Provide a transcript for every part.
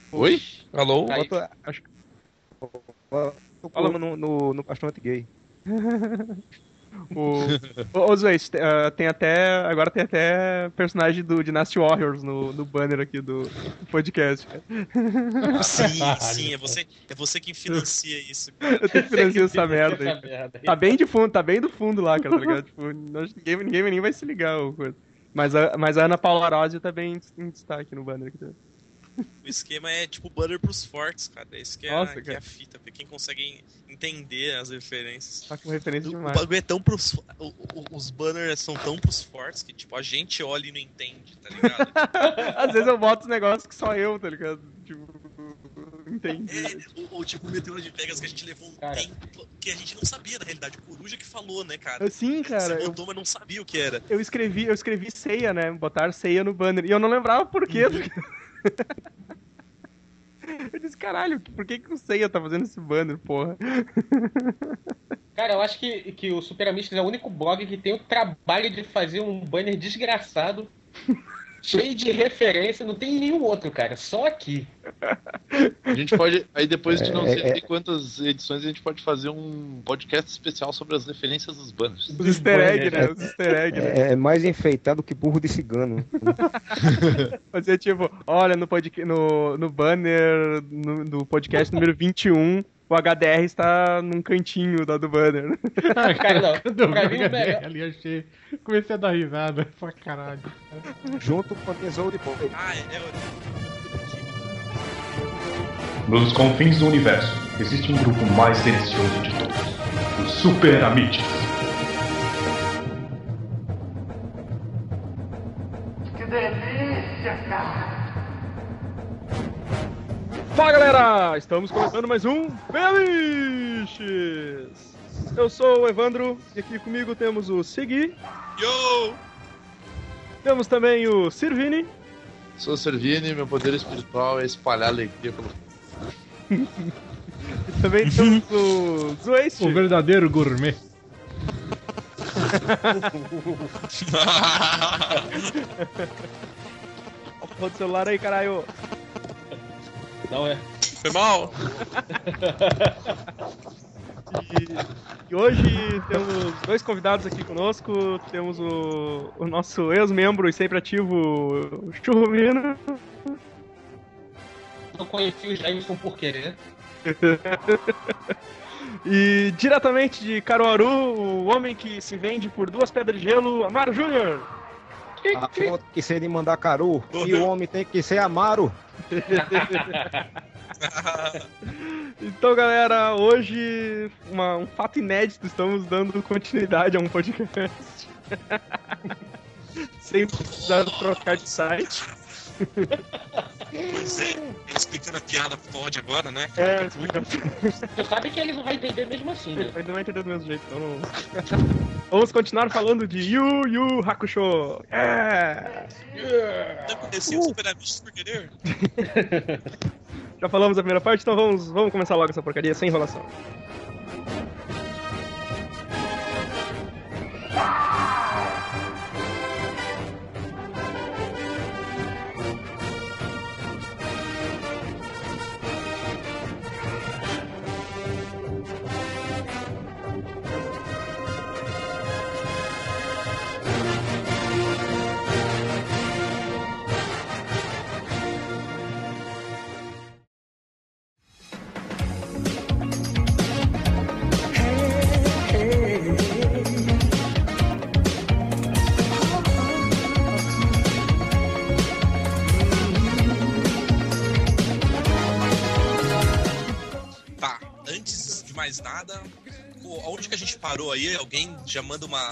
Oi? Alô? Acho que fala no bastante gay. Ô, Zoe, agora tem até personagem do Dynasty Warriors no banner aqui do podcast. Sim, é você quem financia isso, cara. Eu tenho que financiar essa merda aí. Tá bem de fundo, tá bem do fundo lá, cara, tá ligado? Tipo, ninguém nem vai se ligar. Mas a Ana Paula Arósio tá bem em destaque no banner aqui. O esquema é tipo banner pros fortes, cara. Esse que é, Nossa, que é a fita, pra quem consegue entender as referências. Tá com referência O demais. bagulho é tão pros. Os banners são tão pros fortes que, tipo, a gente olha e não entende, tá ligado? Às vezes eu boto os negócios que só eu, tá ligado? Tipo, entendi. Ou tipo o Meteoro de Vegas que a gente levou um tempo que a gente não sabia, na realidade. O Coruja que falou, né, cara? Sim, cara. Você botou, mas não sabia o que era. Eu escrevi ceia, né? Botar ceia no banner. E eu não lembrava por quê. Eu disse, caralho, por que o Ceia tá fazendo esse banner, porra? Cara, eu acho que o Super Amigos é o único blog que tem o trabalho de fazer um banner desgraçado, cheio de referência, não tem nenhum outro, cara, só aqui. A gente pode, aí depois de não sei de quantas edições, a gente pode fazer um podcast especial sobre as referências dos banners. Os easter eggs, né? Os easter eggs, né? É mais enfeitado que burro de cigano. Fazer tipo, olha, no banner do podcast número 21, o HDR está num cantinho do banner. Cara, não. Pra mim, o melhor... Ali achei. Comecei a dar risada pra caralho. Junto com a tesoura de pó. Nos confins do universo, existe um grupo mais delicioso de todos. Os Super Amigos. Que delícia, cara! Fala, galera! Estamos começando mais um Feliches! Eu sou o Evandro e aqui comigo temos o Segui. Yo! Temos também o Sirvini. Sou Servini, meu poder espiritual é espalhar alegria pelo... E também temos o Zoeste. O verdadeiro gourmet. Ó, porra do celular aí, caralho. Não é. Foi mal? E hoje temos dois convidados aqui conosco. Temos o nosso ex-membro e sempre ativo, o Churrumino. Eu conheci o Jameson por querer. E diretamente de Caruaru, o homem que se vende por 2 pedras de gelo, Amaro Júnior. A foto que ser de mandar caru e o homem tem que ser Amaro. Então, galera, hoje um fato inédito, estamos dando continuidade a um podcast. Sem precisar trocar de site. Pois é, explicando a piada pode agora, né? Explicando. Você sabe que ele não vai entender mesmo assim, né? Ele não vai entender do mesmo jeito, então não... Vamos continuar falando de Yu Yu Hakusho. Não conheci o Super Amigos por querer? Já falamos a primeira parte, então vamos começar logo essa porcaria, sem enrolação. Mais nada. Onde que a gente parou aí? Alguém já manda um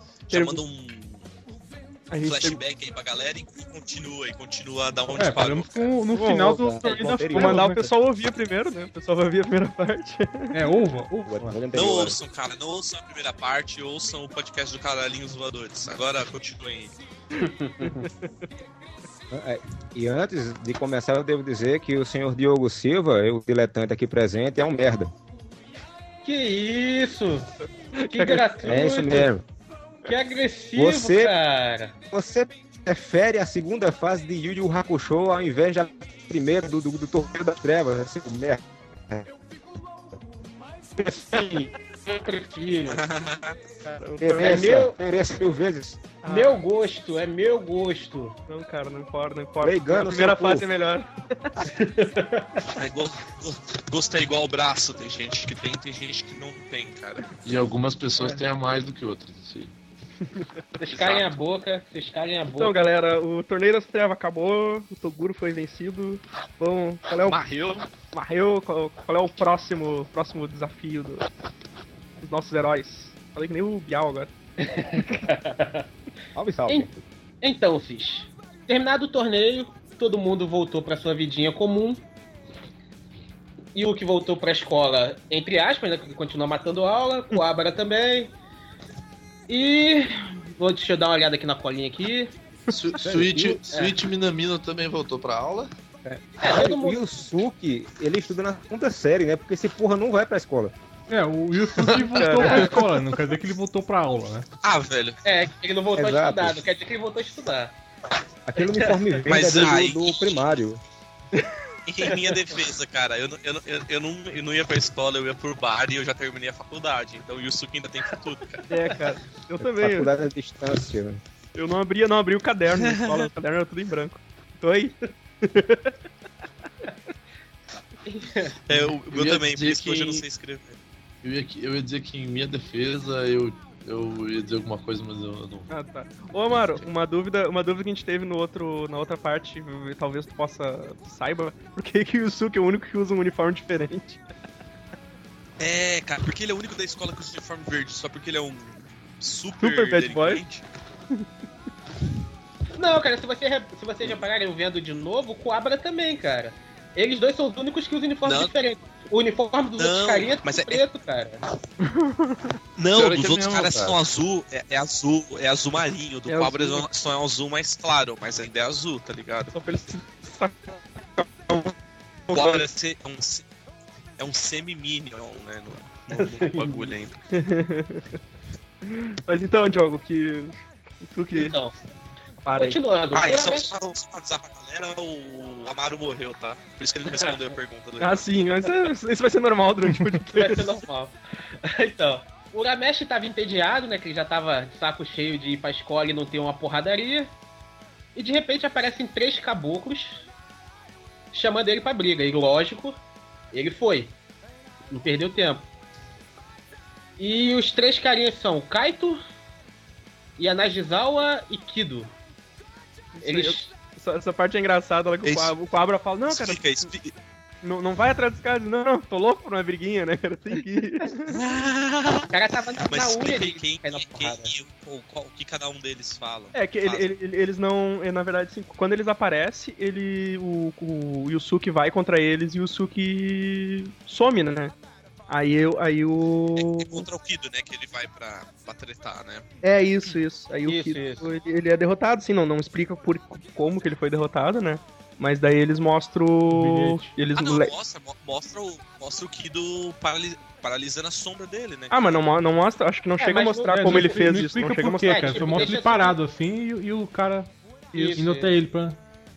flashback aí pra galera e continua da onde parou. Paramos no final do Torneio da Vou mandar o pessoal ouvir primeiro, né? O pessoal vai ouvir a primeira parte. Ouva. Não ouçam, cara, não ouçam a primeira parte, ouçam o podcast do Caralhinhos Voadores. Agora continuem. E antes de começar, eu devo dizer que o senhor Diogo Silva, o diletante aqui presente, é um merda. Que isso? Que gratuito. É isso mesmo. Que agressivo, cara. Você prefere a segunda fase de Yu Yu Hakusho ao invés da primeiro do Torneio das Trevas, assim, merda. Eu prefiro. Merece 1000 vezes. Meu gosto, é meu gosto. Não, cara, não importa. Leigando a primeira fase é melhor. Gosto é igual o braço, tem gente que tem gente que não tem, cara. E algumas pessoas têm a mais do que outras, assim. Vocês calem a boca. Então, galera, o Torneio das Trevas acabou, o Toguro foi vencido. Bom, qual é o... Marreu, qual é o próximo desafio dos nossos heróis? Falei que nem o Bial agora. Salve. Então, Fish, terminado o torneio, todo mundo voltou pra sua vidinha comum. E o que voltou pra escola, entre aspas, né, que continua matando aula, o Abra também. E deixa eu dar uma olhada aqui na colinha aqui. Sweet Minamino também voltou pra aula. Todo mundo... O Yusuke, ele estuda na 2ª série, né? Porque esse porra não vai pra escola. O Yusuke voltou pra escola, não quer dizer que ele voltou pra aula, né? Ah, velho. Ele não voltou a estudar, não quer dizer que ele voltou a estudar. Aquele uniforme verde do primário. Em minha defesa, cara, eu não ia pra escola, eu ia por bar e eu já terminei a faculdade. Então o Yusuke ainda tem futuro, cara. Cara, eu também. Faculdade à distância, né? Eu não abri o caderno na escola, o caderno era tudo em branco. Tô aí. O meu também, por isso que hoje eu não sei escrever. Eu ia dizer que em minha defesa eu ia dizer alguma coisa, mas eu não. Ah, tá. Ô, Amaro, uma dúvida que a gente teve na outra parte, talvez tu saiba, por que o Yusuke é o único que usa um uniforme diferente? Cara, porque ele é o único da escola que usa uniforme verde, só porque ele é um super bad boy. Não, cara, se vocês repararem, eu vendo de novo, o Abra também, cara. Eles dois são os únicos que usam uniformes diferentes. O uniforme dos outros carinhas é preto, cara. Não, os outros caras são azul, é azul marinho. Do Cobra só é um azul mais claro, mas ainda é azul, tá ligado? Só pra eles... O Cobra é um semi-minion, né, no bagulho ainda. Mas então, Diogo, Então, continuando. Só pra avisar pra galera, o Amaro morreu, tá? Por isso que ele não respondeu a pergunta do Ah, sim, mas isso vai ser normal durante o podcast. Vai ser normal. Então, o Urameshi tava entediado, né? Que ele já tava de saco cheio de ir pra escola e não ter uma porradaria. E de repente aparecem 3 caboclos chamando ele pra briga. E lógico, ele foi. Não perdeu tempo. E os 3 carinhas são Kaito, Yanagisawa e Kido. Essa parte é engraçada, lá que o Cobra fala, não, cara, não vai atrás dos caras, não, tô louco por uma briguinha, né, cara, tem que ir. O cara tava na unha ali, o que cada um deles fala. Que eles não, na verdade, assim, quando eles aparecem, o Yusuke vai contra eles e o Yusuke some, né. Aí o... É contra o Kido, né? Que ele vai pra tretar, né? Isso. Aí o Kido, ele é derrotado, assim, não explica como que ele foi derrotado, né? Mas daí eles mostram... Mostra o Kido paralisando a sombra dele, né? Mas não mostra, acho que não chega a mostrar como ele fez isso. Não chega a mostrar, cara. Só mostra ele parado assim e o cara indo até ele pra...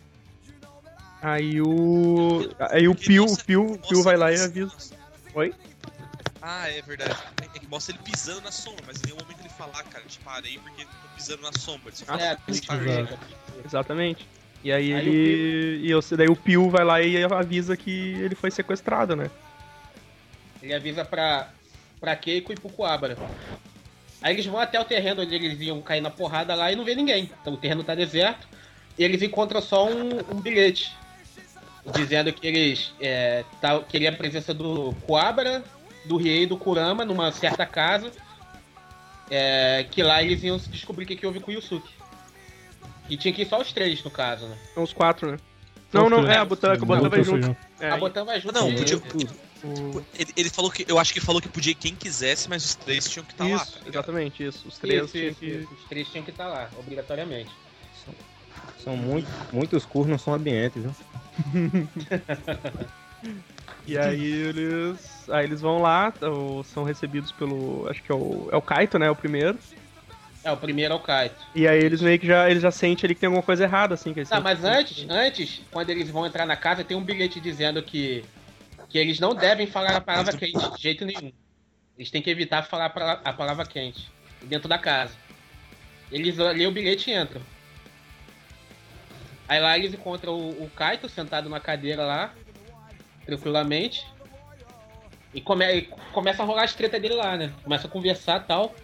Aí o Pio vai lá e avisa. Oi? Ah, é verdade. É que mostra ele pisando na sombra, mas em nenhum momento ele fala, cara, te parei porque tô pisando na sombra. Ele só fala, exatamente. E aí daí o Pio vai lá e avisa que ele foi sequestrado, né? Ele avisa pra Keiko e pro Kuwabara. Aí eles vão até o terreno onde eles iam cair na porrada lá e não vê ninguém. Então o terreno tá deserto e eles encontram só um bilhete dizendo que eles queriam a presença do Kuwabara, do Riei e do Kurama numa certa casa, que lá eles iam descobrir o que houve com o Yusuke. E tinha que ir só os 3, no caso, né? São os 4, né? A Botan vai junto. A Botan vai junto. Não, podia... Ele falou que... Eu acho que falou que podia quem quisesse, mas os 3 tinham que estar lá. Isso, exatamente, isso. Os 3 Os 3 tinham que estar lá, obrigatoriamente. São muitos cursos, não são ambientes, viu? E aí eles vão lá, são recebidos pelo... Acho que é o Kaito, né? O primeiro. É, o primeiro é o Kaito. E aí eles meio que já sentem ali que tem alguma coisa errada, assim. Que mas antes, quando eles vão entrar na casa, tem um bilhete dizendo que eles não devem falar a palavra quente de jeito nenhum. Eles têm que evitar falar a palavra quente dentro da casa. Eles lêem o bilhete e entram. Aí lá eles encontram o Kaito sentado na cadeira lá, tranquilamente. E começa a rolar as tretas dele lá, né? Começa a conversar e tal.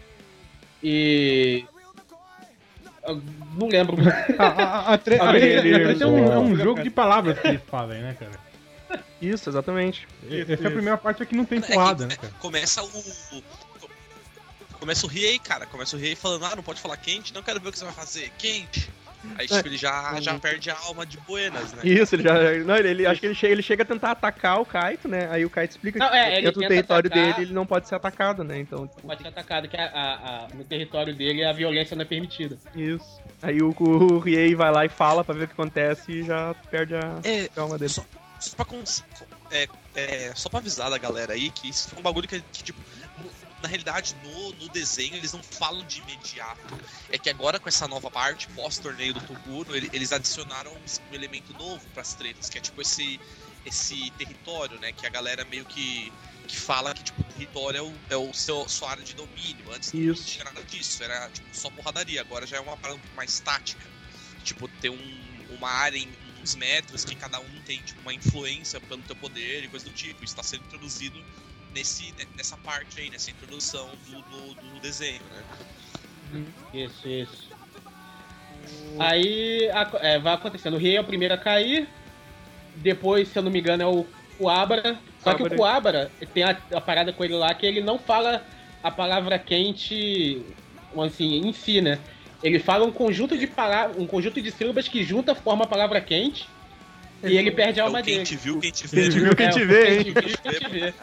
E... Eu não lembro. A treta é um jogo de palavras que eles fazem, né, cara? Isso, exatamente. Essa é a primeira parte que não tem porrada, né, cara? Começa o Riei, cara. Começa o Riei falando, não pode falar quente, não quero ver o que você vai fazer. Quente. Aí tipo, ele já perde a alma de buenas, né? Isso, ele já. Não, acho que ele chega a tentar atacar o Kaito, né? Aí o Kaito explica que dentro do território dele ele não pode ser atacado, né? Então, pode ser atacado, que no território dele a violência não é permitida. Isso. Aí o Riei vai lá e fala pra ver o que acontece e já perde a alma dele. Só pra avisar da galera aí que isso foi um bagulho que tipo, na realidade, no desenho, eles não falam de imediato. É que agora, com essa nova parte, pós-torneio do Toguro, eles adicionaram um elemento novo pras tretas, que é tipo esse território, né? Que a galera meio que fala que tipo, o território é sua área de domínio. Antes não tinha nada disso, era tipo, só porradaria. Agora já é uma parada um pouco mais tática. Tipo, ter uma área em uns metros que cada um tem tipo, uma influência pelo teu poder e coisa do tipo. Isso está sendo introduzido nessa parte aí, nessa introdução do desenho, né? Isso. Aí vai acontecendo. O Riei é o primeiro a cair. Depois, se eu não me engano, é o Abra. Só que o Kuwabara tem a parada com ele lá que ele não fala a palavra quente assim, em si, né? Ele fala um conjunto de sílabas que junta forma a palavra quente. E ele perde a alma dele. Quem te viu, quem te vê. Quem te vê.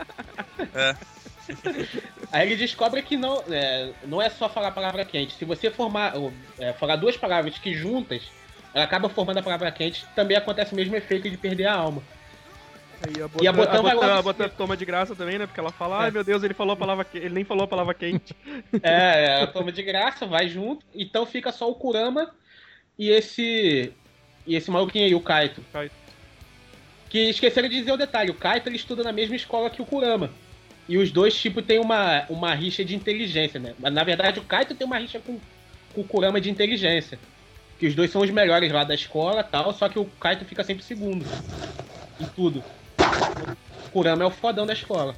Aí ele descobre que não é só falar a palavra quente. Se você falar duas palavras que juntas, ela acaba formando a palavra quente, também acontece o mesmo efeito de perder a alma. E a Botão toma de graça também, né? Porque ela fala, ai meu Deus, ele nem falou a palavra quente. Ela toma de graça, vai junto. Então fica só o Kurama e esse maluquinho aí, o Kaito. Que esqueceram de dizer o detalhe, o Kaito ele estuda na mesma escola que o Kurama. E os dois, tipo, tem uma rixa de inteligência, né? Mas na verdade o Kaito tem uma rixa com o Kurama de inteligência. Que os dois são os melhores lá da escola e tal, só que o Kaito fica sempre segundo. Em tudo. O Kurama é o fodão da escola.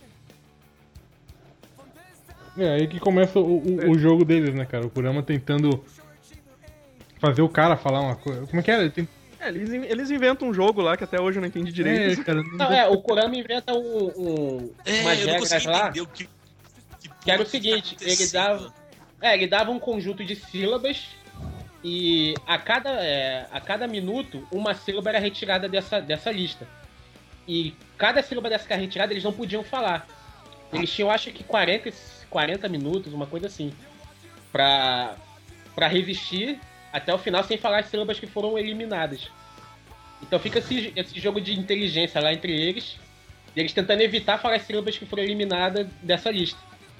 Aí que começa o jogo deles, né, cara? O Kurama tentando fazer o cara falar uma coisa. Como é que era? Eles inventam um jogo lá que até hoje eu não entendi direito. Cara, o Kurama inventa umas regras lá. Que era o seguinte, ele dava um conjunto de sílabas e a cada minuto uma sílaba era retirada dessa lista. E cada sílaba dessa retirada eles não podiam falar. Eles tinham, acho que 40 minutos, uma coisa assim, pra resistir até o final sem falar as sílabas que foram eliminadas. Então fica esse jogo de inteligência lá entre eles, e eles tentando evitar falar as sílabas que foram eliminadas dessa lista.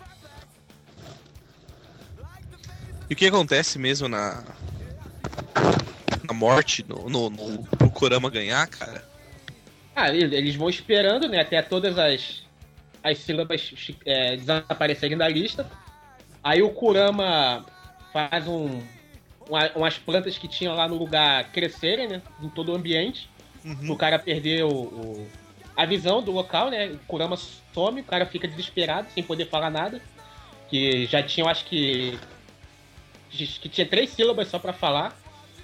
E o que acontece mesmo na morte, no Kurama ganhar, cara? Eles vão esperando, né, até todas as sílabas desaparecerem da lista. Aí o Kurama faz umas plantas que tinham lá no lugar crescerem, né, em todo o ambiente. O cara perder a visão do local, né, o Kurama some, o cara fica desesperado, sem poder falar nada. Que já tinha, acho que tinha 3 sílabas só pra falar.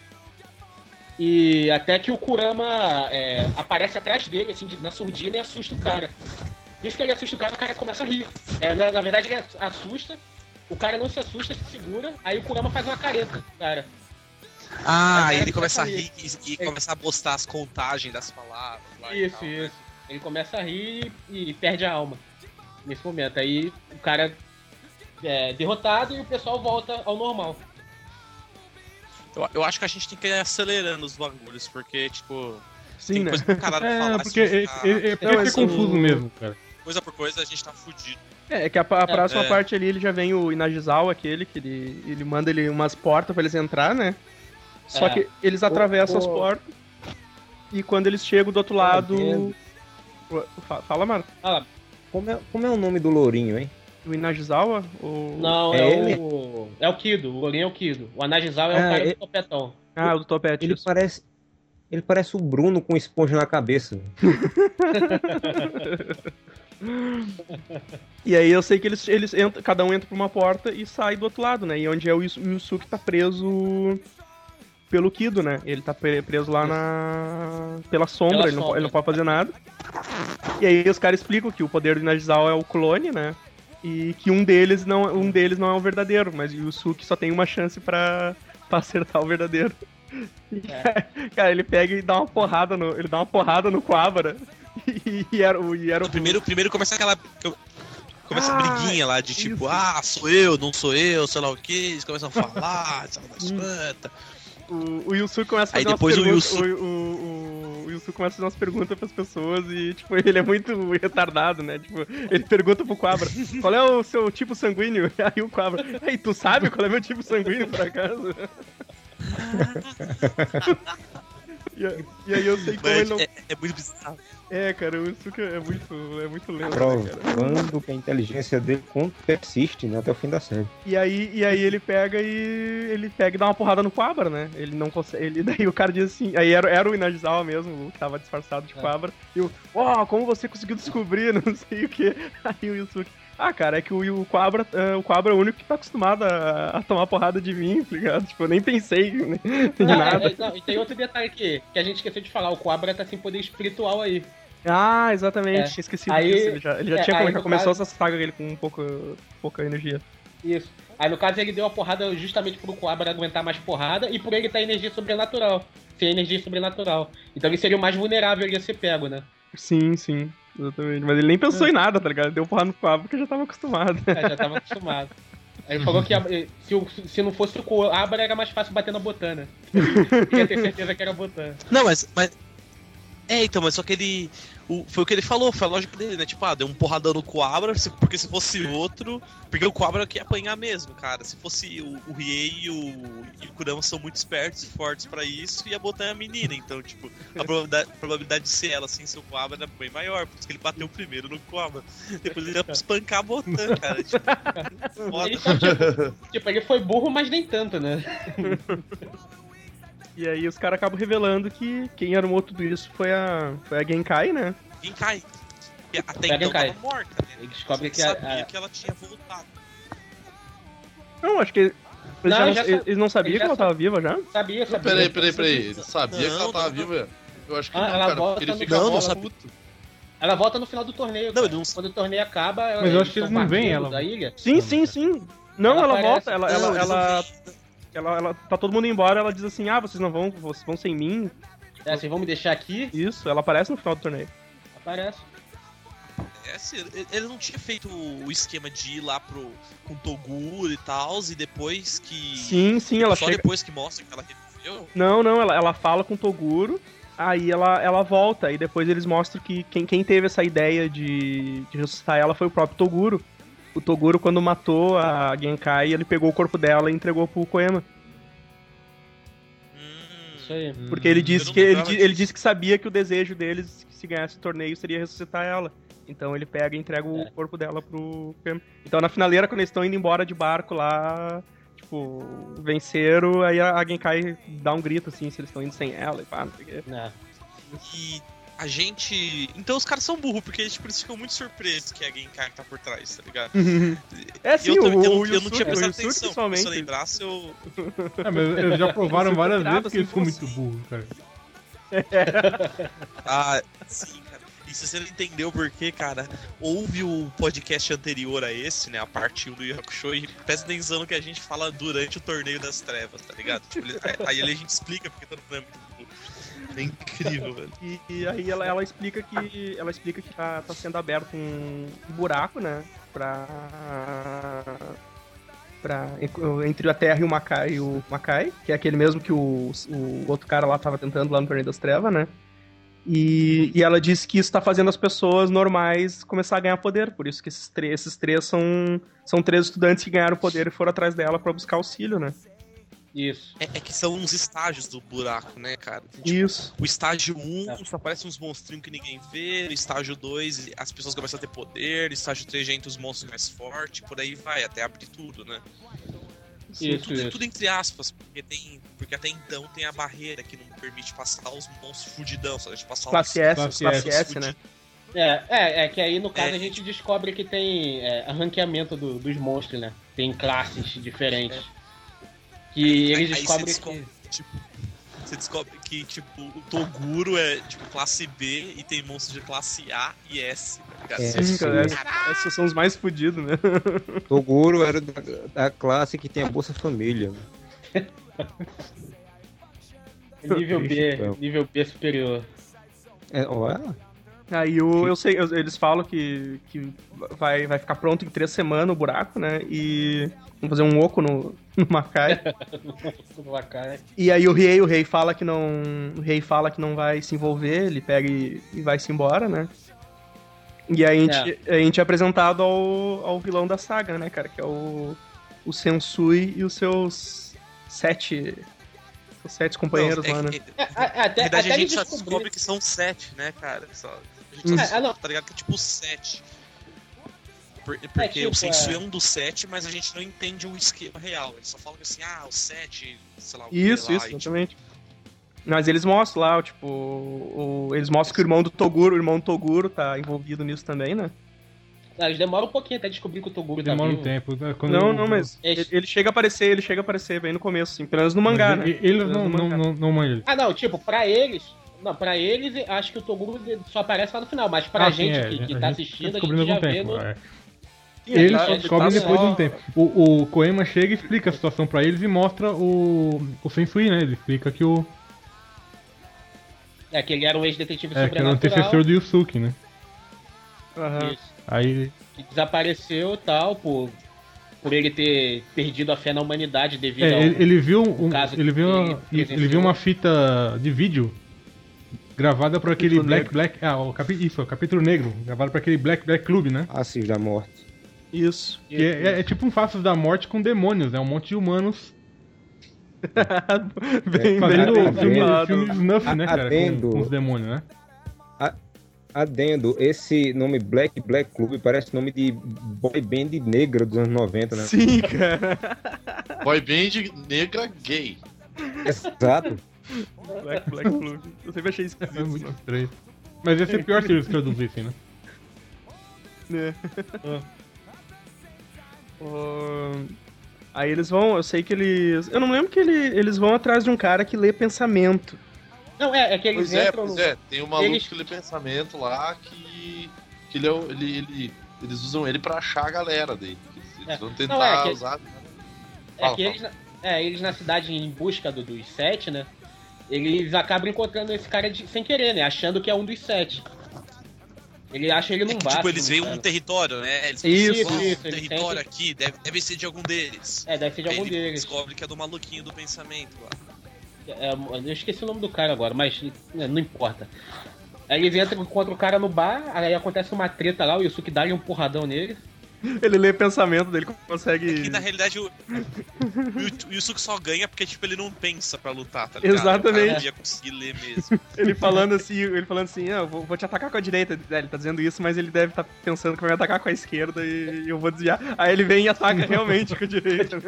E até que o Kurama aparece atrás dele, assim, na surdina e assusta o cara. Isso que ele assusta o cara começa a rir. Na verdade ele assusta, o cara não se assusta, se segura, aí o Kurama faz uma careta, cara. Aí ele começa a rir e começa a postar as contagens das palavras. Lá isso. Ele começa a rir e perde a alma nesse momento. Aí o cara é derrotado e o pessoal volta ao normal. Eu acho que a gente tem que ir acelerando os bagulhos, porque, tipo... Sim, tem né? coisa pro caralho falar. Porque fica confuso mesmo, cara. Coisa por coisa, a gente tá fudido. É que a próxima parte ali, ele já vem o Inagizawa, aquele, que ele manda umas portas pra eles entrar, né? Só que eles atravessam as portas e quando eles chegam do outro lado... Fala, Marco. Como é o nome do lourinho, hein? O Inagizawa? Ou... Não, é o Kido. O lourinho é o Kido. O Inagizawa é o cara do topetão. Ah, o do topete. Ele parece o Bruno com esponja na cabeça. E aí eu sei que eles entram, cada um entra por uma porta e sai do outro lado, né? E onde é o Yusuke tá preso pelo Kido, né? Ele tá preso lá pela sombra, ele não pode fazer nada. E aí os caras explicam que o poder do Inagizawa é o clone, né? E que um deles não é o verdadeiro, mas o Yusuke só tem uma chance pra acertar o verdadeiro. Cara, ele pega e dá uma porrada no Quabara. E era o primeiro começa aquela briguinha lá de tipo, isso. Sou eu, não sou eu, sei lá o que, eles começam a falar, sei lá das quantas. O Yusuke começa a fazer umas perguntas. O Yusuke começa a fazer umas perguntas pras pessoas e, tipo, ele é muito retardado, né? Tipo, ele pergunta pro Quabra, qual é o seu tipo sanguíneo? Aí o Quabra, tu sabe qual é meu tipo sanguíneo, por acaso? E aí eu sei como ele não... É muito bizarro. Cara, o Yusuke é muito lento, provando, né, que a inteligência dele persiste, né, até o fim da série. E aí ele pega e dá uma porrada no Quabra, né? Ele não consegue. Daí o cara diz assim. Aí era o Inagizawa mesmo, que tava disfarçado de Quabra. E como você conseguiu descobrir? Não sei o que. Aí o Yusuke. Cara, é que o Quabra é o único que tá acostumado a tomar porrada de mim, tá ligado? Tipo, eu nem pensei em nada. E tem outro detalhe aqui, que a gente esqueceu de falar, o Quabra tá sem poder espiritual aí. Exatamente, tinha esquecido disso. Ele já tinha começou essa saga ele com pouca energia. Isso. Aí no caso ele deu a porrada justamente pro Quabra aguentar mais porrada e por ele tá energia sobrenatural. Sem energia sobrenatural. Então ele seria o mais vulnerável, ele ia ser pego, né? Sim. Exatamente. Mas ele nem pensou em nada, tá ligado? Ele deu porrada no Quabra porque já tava acostumado. Já tava acostumado. Aí ele falou que se não fosse o Quabra era mais fácil bater na Botana. Ia ter certeza que era a Botana. Não, mas só que ele... Foi o que ele falou, foi a lógica dele, né? Tipo, deu um porradão no Quabra, porque se fosse outro... Porque o Quabra quer apanhar mesmo, cara. Se fosse o Riei e o Kurama são muito espertos e fortes pra isso, e a Botan é a menina. Então, tipo, a probabilidade de ser ela, assim, ser o Quabra era bem maior, por isso que ele bateu primeiro no Quabra. Depois ele ia espancar a Botan, cara. Ele foi burro, mas nem tanto, né? E aí os caras acabam revelando que quem armou tudo isso foi a Genkai, né? Genkai. Até então tava morta, né? Ele descobre que sabia que ela tinha voltado. Não, acho que eles não sabiam que ela tava viva já? Sabia. Peraí. Ele sabia que ela tava viva? Eu acho que não, ela cara, volta ele fica não sabia. Ela volta no final do torneio. Não, quando o torneio acaba... Mas eu acho que eles não veem ela. Da ilha. Sim. Não, ela volta. Ela tá todo mundo embora, ela diz assim, vocês vão sem mim. Vocês vão me deixar aqui? Isso, ela aparece no final do torneio. Aparece. Assim, ele não tinha feito o esquema de ir lá com o Toguro e tal, e depois que... Sim, ela chega... depois que mostra que ela reviveu? Não, ela fala com o Toguro, aí ela volta, e depois eles mostram que quem teve essa ideia de ressuscitar ela foi o próprio Toguro. O Toguro, quando matou a Genkai, ele pegou o corpo dela e entregou pro Koema. Isso aí. Porque ele disse que sabia que o desejo deles, se ganhasse o torneio, seria ressuscitar ela. Então ele pega e entrega o corpo dela pro Koema. Então na finaleira, quando eles estão indo embora de barco lá, tipo, venceram, aí a Genkai dá um grito, assim, se eles estão indo sem ela e pá, não sei o quê. E... a gente... Então os caras são burros, porque eles ficam muito surpresos que a Genkai tá por trás, tá ligado? Sim, eu não tinha prestado atenção, se eu lembrasse, eu... mas eles já provaram várias vezes que eles são muito burros, cara. Sim, cara. E se você não entendeu por quê, cara, ouve o podcast anterior a esse, né, a parte 1 do Yu Hakusho, e presta atenção no que a gente fala durante o Torneio das Trevas, tá ligado? Tipo, aí a gente explica porque todo mundo é muito burro. É incrível, velho. E aí ela explica que tá sendo aberto um buraco, né? Entre a Terra e o Makai, que é aquele mesmo que o outro cara lá tava tentando lá no Torneio das Trevas, né? E ela disse que isso tá fazendo as pessoas normais começar a ganhar poder. Por isso que esses três são 3 estudantes que ganharam poder e foram atrás dela pra buscar auxílio, né? Isso. É que são uns estágios do buraco, né, cara? Tipo, isso. O estágio 1 só aparece uns monstrinhos que ninguém vê. No estágio 2 as pessoas começam a ter poder. No estágio 3 já entra os monstros mais fortes. Por aí vai, até abrir tudo, né? Tudo entre aspas, porque até então tem a barreira que não permite passar os monstros fudidão, só a gente passar classe S, né? É que aí no caso a gente descobre que tem ranqueamento dos monstros, né? Tem classes diferentes. Que eles descobrem que... Você descobre que, tipo, o Toguro é, tipo, classe B e tem monstros de classe A e S, tá ligado? Sim, cara, esses são os mais fodidos, né? Toguro era da classe que tem a Bolsa Família. Nível B superior. Olha. Aí eu sei, eles falam que vai ficar pronto em 3 semanas o buraco, né? E vamos fazer um oco no Makai. No Makai. E aí o rei fala que não vai se envolver, ele pega e vai-se embora, né? E aí a gente é apresentado ao vilão da saga, né, cara? Que é o Sensui e os seus 7 companheiros lá, né? Na verdade, a gente só descobre que são 7, né, cara? A gente só tá ligado que é tipo 7. Porque o Sensui é um dos 7, mas a gente não entende o esquema real. Eles só falam assim, o 7, sei lá, o Isso, exatamente. Mas eles mostram lá, tipo, eles mostram que o irmão do Toguro tá envolvido nisso também, né? Eles demoram um pouquinho até descobrir que o Toguro tá vivo. Demora um tempo. Né? Mas ele chega a aparecer bem no começo, assim, pelo menos no mangá, né? Eles não manjam. Não, tipo, pra eles, acho que o Toguro só aparece lá no final, mas pra gente que tá assistindo, a gente já vê no... Eles só descobrem depois de um tempo. O Koema chega e explica a situação pra eles e mostra o Sensui, né? Ele explica que o... que ele era um ex-detetive sobrenatural. Que era o antecessor do Yusuke, né? Isso. Aí... Que desapareceu e tal, por ele ter perdido a fé na humanidade devido ao... Ele viu uma fita de vídeo gravada por aquele Black... o capítulo negro. Gravado por aquele Black Club, né? Assis da Morte. Isso. Que é tipo um Faces da Morte com demônios, né? Um monte de humanos. Fazendo filme Snuff, né, cara? Com os demônios, né? Adendo, esse nome Black Club parece nome de boy band negra dos anos 90, né? Sim, cara. Boy band negra gay. Exato. Black Club. Eu sempre achei esquisito. É muito estranho. Mas ia ser pior se eles traduzissem, né? Aí eles vão, eu sei que eles... Eu não lembro que eles vão atrás de um cara que lê pensamento. Não, é que eles entram... Tem um maluco que lê pensamento lá que eles usam ele pra achar a galera dele. Eles vão tentar usar... Eles na cidade em busca dos 7, né? Eles acabam encontrando esse cara sem querer, né? Achando que é um dos 7. Ele acha ele num bar. Tipo, eles veem um território, né? Eles isso, território aqui, deve ser de algum deles. Deve ser de algum deles. Descobre que é do maluquinho do pensamento lá. Eu esqueci o nome do cara agora, mas não importa. Aí eles entram contra o cara no bar, aí acontece uma treta lá, o Yusuke dá um porradão nele. Ele lê pensamento dele, consegue... É que na realidade o Yusuke só ganha porque tipo, ele não pensa pra lutar, tá ligado? Exatamente. O cara ia conseguir ler mesmo. Ele falando assim, eu vou te atacar com a direita. Ele tá dizendo isso, mas ele deve estar pensando que vai me atacar com a esquerda e eu vou desviar. Aí ele vem e ataca realmente com a direita.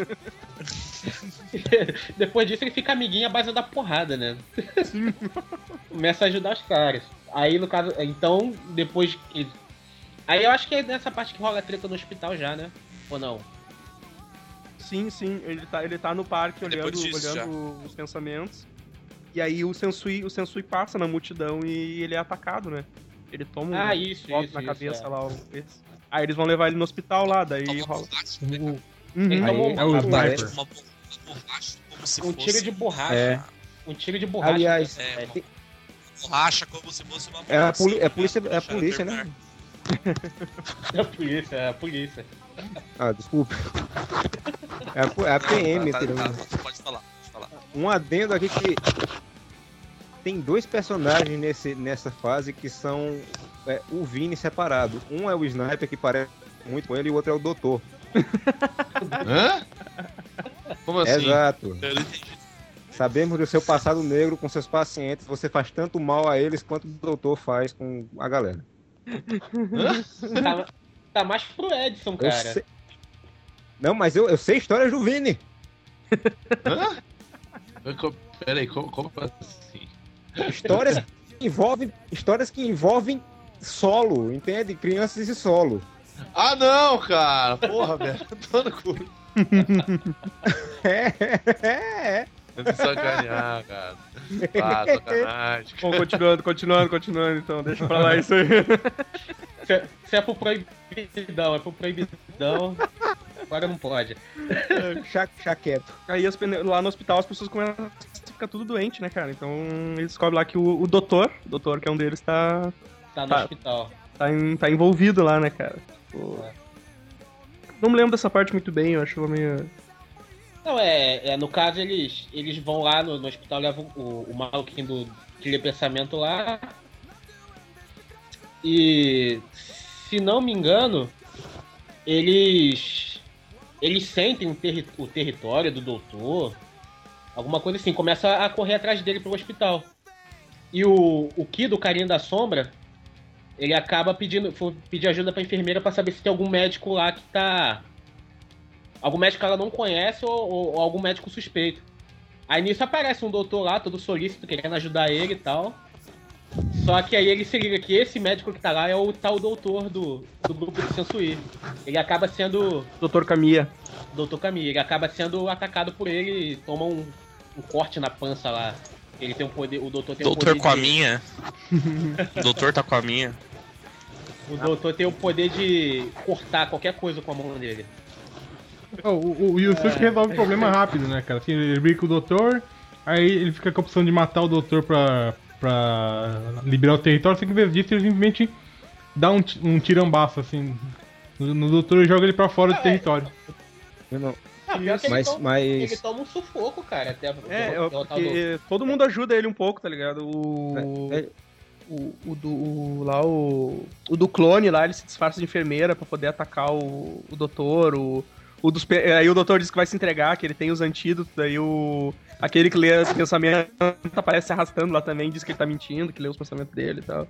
Depois disso ele fica amiguinho à base da porrada, né? Começa a ajudar os caras. Aí no caso, então, depois... Aí eu acho que é nessa parte que rola a treta no hospital já, né? Ou não? Sim, ele tá no parque olhando os pensamentos. E aí o Sensui passa na multidão e ele é atacado, né? Ele toma um golpe na cabeça lá. Aí eles vão levar ele no hospital lá, daí rola. Ele tomou um tiro de borracha. Um tiro de borracha. Aliás, borracha como se fosse uma borracha. É a polícia, né? É a polícia. Desculpa. É a PM, Pode falar. Um adendo aqui que tem dois personagens nessa fase que são o Vini separado. Um é o Sniper, que parece muito com ele, e o outro é o Doutor. Hã? Como assim? Exato. Sabemos do seu passado negro com seus pacientes. Você faz tanto mal a eles quanto o Doutor faz com a galera. Tá mais pro Edson, cara. Não, mas eu sei histórias do Vini. Hã? Peraí, como assim? Histórias que envolvem solo, entende? Crianças e solo. Ah, não, cara! Porra, velho. Tô no cu. É. Me sacanear, cara. Ah, sacanagem. Bom, continuando, então. Deixa pra lá isso aí. Isso é pro proibidão. Agora não pode. Chá quieto. Aí lá no hospital as pessoas começam a ficar tudo doente, né, cara? Então eles descobrem lá que o doutor, que é um deles, tá no hospital. Tá envolvido lá, né, cara? Tipo, não me lembro dessa parte muito bem, eu acho meio... Não, no caso eles vão lá no hospital, levam o maluquinho do telepensamento lá. E, se não me engano, eles sentem o território do doutor, alguma coisa assim, começa a correr atrás dele pro hospital. E o Kido, o carinha da sombra, ele acaba pedir ajuda pra enfermeira pra saber se tem algum médico lá que tá... Algum médico que ela não conhece ou algum médico suspeito. Aí nisso aparece um doutor lá, todo solícito, querendo ajudar ele e tal. Só que aí ele se liga que esse médico que tá lá é o tal doutor do grupo de Sensui. Ele acaba sendo... Dr. Kamiya. Dr. Kamiya. Ele acaba sendo atacado por ele e toma um corte na pança lá. Ele tem um poder... O doutor tem um poder com a minha. O doutor tá com a minha. O doutor tem o poder de cortar qualquer coisa com a mão dele. O Yusuke resolve o problema rápido, né, cara? Assim, ele briga com o doutor, aí ele fica com a opção de matar o doutor pra liberar o território, só que em vez disso ele simplesmente dá um tirambaço, assim, no doutor e joga ele pra fora do território. Pior que ele toma um sufoco, cara. Porque todo mundo ajuda ele um pouco, tá ligado? O do clone lá, ele se disfarça de enfermeira pra poder atacar o doutor, aí o doutor diz que vai se entregar, que ele tem os antídotos, aí aquele que lê os pensamentos aparece se arrastando lá também, diz que ele tá mentindo, que lê os pensamentos dele e tal.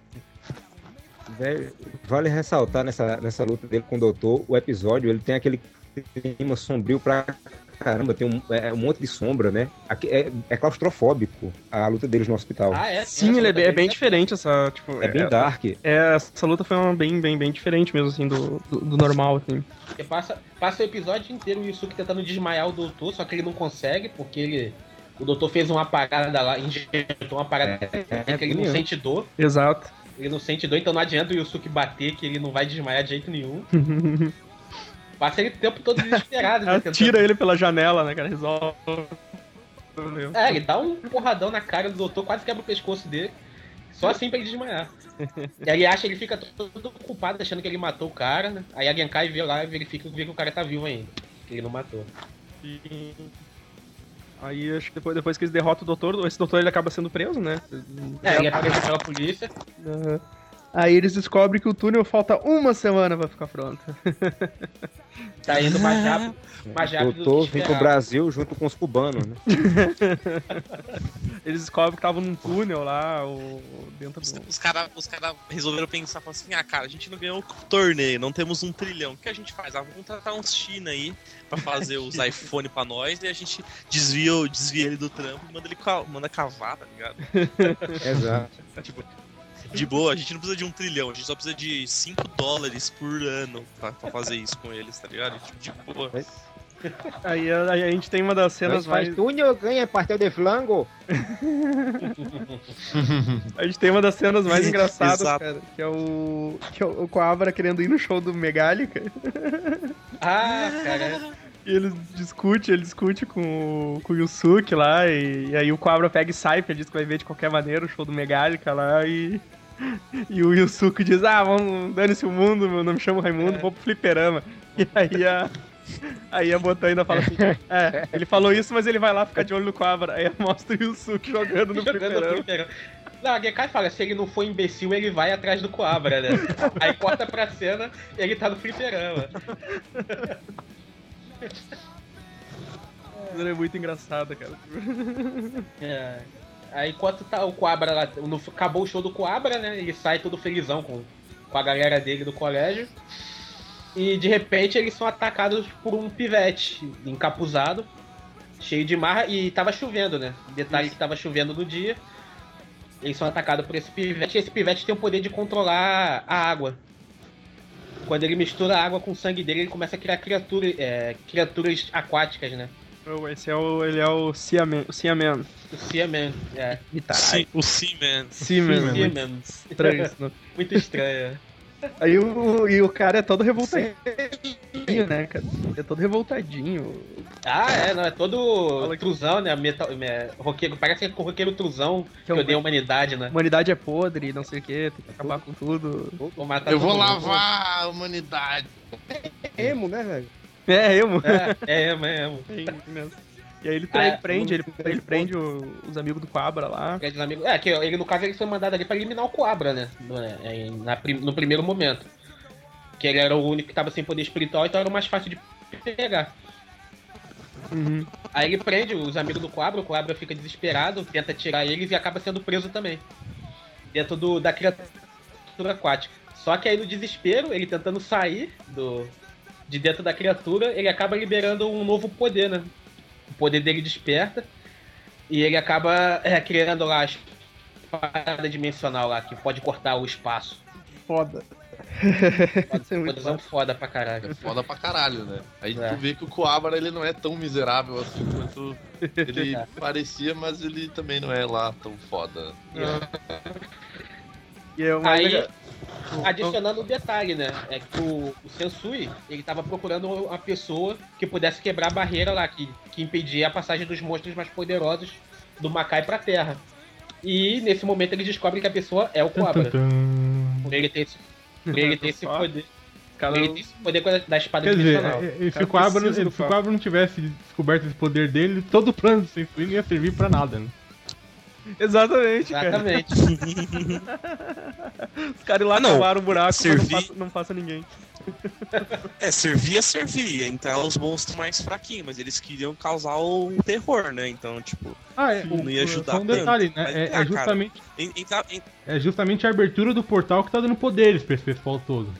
Vale ressaltar nessa luta dele com o doutor, o episódio, ele tem aquele clima sombrio pra caramba, tem um monte de sombra, né? É claustrofóbico a luta deles no hospital. Sim, ele é bem diferente essa, tipo... É bem dark. Essa luta foi bem diferente mesmo, assim, do normal, assim. Porque passa o episódio inteiro o Yusuke tentando desmaiar o doutor, só que ele não consegue, porque o doutor fez uma parada lá, injetou uma parada que ele não sente dor. Exato. Ele não sente dor, então não adianta o Yusuke bater, que ele não vai desmaiar de jeito nenhum. Passa ele o tempo todo desesperado. Né, tira ele pela janela, né, cara? Resolve. Ele dá um porradão na cara do doutor, quase quebra o pescoço dele. Só assim pra ele desmaiar. E aí ele fica todo culpado, achando que ele matou o cara, né? Aí a Genkai vê lá e verifica que o cara tá vivo ainda. Que ele não matou. E... Aí acho que depois que eles derrotam o doutor, esse doutor ele acaba sendo preso, né? Ele é preso pela polícia. Aí eles descobrem que o túnel falta uma semana pra ficar pronto. Tá indo mais rápido. O doutor vem pro Brasil junto com os cubanos, né? Eles descobrem que estavam num túnel lá, dentro do... Os caras resolveram pensar, falaram assim, cara, a gente não ganhou o torneio, não temos 1 trilhão. O que a gente faz? Vamos contratar uns China aí pra fazer os iPhone pra nós e a gente desvia ele do trampo e manda cavar, tá ligado? Exato. Tipo, de boa, a gente não precisa de 1 trilhão, a gente só precisa de $5 por ano pra fazer isso com eles, tá ligado? Tipo, de boa. Aí a gente tem uma das cenas mais... Faz túnel, ganha pastel de flango. A gente tem uma das cenas mais engraçadas, cara, que é o Coabra querendo ir no show do Megallica. Cara. E ele discute com o Yusuke lá, e aí o Coabra pega e sai, porque ele diz que vai ver de qualquer maneira o show do Megallica lá, e o Yusuke diz, vamos, dane-se o mundo, meu nome chama Raimundo, vou pro fliperama. E aí Aí a Botan ainda fala assim, ele falou isso, mas ele vai lá ficar de olho no Quabra. Aí mostra o Yusuke jogando no fliperama. Não, a Gekai fala, se ele não for imbecil, ele vai atrás do Quabra, né? Aí corta pra cena e ele tá no fliperama. Isso é muito engraçado, cara. Aí enquanto tá o Quabra lá, acabou o show do Quabra, né? Ele sai todo felizão com a galera dele do colégio. E de repente eles são atacados por um pivete encapuzado, cheio de marra, e tava chovendo, né? Detalhe que tava chovendo no dia. Eles são atacados por esse pivete, e esse pivete tem o poder de controlar a água. Quando ele mistura a água com o sangue dele, ele começa a criar criaturas aquáticas, né? Ele é o Seaman. O Seaman, O Seaman. Seaman. Estranho isso, né? Muito estranho. Aí o cara é todo revoltadinho, né, cara? É todo revoltadinho. Não, é todo truzão, né? Roqueiro, parece que é o roqueiro truzão que odeia a humanidade, né? Humanidade é podre, não sei o que, tem que acabar com tudo. Eu vou lavar a humanidade. É emo, né, velho? É emo. É emo. E aí ele prende os amigos do Quabra lá. Que ele, no caso, ele foi mandado ali pra eliminar o Quabra, né? No primeiro momento. Que ele era o único que tava sem poder espiritual, então era o mais fácil de pegar. Uhum. Aí ele prende os amigos do Quabra, o Quabra fica desesperado, tenta tirar eles e acaba sendo preso também. Dentro da criatura aquática. Só que aí no desespero, ele tentando sair de dentro da criatura, ele acaba liberando um novo poder, né? O poder dele desperta e ele acaba criando lá a espada dimensional lá, que pode cortar o espaço. Foda. Poderzão foda pra caralho. É foda pra caralho, né? Aí tu vê que o Quabra, ele não é tão miserável assim quanto ele parecia, mas ele também não é lá tão foda. Aí, adicionando um detalhe, né? É que o Sensui, ele tava procurando uma pessoa que pudesse quebrar a barreira lá, que impedia a passagem dos monstros mais poderosos do Makai pra Terra. E nesse momento ele descobre que a pessoa é o Quabra. Por ele ter esse poder. Ele tem esse poder da espada dimensional. Quer dizer, se o Quabra não tivesse descoberto esse poder dele, todo o plano do Sensui não ia servir pra nada, né? Exatamente. Os caras lá cavaram o buraco, mas não passa ninguém. Servia. Então os monstros mais fraquinhos, mas eles queriam causar um terror, né? Então, tipo, não ia ajudar tanto. Um detalhe, né? É justamente a abertura do portal que tá dando poderes pra esse pessoal todo.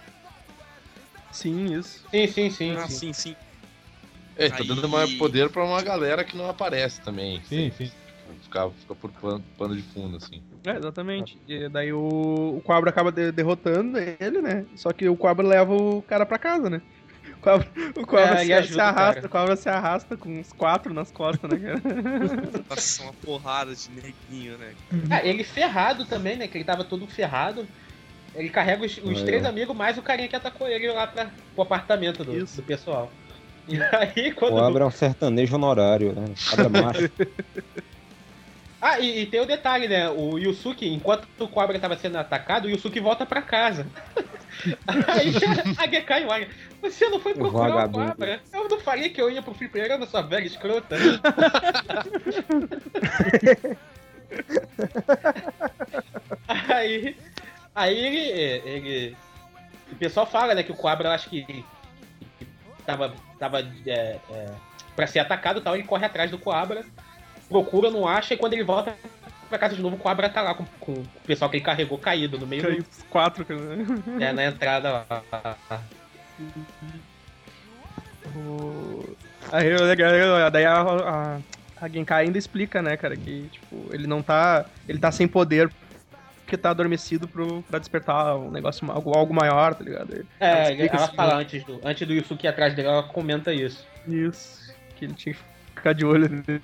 Sim, isso. Sim. Tá dando mais poder pra uma galera que não aparece também. Sim. Fica por pano de fundo, assim. Exatamente. E daí o Quabra acaba derrotando ele, né? Só que o Quabra leva o cara pra casa, né? O Quabra se arrasta com uns 4 nas costas, né, cara? Nossa, uma porrada de neguinho, né? Ele ferrado também, né? Que ele tava todo ferrado. Ele carrega os 3 amigos, mais o carinha que atacou ele lá pro apartamento do pessoal. E aí, quando... O Quabra é um sertanejo honorário, né? Quabra macho. E tem o detalhe, né? O Yusuke, enquanto o Quabra tava sendo atacado, o Yusuke volta pra casa. Aí a Gekai olha, você não foi procurar o Quabra? Eu não falei que eu ia pro fliperama, sua velha escrota. Aí ele... O pessoal fala, né, que o Quabra, acho que tava pra ser atacado e tal, ele corre atrás do Quabra, procura, não acha, e quando ele volta pra casa de novo, o Quabra tá lá com o pessoal que ele carregou caído no meio do... Os 4, né? Na entrada lá. Daí a Genkai ainda explica, né, cara, que tipo, ele não tá... Ele tá sem poder porque tá adormecido pra despertar um negócio, algo maior, tá ligado? Ela fala antes do Yusuke ir atrás dele, ela comenta isso. Isso, que ele tinha que ficar de olho nele.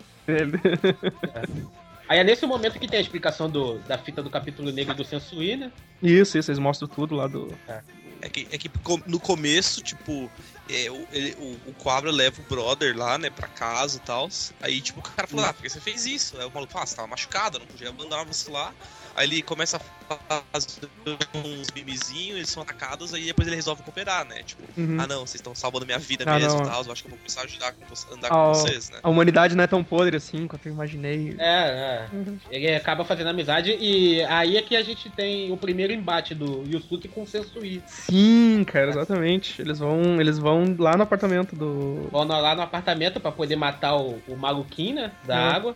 Aí é nesse momento que tem a explicação da fita do capítulo negro do Sensui, né? Isso, eles mostram tudo lá do... É que no começo, tipo, o Quabra leva o brother lá, né, pra casa e tal. Aí, tipo, o cara fala, por que você fez isso? Aí o maluco fala, você tava machucado, não podia abandonar você lá. Aí ele começa a fazer uns mimizinhos, eles são atacados, aí depois ele resolve cooperar, né? Tipo, não, vocês estão salvando minha vida mesmo e tal, eu acho que eu vou começar a ajudar andar com vocês, né? A humanidade não é tão podre assim quanto eu imaginei. Ele acaba fazendo amizade e aí é que a gente tem o primeiro embate do Yusuke com o Sensui. Sim, cara, exatamente. Eles vão lá no apartamento do... Vão lá no apartamento pra poder matar o maluquinho, né, da água.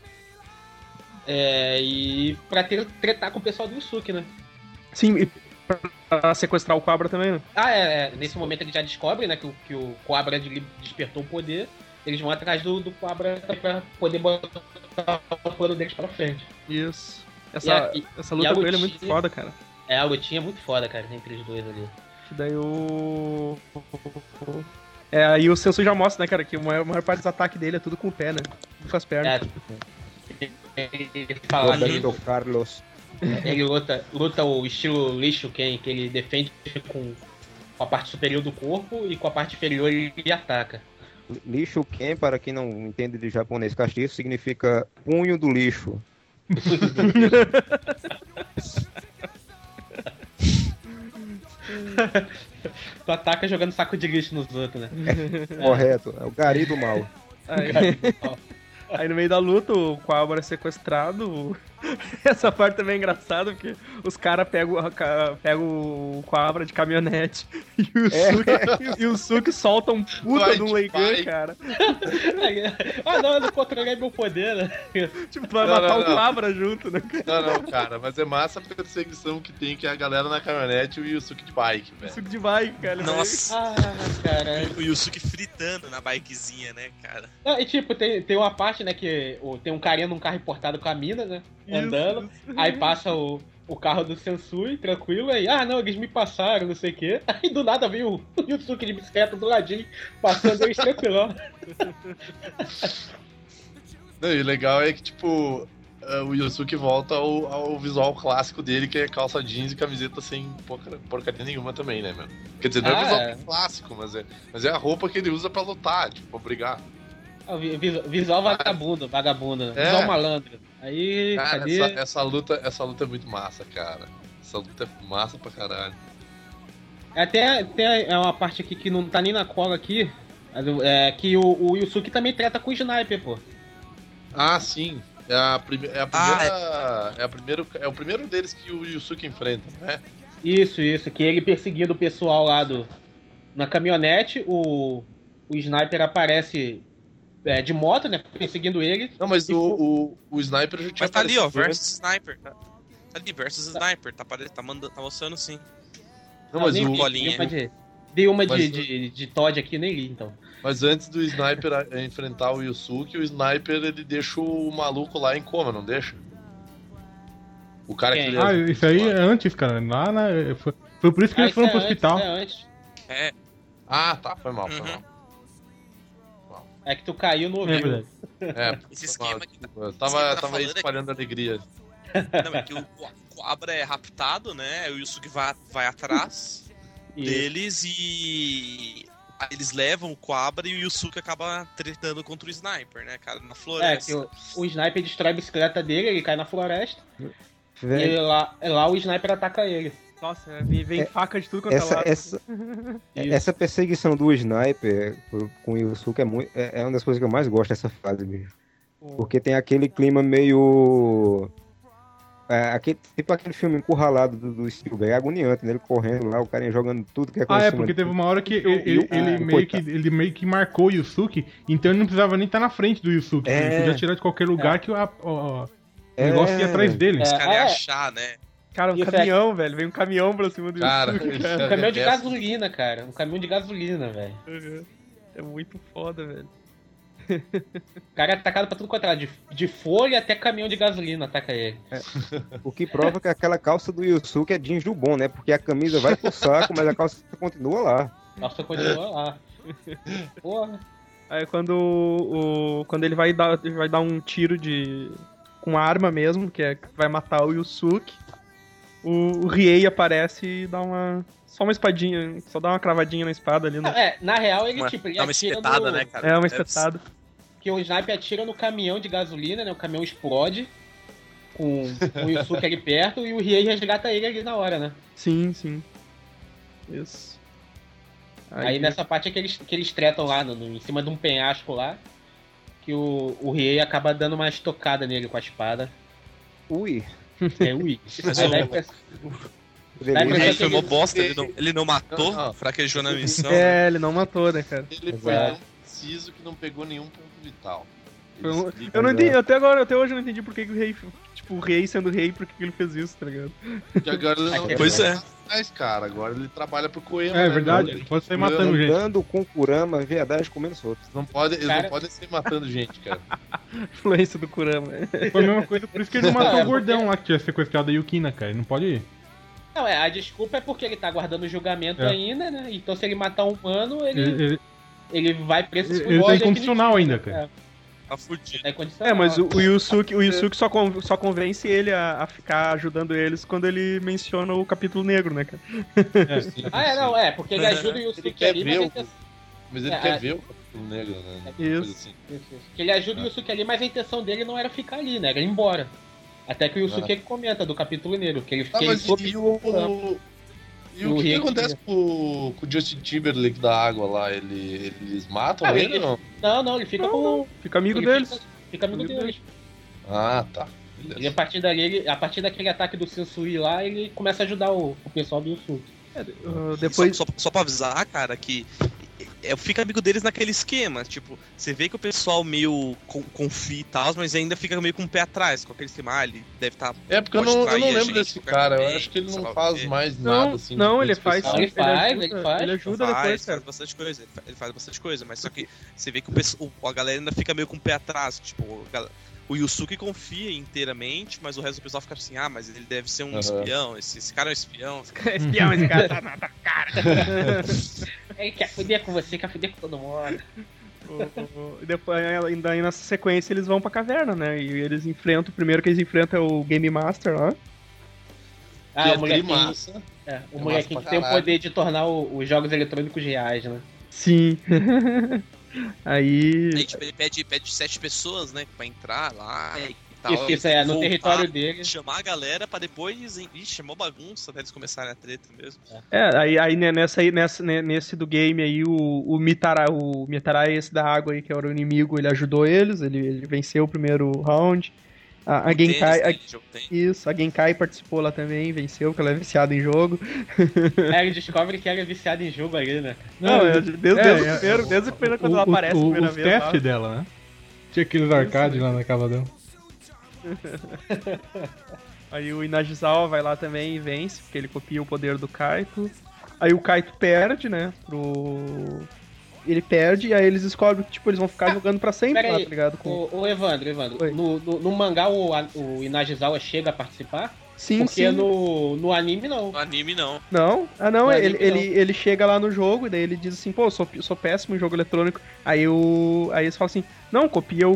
E pra tretar com o pessoal do Yusuke, né? Sim, e pra sequestrar o Quabra também, né? Nesse momento ele já descobre, né, que o Quabra despertou o poder. Eles vão atrás do Quabra pra poder botar o plano deles pra frente. Isso. Essa luta com ele é muito foda, cara. A lutinha é muito foda, cara, entre os dois ali. Que daí aí o Sensui já mostra, né, cara, que a maior parte dos ataques dele é tudo com o pé, né? Tudo com as pernas. Ele fala Roberto Carlos. Ele luta o estilo lixo que ele defende com a parte superior do corpo e com a parte inferior ele ataca. Lixo Ken, para quem não entende de japonês castiço, significa punho do lixo. Tu ataca jogando saco de lixo nos outros, né? Correto, é o gari do mal. Aí no meio da luta o Quabra é sequestrado. Essa parte também é engraçada, porque os caras pegam o Quabra de caminhonete e o Suki solta um puta de um Leigan, cara. Eu não controlei meu poder, né? Tipo, tu vai matar o Quabra junto, né? Não, cara, mas é massa a perseguição que tem, que é a galera na caminhonete e o Yusuke de bike, velho. Yusuke de bike, cara. Nossa. Cara. O Yusuke fritando na bikezinha, né, cara? E tipo, tem uma parte, né, que tem um carinha num carro importado com a mina, né? Andando, aí passa o carro do Sensui, tranquilo, aí, não, eles me passaram, não sei o quê. Aí do nada vem o Yusuke de bicicleta do ladinho, passando eles tranquilão. Não, e o legal é que, tipo, o Yusuke volta ao visual clássico dele, que é calça jeans e camiseta sem porcaria nenhuma também, né, mano? Quer dizer, não é o visual clássico, mas é a roupa que ele usa pra lutar, tipo, pra brigar. Visual vagabundo, visual malandro. Aí, cara, cadê? Essa luta é muito massa, cara. Essa luta é massa pra caralho. Tem uma parte aqui que não tá nem na cola aqui, que o Yusuke também trata com o Sniper, pô. Ah, sim. É o primeiro deles que o Yusuke enfrenta, né? Isso, que ele perseguindo o pessoal lá na caminhonete, o Sniper aparece de moto, né, perseguindo ele. Não, mas o Sniper já tinha... Mas tá ali, ó, versus Sniper. Tá ali, versus Sniper, tá mostrando sim. Não, mas dei uma de Todd aqui, nem li, então. Mas antes do Sniper enfrentar o Yusuke, o Sniper, ele deixa o maluco lá em coma, não deixa? O cara que... isso aí é antes, cara. Foi por isso que eles foram pro hospital. Tá, foi mal. É que tu caiu no ouvido. Esse esquema que eu tava aí espalhando alegria. Não, é que o Quabra é raptado, né? O Yusuke vai atrás deles e eles levam o Quabra e o Yusuke acaba tretando contra o Sniper, né, cara? Na floresta. Que o Sniper destrói a bicicleta dele, ele cai na floresta. E lá o Sniper ataca ele. Nossa, vem faca de tudo quanto é lado. Essa perseguição do Sniper com o Yusuke é uma das coisas que eu mais gosto dessa fase, bicho. Porque tem aquele clima meio... tipo aquele filme encurralado do Spielberg, é agoniante, né? Ele correndo lá, o carinha jogando tudo que é coisa. Porque teve uma hora que ele meio que marcou o Yusuke, então ele não precisava nem estar na frente do Yusuke. Ele podia tirar de qualquer lugar que o negócio ia atrás dele. Os caras iam achar, né? Cara, caminhão, velho. Vem um caminhão pra cima do Yusuke. Um caminhão de gasolina, cara. Um caminhão de gasolina, velho. Uhum. É muito foda, velho. O cara é atacado pra tudo quanto é lado. De folha até caminhão de gasolina ataca ele. O que prova que aquela calça do Yusuke é jeans do bom, né? Porque a camisa vai pro saco, mas a calça continua lá. A calça continua lá. Porra. Aí quando ele vai dar um tiro com arma mesmo, que vai matar o Yusuke, o Riei aparece e dá só uma espadinha, só dá uma cravadinha na espada ali. Na real ele dá uma espetada, né, cara? É uma espetada. Que o Sniper atira no caminhão de gasolina, né? O caminhão explode com o Yusuke ali perto e o Riei resgata ele ali na hora, né? Sim. Isso. Aí nessa parte é que eles tretam lá em cima de um penhasco lá, que o Riei acaba dando uma estocada nele com a espada. Ui. Ui. Mas ele filmou bosta, ele não matou, fraquejou na missão. Ele não matou, né, cara? Ele foi tão preciso que não pegou nenhum ponto vital. Eu não entendi, até hoje eu não entendi por que o rei, tipo, o rei sendo rei, por que ele fez isso, tá ligado? Porque agora ele não pois é. mais, cara, agora ele trabalha pro Koema. É verdade, ele pode sair matando gente. Andando com Kurama, verdade, comendo soltos. Eles não podem sair matando gente, cara. Influência do Kurama. Foi a mesma coisa, por isso que ele não matou o gordão lá que tinha sequestrado a Yukina, cara. Ele não pode ir. Não, a desculpa é porque ele tá aguardando o julgamento ainda, né? Então se ele matar um humano, ele vai preso. Ele tá incondicional ainda, cara. Tá fudido. Mas o Yusuke só convence ele a ficar ajudando eles quando ele menciona o capítulo negro, né, cara? Porque ele ajuda o Yusuke ali, mas ele quer ver o capítulo negro, né? Isso. Assim. Que ele ajuda o Yusuke ali, mas a intenção dele não era ficar ali, né? Era ir embora. Até que o Yusuke comenta do capítulo negro, que ele E o que acontece com o Justin Timberlake da água lá? Eles matam ele ou não? Não, ele fica com... Fica amigo deles. Fica amigo deles. Ah, tá. E a partir daquele ataque do Sensui lá, ele começa a ajudar o pessoal do Yusuke. Depois... Só pra avisar, cara, que fica amigo deles naquele esquema. Tipo, você vê que o pessoal meio confia e tal, mas ainda fica meio com o pé atrás, com aquele esquema. Ele deve estar. Porque eu não lembro desse cara. Eu acho que ele não faz mais nada assim. Não, ele faz. Ele ajuda depois, cara. Faz bastante coisa. Ele faz bastante coisa, mas só que você vê que a galera ainda fica meio com o pé atrás. Tipo, o Yusuke confia inteiramente, mas o resto do pessoal fica assim, mas ele deve ser um espião, esse cara é um espião. Espião, esse cara tá na cara. Ele quer fuder com você, quer fuder com todo mundo. Depois, ainda aí nessa sequência, eles vão pra caverna, né? E eles enfrentam, o primeiro que eles enfrentam é o Game Master lá. O molequinho que tem o poder de tornar os jogos eletrônicos reais, né? Sim. Aí tipo, ele pede 7 pessoas, né, pra entrar lá e tal. Isso no território dele. Chamar a galera pra depois... Ixi, é mó bagunça até eles começarem a treta mesmo. Aí nesse do game aí, o Mitarai, esse da água aí, que era o inimigo, ele ajudou eles, ele venceu o primeiro round. A Genkai. A Genkai participou lá também, venceu, porque ela é viciada em jogo. Ele descobre que ela é viciada em jogo aí, né? Desde o primeiro quando ela aparece a primeira vez. O teste dela, né? Tinha aqueles arcades lá na casa dela. Aí o Inagisawa vai lá também e vence, porque ele copia o poder do Kaito. Aí o Kaito perde, né? Ele perde e aí eles descobrem que tipo, eles vão ficar jogando pra sempre lá, tá ligado? O Evandro, no mangá o Inagisawa chega a participar? Sim, porque no anime não. No anime não. Não? Ele chega lá no jogo e daí ele diz assim, pô, sou péssimo em jogo eletrônico. Aí eles falam assim, não,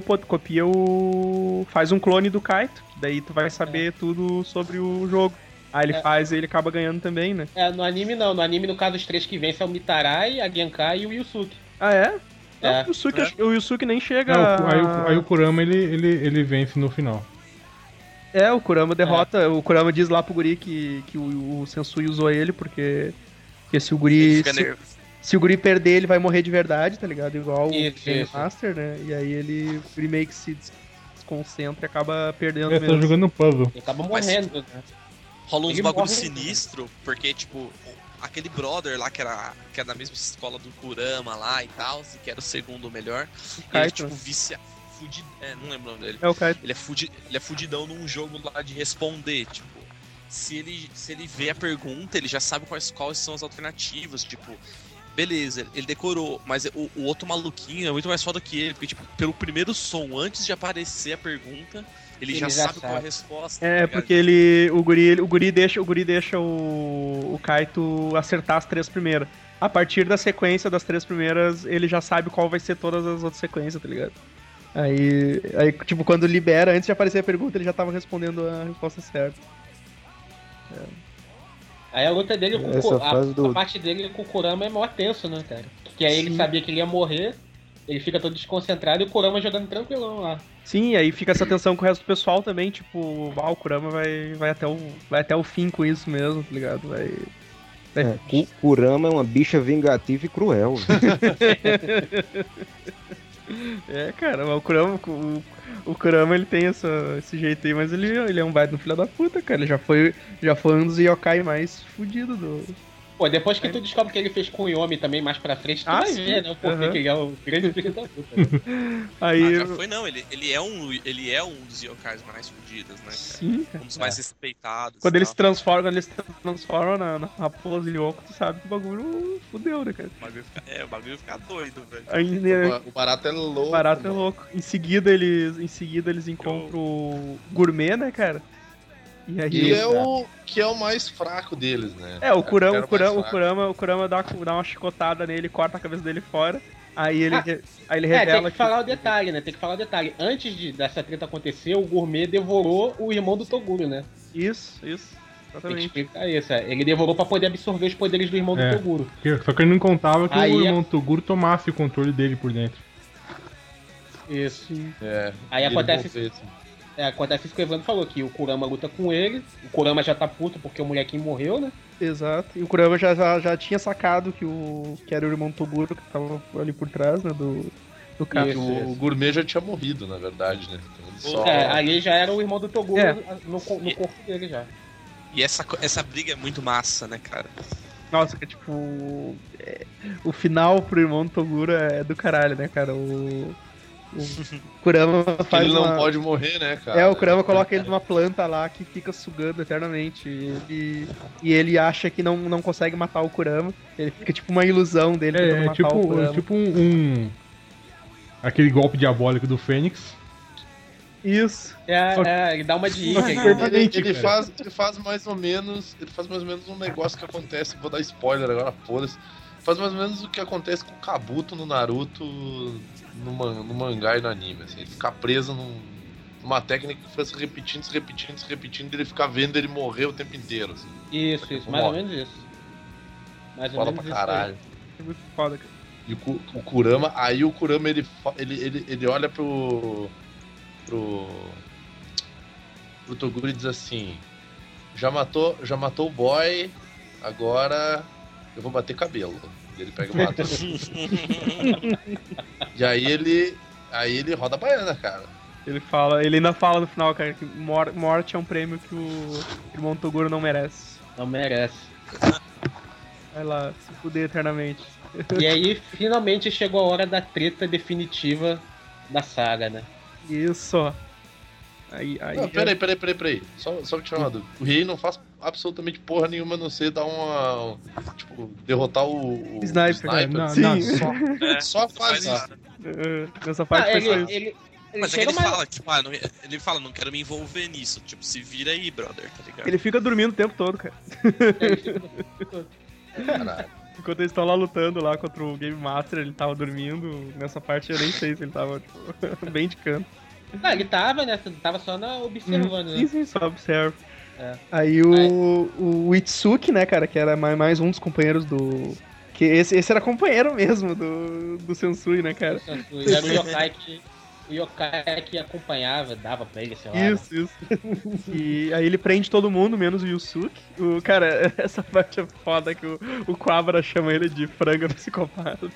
faz um clone do Kaito, daí tu vai saber tudo sobre o jogo. Aí ele faz e ele acaba ganhando também, né? No anime não. No anime, no caso, os 3 que vencem é o Mitarai, a Genkai e o Yusuke. Ah, é? Não, o Yusuke nem chega... Aí o Kurama, ele vence no final. O Kurama derrota... O Kurama diz lá pro Guri que o Sensui usou ele, porque se o Guri... Se o Guri perder, ele vai morrer de verdade, tá ligado? Igual o Game Master, né? E aí o Guri meio que se desconcentra e acaba perdendo mesmo. Ele tá jogando puzzle. Ele acaba morrendo, né? Rola uns bagulho sinistro, porque, tipo, aquele brother lá que era da mesma escola do Kurama lá e tal, que era o segundo melhor, ele, tipo, não lembro o nome dele. É o Kaito. Ele é fudidão num jogo lá de responder, tipo, se ele vê a pergunta, ele já sabe quais são as alternativas, tipo, beleza, ele decorou, mas o outro maluquinho é muito mais foda que ele, porque, tipo, pelo primeiro som, antes de aparecer a pergunta... Ele já sabe qual é a resposta. Porque o Guri deixa o Kaito acertar as 3 primeiras. A partir da sequência das 3 primeiras, ele já sabe qual vai ser todas as outras sequências, tá ligado? Aí tipo, quando libera, antes de aparecer a pergunta, ele já tava respondendo a resposta certa. Aí a luta dele com a parte dele com o Kurama é maior tenso, né, cara? Que aí ele sabia que ele ia morrer, ele fica todo desconcentrado e o Kurama jogando tranquilão lá. Sim, aí fica essa tensão com o resto do pessoal também, tipo, o Kurama vai até o fim com isso mesmo, tá ligado? Kurama é uma bicha vingativa e cruel. Cara, o Kurama ele tem esse jeito aí, mas ele é um baita no filho da puta, cara. Ele já foi um dos yokai mais fudidos do... Pô, depois que tu descobre que ele fez com o Yomi também mais pra frente, tu vai ver, né? Porque ele é o grande filho da puta. Né? Aí já foi, não. Ele é um dos yokais mais fudidos, né, cara? Sim, cara. Um dos mais respeitados. Quando eles se transformam na Raposa Yoko, tu sabe que o bagulho fudeu, né, cara? O bagulho fica doido, velho. O barato é louco. O barato é louco. Em seguida eles encontram o Gourmet, né, cara? E aí, que é o mais fraco deles, né? O Kurama dá uma chicotada nele, corta a cabeça dele fora. Aí ele revela. Tem que falar o detalhe, né? Antes dessa treta acontecer, o Gourmet devorou o irmão do Toguro, né? Isso. Exatamente. Tem que explicar isso. Ele devorou pra poder absorver os poderes do irmão do Toguro. Só que ele não contava que o irmão do Toguro tomasse o controle dele por dentro. Isso. Aí acontece isso que o Evandro falou, que o Kurama luta com ele, o Kurama já tá puto porque o molequinho morreu, né? Exato, e o Kurama já tinha sacado que era o irmão Toguro que tava ali por trás, né, do cara. O Gourmet já tinha morrido, na verdade, né? Então, ali já era o irmão do Toguro no corpo dele já. E essa briga é muito massa, né, cara? Nossa, que tipo... o final pro irmão do Toguro é do caralho, né, cara? O Kurama faz ele não pode morrer, né, cara? O Kurama coloca ele numa planta lá que fica sugando eternamente. E ele acha que não consegue matar o Kurama. Ele fica tipo uma ilusão dele tentando matar o Kurama. Tipo aquele golpe diabólico do Fênix. Isso. Ele dá uma de ele faz mais ou menos um negócio que acontece, vou dar spoiler agora, foda-se. Faz mais ou menos o que acontece com o Kabuto no Naruto, no mangá e no anime, assim. Ele ficar preso numa técnica que foi se repetindo, e ele ficar vendo ele morrer o tempo inteiro, assim. Isso, mais ou menos isso. Foda pra caralho. É muito foda, cara. E o Kurama, ele olha pro Toguro e diz assim: já matou o boy, agora eu vou bater cabelo. E ele pega e mata. E aí ele roda a baiana, cara. Ele ainda fala no final, cara, que morte é um prêmio que o irmão Toguro não merece. Não merece. Vai lá, se fuder eternamente. E aí, finalmente chegou a hora da treta definitiva da saga, né? Isso. Aí, não, peraí. Só que tirar uma dúvida. O Rei não faz absolutamente porra nenhuma, a não ser dar tipo, derrotar o Sniper. Só faz isso. Nessa parte mas ele fala, tipo, ele fala, não quero me envolver nisso. Tipo, se vira aí, brother, tá ligado? Ele fica dormindo o tempo todo, cara. Caralho. Enquanto eles estão lá lutando lá contra o Game Master, ele tava dormindo. Nessa parte eu nem sei se ele tava, tipo, bem de canto. Não, ele tava, né? Tava só observando, né? Sim, só observa. Aí o Itsuki, né, cara, que era mais um dos companheiros do... Que esse era companheiro mesmo do Sensui, né, cara? Era o yokai que acompanhava, dava pra ele, sei lá. Isso. E aí ele prende todo mundo, menos o Yusuke. Cara, essa parte é foda que o Quabra chama ele de franga psicopata.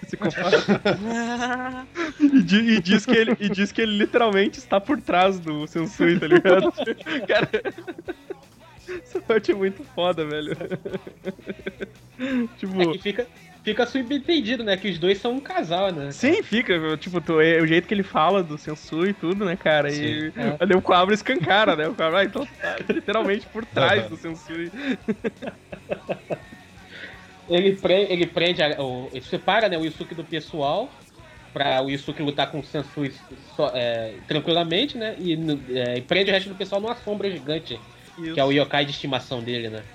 e diz que ele literalmente está por trás do Sensui, tá ligado? Cara, essa parte é muito foda, velho. Tipo... É que fica subentendido, né? Que os dois são um casal, né? Sim, fica. Tipo, o jeito que ele fala do Sensui e tudo, né, cara? Sim. E ali o Quabra escancara, né? O Quabra, então tá literalmente por trás do Sensui. Ele prende, ele separa, né, o Yusuke do pessoal pra o Yusuke lutar com o Sensui tranquilamente, né? E prende o resto do pessoal numa sombra gigante. Isso. Que é o yokai de estimação dele, né?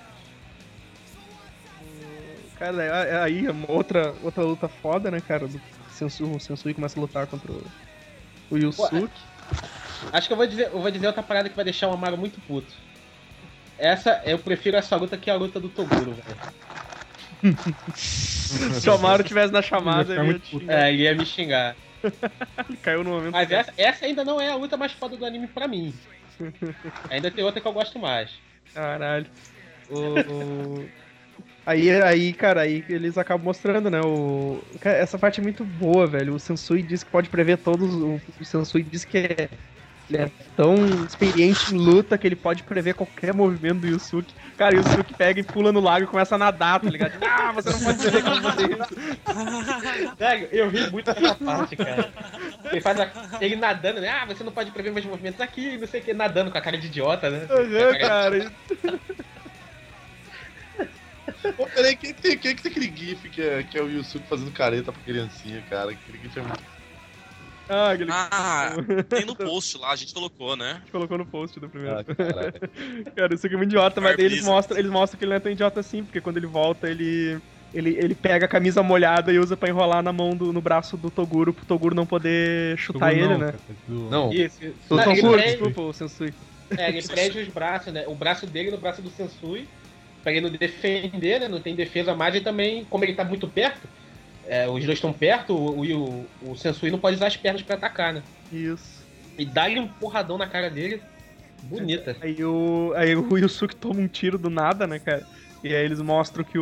Cara, aí outra luta foda, né, cara? O Sensui começa a lutar contra o Yusuke. Acho que eu vou dizer outra parada que vai deixar o Amaro muito puto. eu prefiro essa luta que a luta do Toguro, velho. Se o Amaro tivesse na chamada, ele ia me xingar. Ele caiu no momento. Mas essa ainda não é a luta mais foda do anime pra mim. Ainda tem outra que eu gosto mais. Caralho. Aí, cara, eles acabam mostrando, né? Cara, essa parte é muito boa, velho. O Sensui diz que pode prever todos. O Sensui diz que ele é tão experiente em luta que ele pode prever qualquer movimento do Yusuke. Cara, o Yusuke pega e pula no lago e começa a nadar, tá ligado? Ah, você não pode dizer que eu vou fazer isso. Velho, eu ri muito dessa parte, cara. Ele faz ele nadando, né? Ah, você não pode prever meus movimentos aqui, não sei o que, nadando com a cara de idiota, né? Cara. Pô, peraí, quem tem aquele gif que é o Yusuke fazendo careta pra criancinha, cara? Aquele gif é muito... Tem no post lá, a gente colocou, né? A gente colocou no post do primeiro. Cara, isso aqui é muito idiota, mas daí eles mostram que ele não é tão idiota assim, porque quando ele volta, ele pega a camisa molhada e usa pra enrolar no braço do Toguro, pro Toguro não poder chutar ele, né? Não. Isso. Desculpa, o Sensui. Ele prende os braços, né? O braço dele no braço do Sensui, pra ele não defender, né? Não tem defesa mais, e também, como ele tá muito perto, os dois estão perto, o Sensui não pode usar as pernas pra atacar, né? Isso. E dá-lhe um porradão na cara dele, bonita. Aí o Yusuke toma um tiro do nada, né, cara? E aí eles mostram que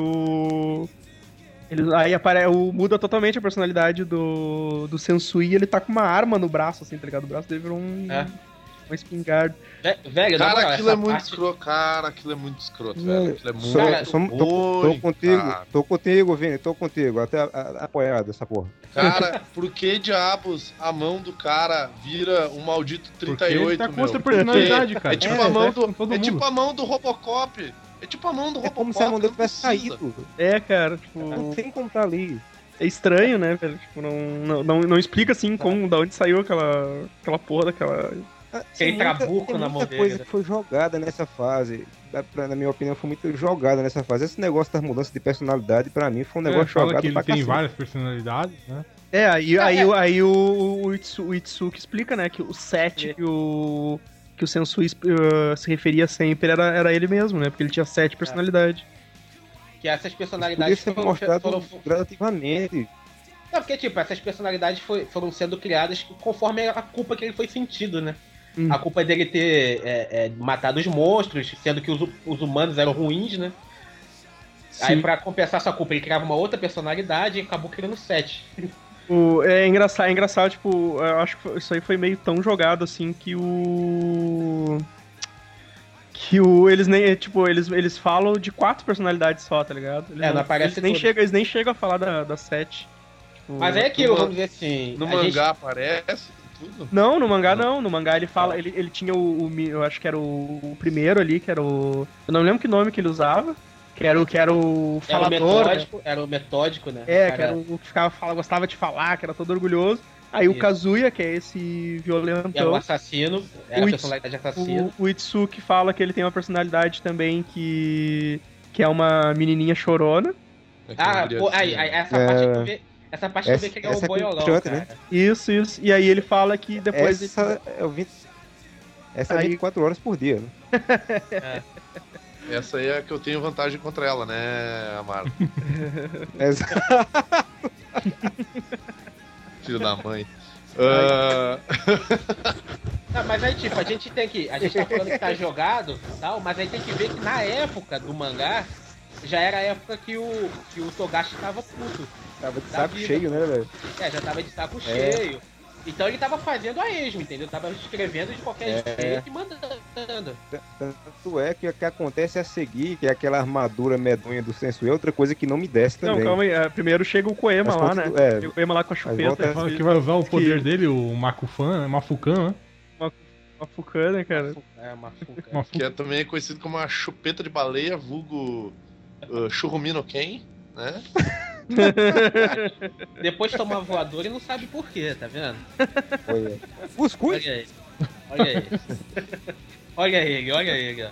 muda totalmente a personalidade do Sensui, e ele tá com uma arma no braço, assim, tá ligado? O braço dele virou uma espingarda. Velho, cara, aquilo é muito escroto. Cara, aquilo é muito escroto, velho. Aquilo é muito... Tô contigo, Vini, tô contigo. Até apoiado essa porra. Cara, por que diabos a mão do cara vira um maldito 38, porque ele tá com essa personalidade, cara. É tipo a mão do Robocop. É tipo a mão do Robocop. É como se a mão dele tivesse saído. É, cara, tipo... Não tem como tá ali. É estranho, né, velho? Tipo, não explica, assim, da onde saiu aquela porra daquela... Tem trabuco na mão dele. Muita coisa que foi jogada nessa fase. Na minha opinião, foi muito jogada nessa fase. Esse negócio das mudanças de personalidade, pra mim, foi um negócio jogado que ele pra tem cacete. várias personalidades, né? Aí o Itsuki explica, né, que o 7 que o Sensui se referia sempre era ele mesmo, né? Porque ele tinha 7 personalidades. Que essas personalidades foram mostradas gradativamente. Não, porque, tipo, essas personalidades foram sendo criadas conforme a culpa que ele foi sentindo, né? A culpa dele ter matado os monstros, sendo que os humanos eram ruins, né? Sim. Aí, pra compensar essa culpa, ele criava uma outra personalidade e acabou criando 7. É engraçado, tipo, eu acho que isso aí foi meio tão jogado, assim, que eles falam de 4 personalidades só, tá ligado? Não aparece eles nem chegam a falar da 7. Tipo, mas é aquilo, vamos dizer assim... No mangá aparece tudo? Não, no mangá não. No mangá ele fala... Ele tinha eu acho que era o primeiro ali, que era o... Eu não lembro que nome que ele usava. Que era o falador. Era o metódico, né? Que era o que gostava de falar, que era todo orgulhoso. Aí o Kazuya, que é esse violentão. É o assassino, era a personalidade assassino. O Itsuki fala que ele tem uma personalidade também que é uma menininha chorona. Essa parte tu vê que ele é o boiolão, cara. Né? Isso. E aí ele fala que depois... Essa é 24 horas por dia, né? Essa aí é a que eu tenho vantagem contra ela, né, Amaro? Filho da mãe. Não, mas aí, tipo, a gente tá falando que tá jogado e tal, mas aí tem que ver que na época do mangá, já era a época que o Togashi tava puto. Tava de saco cheio, né, velho? Já tava de saco cheio. Então ele tava fazendo a esmo, entendeu? Tava escrevendo de qualquer jeito e mandando. Tanto é que o que acontece a seguir, que é aquela armadura medonha do Sensui, é outra coisa que não me desce também. Não, calma aí. Primeiro chega o Koema lá, né? Chega o Koema lá com a chupeta. Fala que vai usar o poder dele, o Mafukan, né? Mafukan, né, cara? Mafukan. Que também é conhecido como a chupeta de baleia, vulgo Churrumino Ken, né? Depois toma voador e não sabe por quê, tá vendo? Olha ele.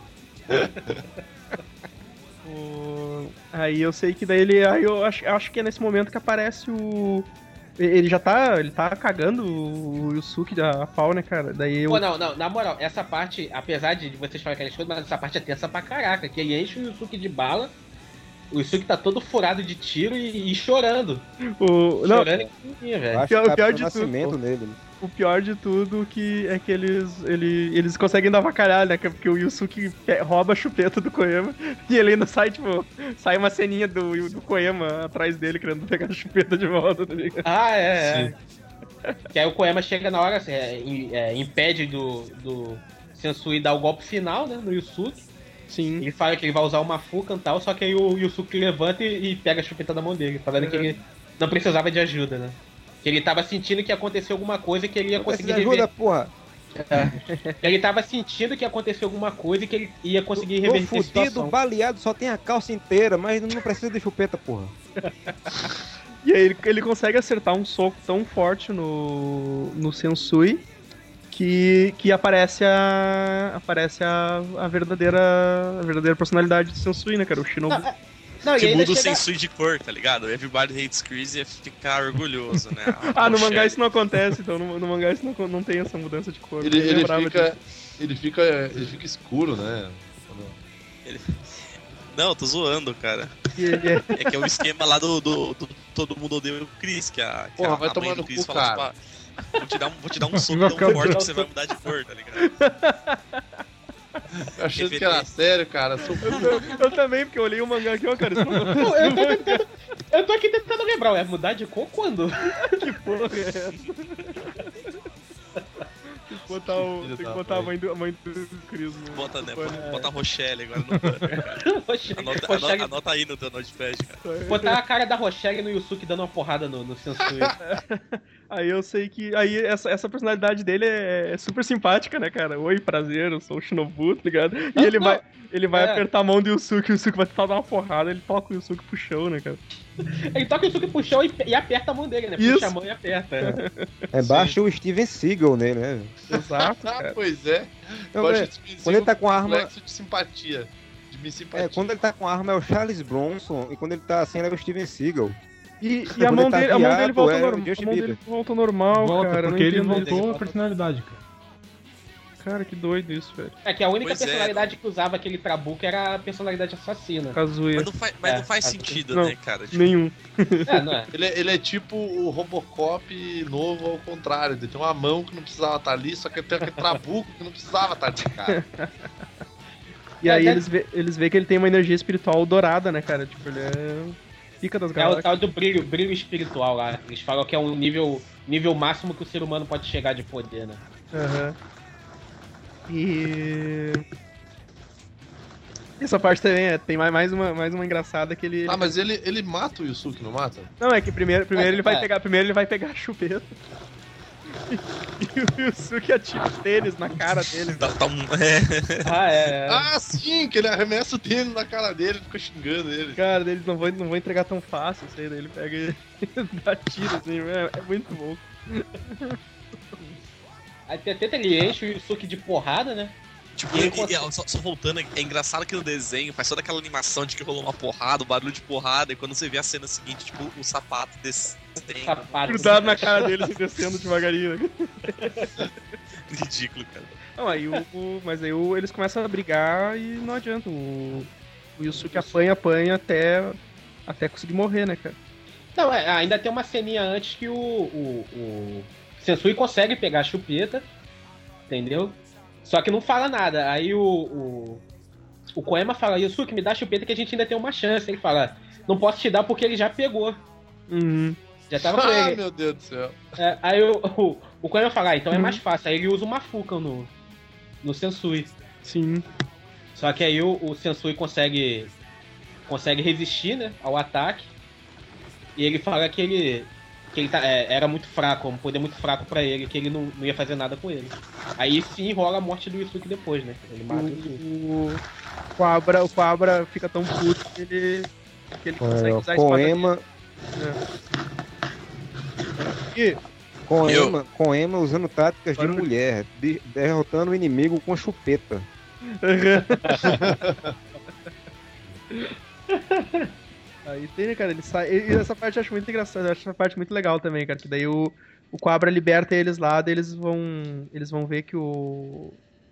Aí eu sei que daí ele... Aí eu acho que é nesse momento que aparece o Ele já tá. Ele tá cagando o Yusuke a pau, né, cara? Daí eu. Pô, não, na moral, essa parte, apesar de vocês falarem aquelas coisas, mas essa parte é tensa pra caraca, que ele enche o Yusuke de bala, o Yusuke tá todo furado de tiro e chorando. Chorando e velho. O pior de tudo. Nele. O pior de tudo é que eles conseguem dar avacalhar, né? Porque o Yusuke rouba a chupeta do Koema e ele ainda sai, tipo, sai uma ceninha do Koema atrás dele querendo pegar a chupeta de volta, tá ligado? É. Que aí o Koema chega na hora, assim, impede do Sensui dar o golpe final, né, no Yusuke. Sim. Ele fala que ele vai usar uma Fukan e tal, só que aí o Yusuke levanta e pega a chupeta da mão dele, falando que ele não precisava de ajuda, né? Que ele tava sentindo que ia acontecer alguma coisa que ele ia conseguir ajuda, porra. Ele tava sentindo que ia acontecer alguma coisa e que ele ia conseguir reverter a situação. Baleado, só tem a calça inteira, mas não precisa de chupeta, porra. E aí ele consegue acertar um soco tão forte no Sensui que aparece a verdadeira personalidade do Sensui, né, cara? O Shinobu. Que muda o Sensui de cor, tá ligado? Everybody Hates Chris ia ficar orgulhoso, né? No mangá isso não acontece, então no mangá isso não tem essa mudança de cor. Ele fica escuro, né? Não, eu tô zoando, cara. É que é o esquema lá do Todo Mundo Odeia o Chris, que a vai tomar no cu, cara. Tipo, vou te dar um soco tão forte que você vai mudar de cor, tá ligado? Eu achei que era sério, cara. Eu também, porque eu olhei o mangá aqui, ó, cara. Eu tô aqui tentando lembrar, mudar de cor quando? Que porra é essa? Tem que botar a mãe do Chris. Bota a Rochelle agora no pano, cara. Anota aí no teu notepad, cara. Botar a cara da Rochelle no Yusuke dando uma porrada no Sensui. Aí eu sei que... Aí essa personalidade dele é super simpática, né, cara? Oi, prazer, eu sou o Shinobu, tá ligado? E ele vai apertar a mão do Yusuke, o Yusuke vai tentar dar uma porrada, ele toca o Yusuke pro chão, né, cara? Ele toca o Yusuke pro chão e aperta a mão dele, né? Puxa a mão e aperta. Baixa o Steven Seagal nele, né? Exato, cara. Pois é. Quando ele tá com a arma... de simpatia. De minha simpatia. Quando ele tá com a arma é o Charles Bronson, e quando ele tá assim, ele é o Steven Seagal. E a mão dele volta normal, cara. Porque ele voltou a personalidade, cara. Cara, que doido isso, velho. É que a única personalidade que usava aquele Trabuco era a personalidade assassina. Kazuya. Mas não faz sentido, né, cara? Tipo... Nenhum. Não é. Ele é tipo o Robocop novo ao contrário. Ele tem uma mão que não precisava estar ali, só que ele tem aquele Trabuco que não precisava estar ali, cara. E aí eles veem que ele tem uma energia espiritual dourada, né, cara? Tipo, ele é... Pica das galáxias. É o tal do brilho espiritual lá. Eles falam que é um nível máximo que o ser humano pode chegar de poder, né? E... Essa parte também tem mais uma engraçada que ele... mas ele mata o Yusuke, não mata? Não, é que primeiro ele vai pegar a chupeta. E o Yusuke atira o tênis na cara dele. Sim, que ele arremessa o tênis na cara dele e fica xingando ele. Cara, eles não vão entregar tão fácil isso aí, daí ele pega e dá tiro assim, é muito bom. Aí tenta ele enche o Yusuke de porrada, né? Tipo, só voltando, é engraçado que no desenho faz toda aquela animação de que rolou uma porrada, o barulho de porrada, e quando você vê a cena seguinte, tipo, o sapato descendo. Grudado na cara dele, assim, descendo devagarinho, né? Ridículo, cara. Não, aí mas aí eles começam a brigar e não adianta. O Yusuke apanha até conseguir morrer, né, cara? Não, ainda tem uma ceninha antes que o Sensui consegue pegar a chupeta, entendeu? Só que não fala nada. Aí o Koema fala, Yusuke, me dá a chupeta que a gente ainda tem uma chance. Ele fala, não posso te dar porque ele já pegou. Uhum. Já tava com ele. Meu Deus do céu. Aí o Koema fala, então é mais fácil. Aí ele usa uma Fukan no Sensui. Sim. Só que aí o Sensui consegue resistir, né, ao ataque. E ele fala que ele era muito fraco, um poder muito fraco pra ele, que ele não ia fazer nada com ele. Aí sim rola a morte do Yusuke depois, né? Ele mata o Quabra fica tão puto que ele consegue usar a espada dele. Koema usando táticas de mulher, derrotando o inimigo com chupeta. Aí tem, né, cara, ele sai. E essa parte eu acho muito engraçada, eu acho essa parte muito legal também, cara. Que daí o Cobra liberta eles lá, daí eles vão ver que o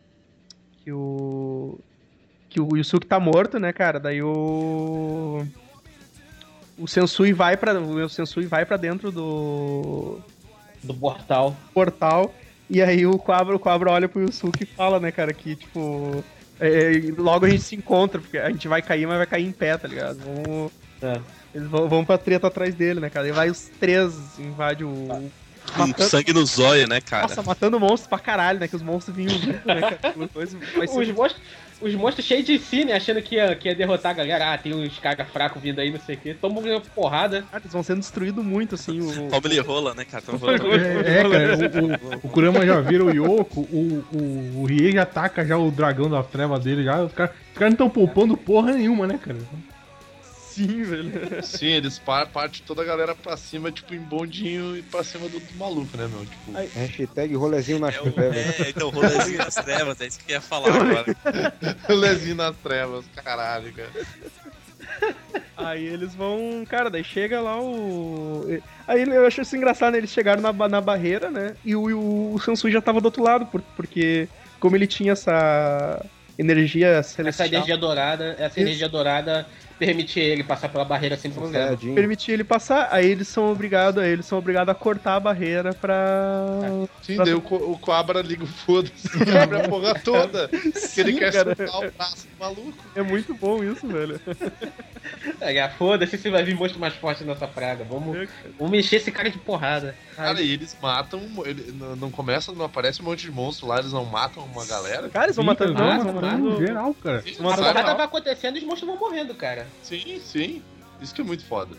Yusuke tá morto, né, cara? Daí o Sensui vai pra dentro do portal. E aí o Cobra olha pro Yusuke e fala, né, cara, que tipo logo a gente se encontra, porque a gente vai cair, mas vai cair em pé, tá ligado? Eles vão pra treta atrás dele, né, cara? E vai os três, invade o... Matando... sangue no zóio, né, cara? Nossa, matando monstros pra caralho, né? Que os monstros vinham junto, né, cara? Os monstros cheios de si, né? Achando que ia derrotar a galera. Ah, tem uns caras fracos vindo aí, não sei o quê. Todo mundo ganhando porrada. Cara, eles vão sendo destruídos muito, assim. Como ele rola, né, cara? Cara, o Kurama já vira o Yoko, o Rie já ataca já o dragão das trevas dele já. Os caras não estão poupando porra nenhuma, né, cara? Sim, velho. Sim, eles partem toda a galera pra cima, tipo, em bondinho e pra cima do maluco, né, meu? Tipo... Hashtag rolezinho nas trevas. Então, rolezinho nas trevas, é isso que eu ia falar agora. Rolezinho nas trevas, caralho, cara. Aí eles vão... Cara, daí chega lá o... Aí eu acho isso engraçado, né? Eles chegaram na barreira, né? E o Sensui já tava do outro lado, porque como ele tinha essa energia celestial... Essa energia dourada permitir ele passar pela barreira sem problema. Permitir ele passar, aí eles são obrigados a cortar a barreira pra... Sim, daí o Cobra liga o foda-se e abre a porra toda. Sim, ele quer soltar o braço do maluco. É muito bom isso, velho. Foda-se se vai vir monstro mais forte nessa praga. Vamos mexer esse cara de porrada. Cara, e eles matam... Não aparece um monte de monstro lá, eles não matam uma galera? Cara, eles vão matando geral, cara. A porrada vai acontecendo e os monstros vão morrendo, cara. Sim. Isso que é muito foda.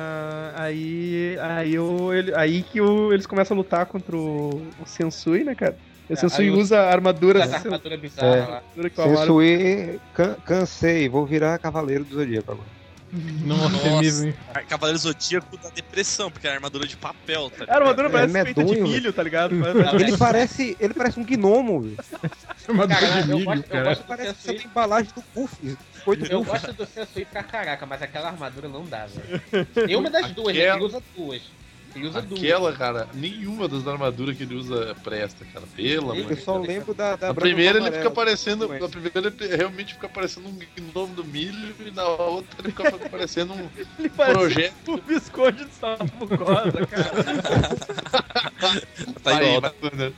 Eles começam a lutar contra o Sensui, né, cara? O Sensui usa a armadura... armadura bizarra lá. Sensui, cansei, vou virar Cavaleiro do Zodíaco agora. Nossa, é mesmo, hein? Cavaleiro Zodíaco da depressão, porque é armadura de papel, tá ligado? A armadura parece feita de milho, tá ligado? Ele parece um gnomo, velho. Armadura de milho, cara. Parece que você tem embalagem do Goofy. Eu gosto do Sensui pra caraca, mas aquela armadura não dá, velho. Tem uma das duas, ele usa duas. Aquela, cara, nenhuma das armaduras que ele usa presta, cara. Pela mãe. Eu só lembro da na primeira ele fica parecendo. Na primeira ele realmente fica parecendo um gnomo do milho e na outra ele fica parecendo um projeto. O Visconde de Sabugosa, cara. Tá igual, né?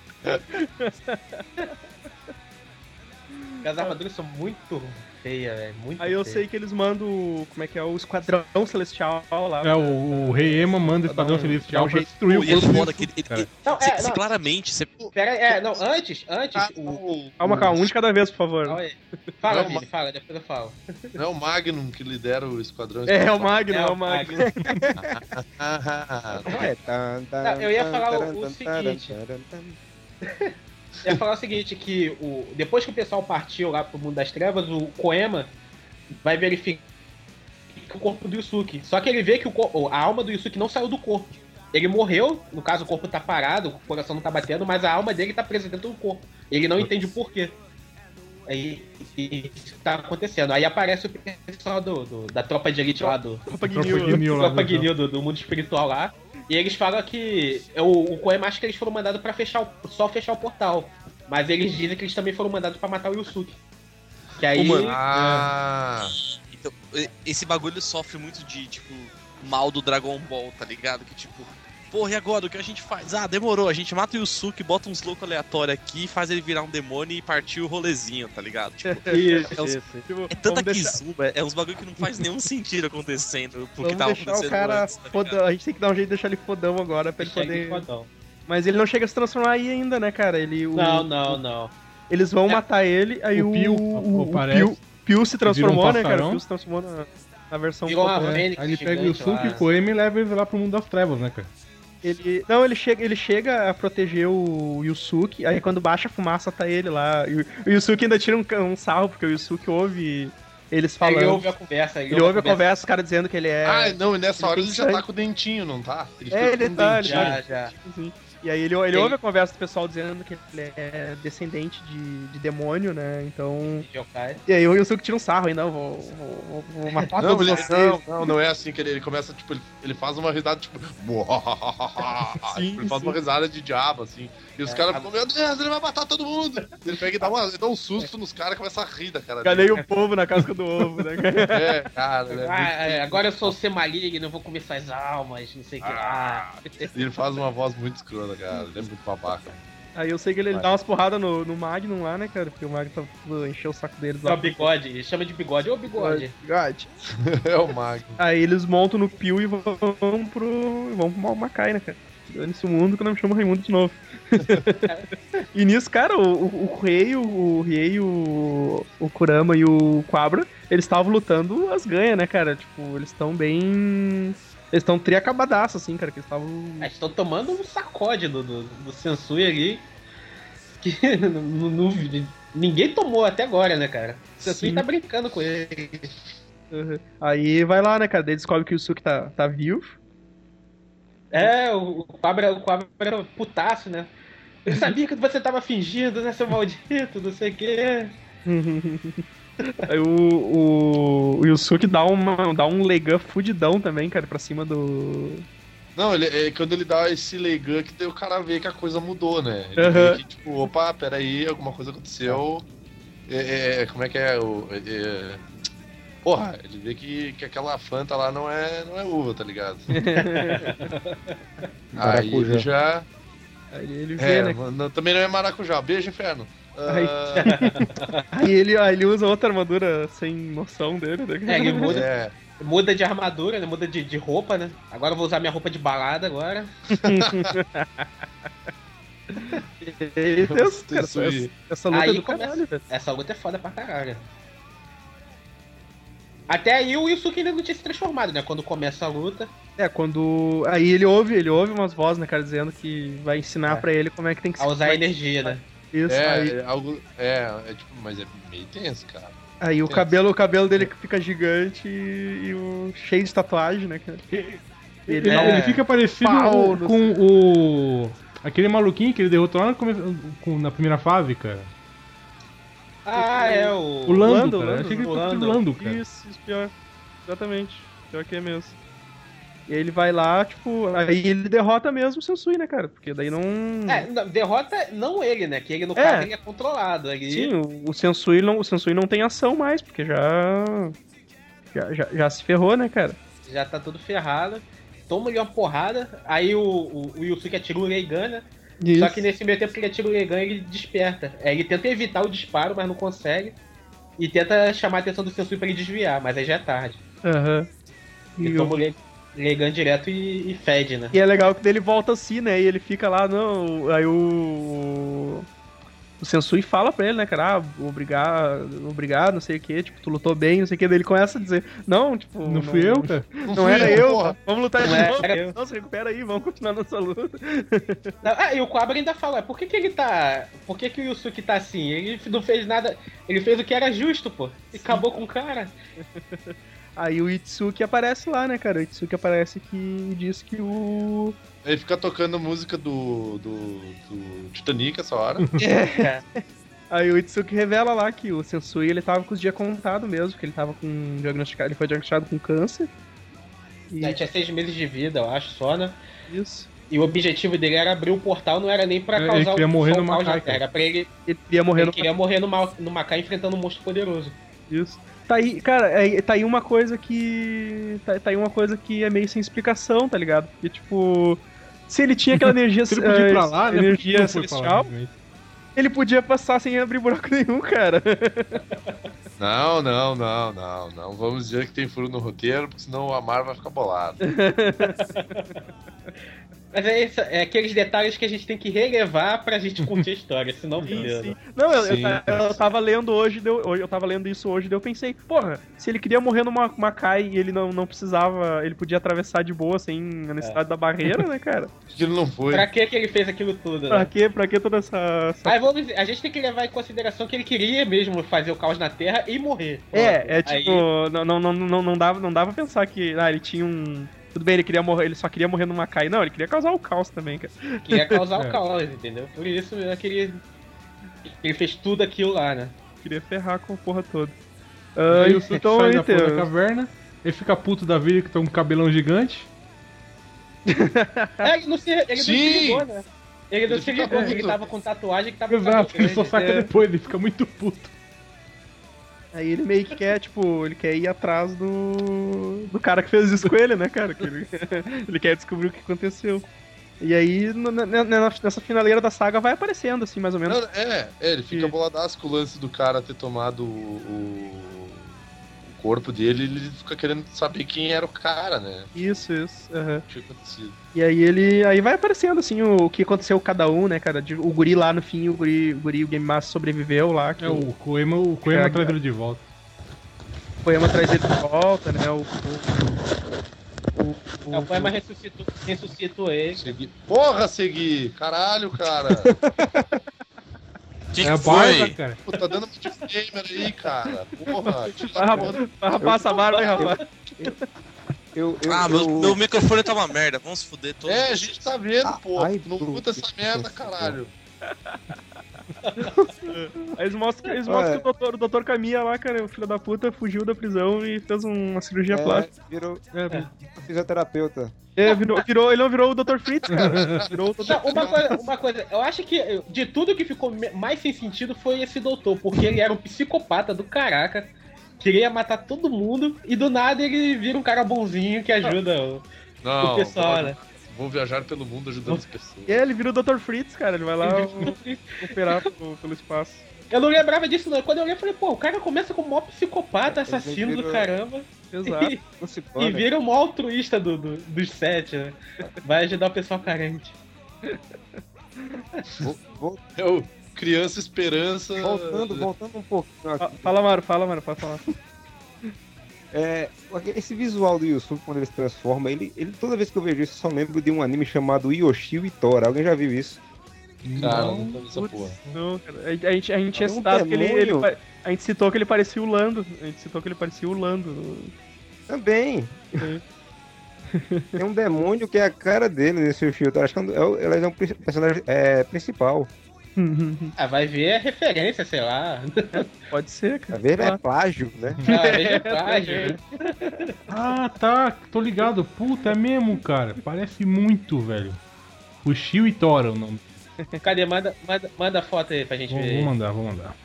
As armaduras são muito feias, velho. Aí eu sei que eles mandam. Como é que é? O Esquadrão Celestial lá. O Rei Ema manda o Esquadrão Celestial pra destruir o corpo. Foda que ele claramente. Antes. Calma, um de cada vez, por favor. Fala, Vini, fala, depois eu falo. Não é o Magnum que lidera o Esquadrão? É o Magnum. Eu ia falar o seguinte. Eu ia falar o seguinte, que depois que o pessoal partiu lá pro mundo das trevas, o Koema vai verificar o corpo do Yusuke. Só que ele vê que a alma do Yusuke não saiu do corpo. Ele morreu, no caso o corpo tá parado, o coração não tá batendo, mas a alma dele tá presa dentro do corpo. Ele não entende o porquê. Aí isso tá acontecendo. Aí aparece o pessoal da tropa de elite lá do... Tropa Gnil do mundo espiritual lá. E eles falam que o Koema acha que eles foram mandados pra só fechar o portal. Mas eles dizem que eles também foram mandados pra matar o Yusuke. Que aí... Então, esse bagulho sofre muito de, tipo, mal do Dragon Ball, tá ligado? Que tipo, porra, e agora? O que a gente faz? Ah, demorou, a gente mata o Yusuke, bota uns loucos aleatórios aqui, faz ele virar um demônio e partir o rolezinho, tá ligado? Tipo, é tanta Kizuma, é uns bagulho que não faz nenhum sentido acontecendo. Porque tava acontecendo o cara antes, tá a gente tem que dar um jeito de deixar ele fodão agora pra ele poder... Mas ele não chega a se transformar aí ainda, né, cara? Não. Eles vão matar ele, aí o Pio se transformou, né, cara? O Pio se transformou na versão... Aí ele pega o Yusuke e o Koema e leva ele lá pro mundo das trevas, né, cara? Ele chega a proteger o Yusuke, aí quando baixa a fumaça tá ele lá. E o Yusuke ainda tira um sarro, porque o Yusuke ouve eles falando. Ele ouve a conversa. Ele ouve a conversa, os caras dizendo que ele é... Ah, não, e nessa hora ele já tá com o dentinho, não tá? Ele tá. Já. Sim. E aí ele ouve a conversa do pessoal dizendo que ele é descendente de demônio, né? Então. E aí o Yusuke tira um sarro aí, não, vou matar todos vocês. Não é assim que ele começa, tipo, ele faz uma risada, tipo. Ele faz uma risada de diabo, assim. E os caras ficam, meu Deus, ele vai matar todo mundo! Ele pega e dá um susto nos caras e começa a rir da cara dele. Ganhei o povo na casca do ovo, né? Cara, agora eu sou o ser maligno, eu vou comer suas almas, não sei o que lá. Ele faz uma voz muito escrota, cara. Ele é muito babaca. Aí eu sei que ele dá umas porradas no Magnum lá, né, cara? Porque o Magnum tá encheu o saco deles lá. É o bigode, ele chama de bigode. Ô, bigode. Bigode. É o Magnum. Aí eles montam no Pio e vão pro Macai, né, cara? Dane-se o mundo que não me chama Raimundo de novo. E nisso, cara, o Rei, o Kurama e o Quabra, eles estavam lutando as ganhas, né, cara? Tipo, eles estão bem... Eles estão triacabadaço, assim, cara, que eles estavam... Eles estão tomando um sacode do Sensui ali, que ninguém tomou até agora, né, cara? O Sensui tá brincando com ele. Uhum. Aí vai lá, né, cara, daí descobre que o Yusuke tá vivo. O Quabra era putaço, né? Eu sabia que você tava fingindo, né, seu maldito, não sei o quê. Aí o Yusuke dá um Leigan fudidão também, cara, pra cima do... Não, quando ele dá esse Leigan que daí o cara vê que a coisa mudou, né? Ele vê que, tipo, opa, peraí, alguma coisa aconteceu. Como é que é? Porra, ele vê que aquela Fanta lá não é uva, tá ligado? Aí ele já... Aí ele vê, né? Também não é maracujá. Beijo, inferno. Aí ele usa outra armadura sem noção dele, né? Ele muda de armadura, né? Muda de roupa, né? Agora eu vou usar minha roupa de balada agora. Essa luta aí é do caralho, velho. Essa luta é foda pra caralho. Até aí o Yusuke ainda não tinha se transformado, né? Quando começa a luta. Aí ele ouve umas vozes, né, cara, dizendo que vai ensinar pra ele como é que tem que a usar a energia, né? Isso, mas é meio tenso, cara. Aí o cabelo dele fica gigante e cheio de tatuagem, né, cara? Ele fica parecido com aquele maluquinho que ele derrotou lá na primeira fase, cara. O Lando, cara. Achei que ele fosse o Lando, cara. Isso, pior. Exatamente. Pior que é mesmo. E aí ele vai lá, tipo, aí ele derrota mesmo o Sensui, né, cara? Porque daí não... derrota não ele, né? Que ele, no caso, ele é controlado. Sim, o Sensui não tem ação mais, porque já se ferrou, né, cara? Já tá tudo ferrado. Toma-lhe uma porrada, aí o Yusuke atira o Leigan, né? Isso. Só que nesse meio tempo que ele atira o Leigan, ele desperta. Ele tenta evitar o disparo, mas não consegue. E tenta chamar a atenção do Sensui pra ele desviar, mas aí já é tarde. Ele toma o Leigan direto e fede, né? E é legal que ele volta assim, né? E ele fica lá, não. Aí o Sensui fala pra ele, né, cara? Obrigado, não sei o que, tipo, tu lutou bem, não sei o que. Daí ele começa a dizer, não, tipo. Não fui eu, cara? Não era eu, porra. Vamos lutar de novo. Não, se recupera aí, vamos continuar nossa luta. E o Quabra ainda fala, por que ele tá. Por que o Yusuke tá assim? Ele não fez nada. Ele fez o que era justo, pô. E acabou com o cara. Aí o Itsuki aparece lá, né, cara? O Itsuki aparece que diz que o... Ele fica tocando música do Titanic essa hora. Aí o Itsuki revela lá que o Sensui, ele tava com os dias contados mesmo, que ele tava ele foi diagnosticado com câncer. Tinha 6 meses de vida, eu acho, só, né? Isso. E o objetivo dele era abrir o portal, não era nem pra causar ele queria morrer no Macai, era pra ele queria morrer no Macai enfrentando um monstro poderoso. Isso. Tá aí, cara, tá aí uma coisa que... Tá aí uma coisa que é meio sem explicação, tá ligado? Porque, tipo... Se ele tinha aquela energia... Se ele podia ir pra lá, né? Energia celestial, ele podia passar sem abrir buraco nenhum, cara. Não. Vamos dizer que tem furo no roteiro, porque senão o Amar vai ficar bolado. Mas é aqueles detalhes que a gente tem que relevar pra gente curtir a história, senão beleza. Sim. Não, eu tava lendo hoje, eu tava lendo isso hoje, daí eu pensei, porra, se ele queria morrer no Macai e ele não precisava, ele podia atravessar de boa sem a necessidade da barreira, né, cara? Por que ele não foi? Pra que ele fez aquilo tudo, né? Pra que toda essa... A gente tem que levar em consideração que ele queria mesmo fazer o caos na Terra e morrer. Tipo, não dava pra pensar que ele tinha Tudo bem, ele só queria morrer no Makai. Não, ele queria causar o caos também, cara. Queria causar o caos, entendeu? Por isso ele fez tudo aquilo lá, né? Queria ferrar com a porra toda. Aí o Yusuke sai da porra da caverna, ele fica puto da vida que tem um cabelão gigante. Ele não se ligou, né? Ele não se ligou que ele tava com tatuagem que tava... Exato, ele só saca depois, ele fica muito puto. Aí ele meio que quer, tipo, ele quer ir atrás do cara que fez isso com ele, né, cara? Que ele quer descobrir o que aconteceu. E aí, nessa finaleira da saga vai aparecendo, assim, mais ou menos. Ele fica boladaço com o lance do cara ter tomado o corpo dele, ele fica querendo saber quem era o cara, né? Isso. O que tinha acontecido. E aí vai aparecendo, assim, o que aconteceu com cada um, né, cara? O guri lá no fim, o Game Master sobreviveu lá. Que o Koema traz ele de volta. O Koema traz ele de volta, né? O Koema ressuscitou ele. Segui! Caralho, cara! Que foi? Cara. Pô, tá dando muito gamer aí, cara. Porra, vai rapar essa barba aí, rapaz. Meu microfone tá uma merda, vamos se fuder todos. A gente tá vendo, pô. Não puta essa merda, caralho. Aí eles mostram que o Dr. Kamiya lá, cara, o filho da puta, fugiu da prisão e fez uma cirurgia plástica. Virou fisioterapeuta. Ele não virou o Dr. Fritz, cara. Uma coisa, eu acho que de tudo que ficou mais sem sentido foi esse doutor, porque ele era um psicopata do caraca, queria matar todo mundo, e do nada ele vira um cara bonzinho que ajuda o pessoal, né? Vou viajar pelo mundo ajudando as pessoas. Ele vira o Dr. Fritz, cara, ele vai lá operar pelo espaço. Eu não lembrava disso, não. Quando eu olhei, eu falei, pô, o cara começa como o maior psicopata, assassino do caramba. Exato. E vira o maior altruísta dos 7, né? Vai ajudar o pessoal carente. Criança Esperança. Voltando um pouquinho aqui. Fala, Maro, pode falar. Esse visual do Yusuke, quando ele se transforma, ele toda vez que eu vejo isso, eu só lembro de um anime chamado Yoshi e Tora. Alguém já viu isso? Cara, não tô essa porra. Não, cara. A gente tinha citado que a gente citou que ele parecia o Lando. Também. Tem um demônio que é a cara dele nesse Yoshi e Tora. Acho que ele é um personagem principal. Vai ver a referência, sei lá. Pode ser, cara. Vai ver, é plágio, né? É plágio. Tá, tô ligado. Puta, é mesmo, cara. Parece muito, velho. O Shio e Tora o nome. Cadê? Manda foto aí pra gente ver. Vou mandar.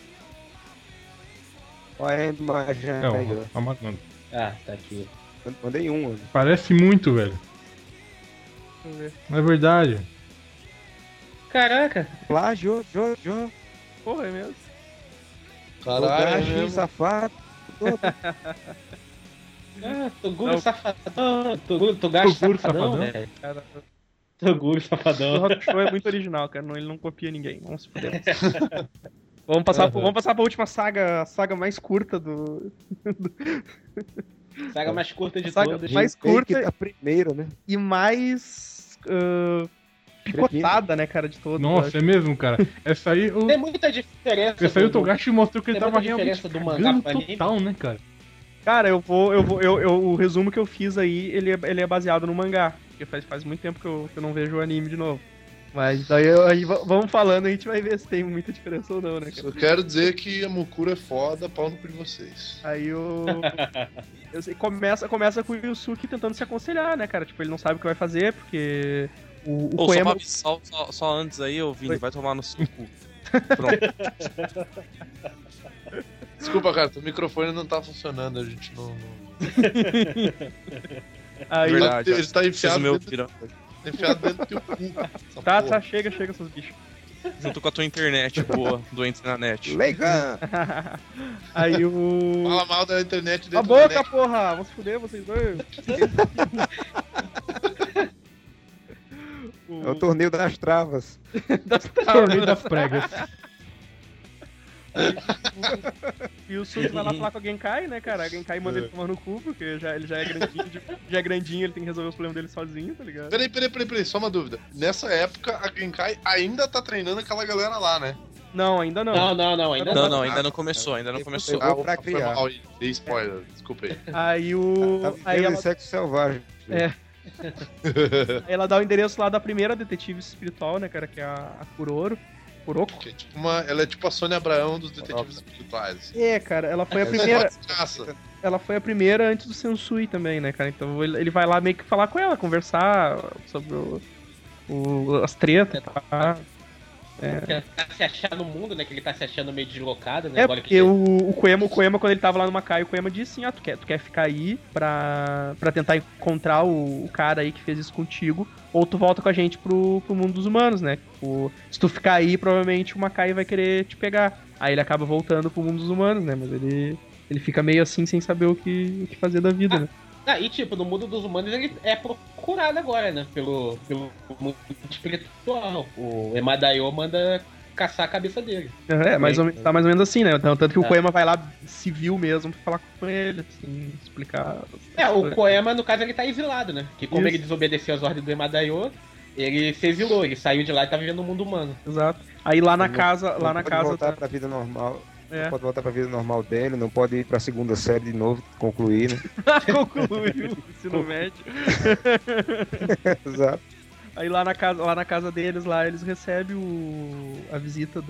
Olha a imagem aí, tá aqui. Mandei um. Parece muito, velho. Vamos ver. Não é verdade. Caraca. Plágio, Porra, é mesmo. Caralho, safado. Toguro safadão. Toguro safadão, velho. Toguro safadão. O Rock Show é muito original, cara. Ele não copia ninguém. Vamos se fuder. Vamos passar pra última saga, a saga mais curta do... Saga mais curta de todas. Mais curta. A primeira, né? E mais... picotada, né, cara, de todas. Nossa, é mesmo, cara. Essa aí... Tem muita diferença. Essa aí o Togashi mostrou que ele tava realmente do mangá total, né, cara? Cara, o resumo que eu fiz aí, ele é baseado no mangá. Porque faz muito tempo que eu não vejo o anime de novo. Mas aí vamos falando, a gente vai ver se tem muita diferença ou não, né, cara? Eu quero dizer que a Mukuro é foda, pau no cu de vocês. Aí começa com o Yusuke tentando se aconselhar, né, cara? Tipo, ele não sabe o que vai fazer, porque... O Koema... só antes aí, ô Vini, vai tomar no seu cu. Pronto. Desculpa, cara, teu microfone não tá funcionando, a gente não... Aí, verdade, ele tá enfiado dentro do teu cu. Tá, chega seus bichos. Junto com a tua internet boa, doente na net. Legal! Aí o... Fala mal da internet dentro a boca, porra! Vamos se fuder, vocês dois. É o torneio das travas. Torneio das pregas. E o Suki vai lá falar com a Genkai, né, cara? A Genkai manda ele tomar no cu, porque ele já é grandinho, ele tem que resolver os problemas dele sozinho, tá ligado? Peraí, só uma dúvida. Nessa época, a Genkai ainda tá treinando aquela galera lá, né? Não, ainda não. Ainda não começou, pra criar. Dei spoiler, desculpa aí. Aí o... Aí ela... sexo selvagem. É. Ela dá o endereço lá da primeira detetive espiritual, né, cara, que é a Kuroko. Que é tipo ela é tipo a Sônia Abraão dos detetives espirituais. É, cara, ela foi a primeira. Ela foi a primeira antes do Sensui também, né, cara? Então ele vai lá meio que falar com ela, conversar sobre as tretas, tá? Tá se achando no mundo, né? Que ele tá se achando meio deslocado, né? É, agora porque o Koema, quando ele tava lá no Macai, o Koema disse assim, tu quer ficar aí pra tentar encontrar o cara aí que fez isso contigo, ou tu volta com a gente pro mundo dos humanos, né? Se tu ficar aí, provavelmente o Macai vai querer te pegar. Aí ele acaba voltando pro mundo dos humanos, né? Mas ele fica meio assim, sem saber o que fazer da vida, né? E tipo, no mundo dos humanos ele é procurado agora, né? Pelo mundo espiritual. O Emadaio manda caçar a cabeça dele. Tá mais ou menos assim, né? Tanto que o Koema vai lá civil mesmo pra falar com ele, assim, explicar. O Koema, no caso, ele tá exilado, né? Que como ele desobedeceu as ordens do Emadaio, ele se exilou, ele saiu de lá e tá vivendo no mundo humano. Exato. Aí lá na casa. Voltar pra vida normal. Não pode voltar pra vida normal dele, não pode ir pra segunda série de novo, concluir, né? Concluir o ensino médio. Exato. Aí lá na casa deles, lá eles recebem a visita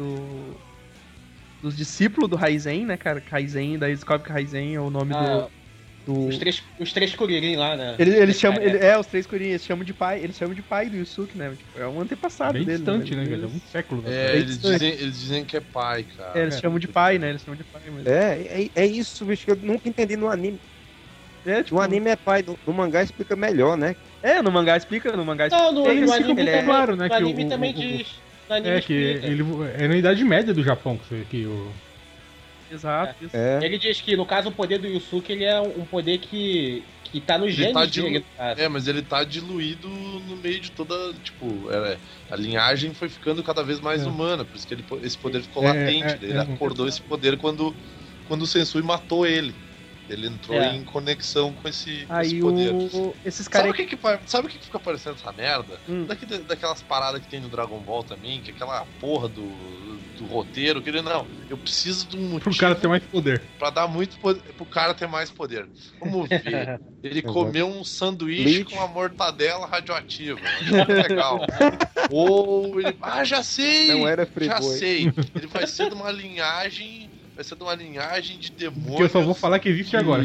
dos discípulos do Raizen, né, cara? Raizen, daí descobre que Raizen é o nome do... Os três Kuririn lá, né? Eles chamam... os três Kuririn, eles chamam de pai do Yusuke, né? Tipo, é um antepassado bem dele. Distante, né, cara? É um século. Eles dizem que é pai, cara. Eles chamam de pai, né? Eles chamam de pai. Mas... É isso, bicho, que eu nunca entendi no anime. Tipo... No anime é pai, no mangá explica melhor, né? No mangá explica, no mangá explica. No anime é claro, né? No anime também diz. Que ele é na Idade Média do Japão que o... Exato. Ele diz que, no caso, o poder do Yusuke ele é um poder que tá no gênio dele. Mas ele tá diluído no meio de toda. Tipo, a linhagem foi ficando cada vez mais humana, por isso que esse poder ficou latente. Ele acordou esse poder quando o Sensui matou ele. Ele entrou em conexão com esse poder. Esses caras. Sabe o que fica parecendo essa merda? Daquelas paradas que tem no Dragon Ball também, que é aquela porra do roteiro, que ele não. Eu preciso de um motivo. Pro cara ter mais poder. Pra dar muito poder. Pro cara ter mais poder. Vamos ver. Ele comeu um sanduíche com uma mortadela radioativa. Legal. Ou ele. Já sei! Não era Já sei. Ele vai ser de uma linhagem. Vai ser de uma linhagem de demônios. Que eu só vou falar que existe agora.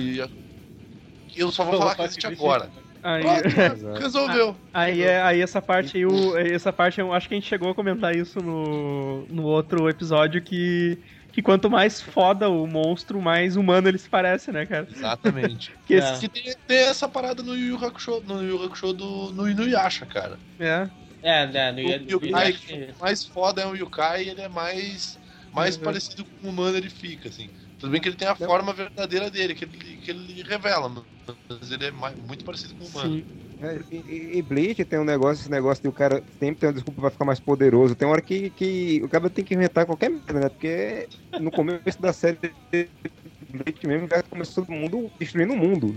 Eu só vou falar que existe agora. Aí, resolveu. Aí essa parte eu acho que a gente chegou a comentar isso no outro episódio que quanto mais foda o monstro, mais humano ele se parece, né, cara? Exatamente. Que tem essa parada no Yu Yu Hakusho, no Inuyasha, cara. No Yukai, o mais foda é o Yukai e ele é mais parecido com o humano ele fica, assim. Tudo bem que ele tem a forma verdadeira dele, que ele revela, mas ele é muito parecido com o humano. Sim. E Bleach tem esse negócio de o cara sempre tem uma desculpa pra ficar mais poderoso. Tem hora que o cara tem que inventar qualquer merda, né? Porque no começo da série Bleach mesmo já começou todo mundo destruindo o mundo.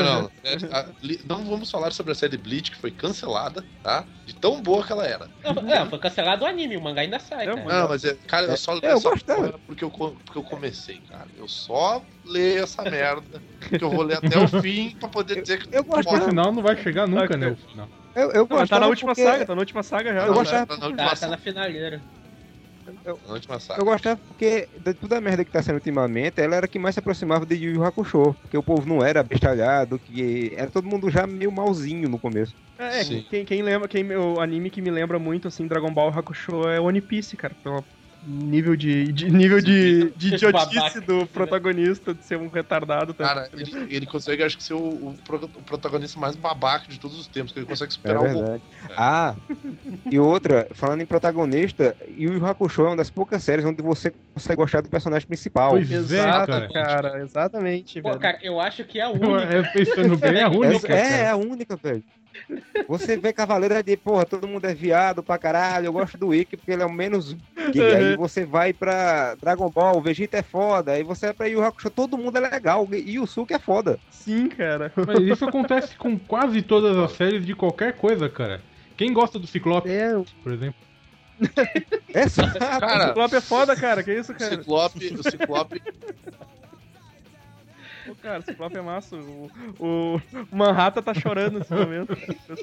Não vamos falar sobre a série Bleach, que foi cancelada, tá? De tão boa que ela era. Foi cancelado o anime, o mangá ainda sai, cara. Não, mas cara, eu só porque eu comecei, cara. Eu só leio essa merda, que eu vou ler até o fim pra poder dizer que eu gosto. No final não vai chegar nunca, né? Eu tá na última saga, já. Eu gostava. Tá na finaleira. Eu gostava porque de toda a merda que tá sendo ultimamente, ela era a que mais se aproximava de Yu Yu Hakusho, porque o povo não era bestalhado, que era todo mundo já meio malzinho no começo. O anime que me lembra muito, assim, Dragon Ball Hakusho é One Piece, cara, pelo nível de idiotice do protagonista, de ser um retardado. Cara, ele consegue, acho que, ser o protagonista mais babaca de todos os tempos, que ele consegue superar o Goku. E outra, falando em protagonista, Yu Yu Hakusho é uma das poucas séries onde você consegue gostar do personagem principal. Exato, cara, exatamente, velho. Cara, eu acho que é a única. Pensando bem, é a única. É a única, velho. Você vê Cavaleiro de todo mundo é viado pra caralho, eu gosto do Ikki porque ele é o menos gay. Aí você vai pra Dragon Ball, o Vegeta é foda, aí você vai pra Yu Yu Hakusho, todo mundo é legal, e o Yusuke é foda. Sim, cara. Mas isso acontece com quase todas as séries de qualquer coisa, cara. Quem gosta do Ciclope, por exemplo? Cara, o Ciclope é foda, cara, que isso, cara? O Ciclope... Pô, cara, esse flop é massa. O Manhattan tá chorando nesse momento.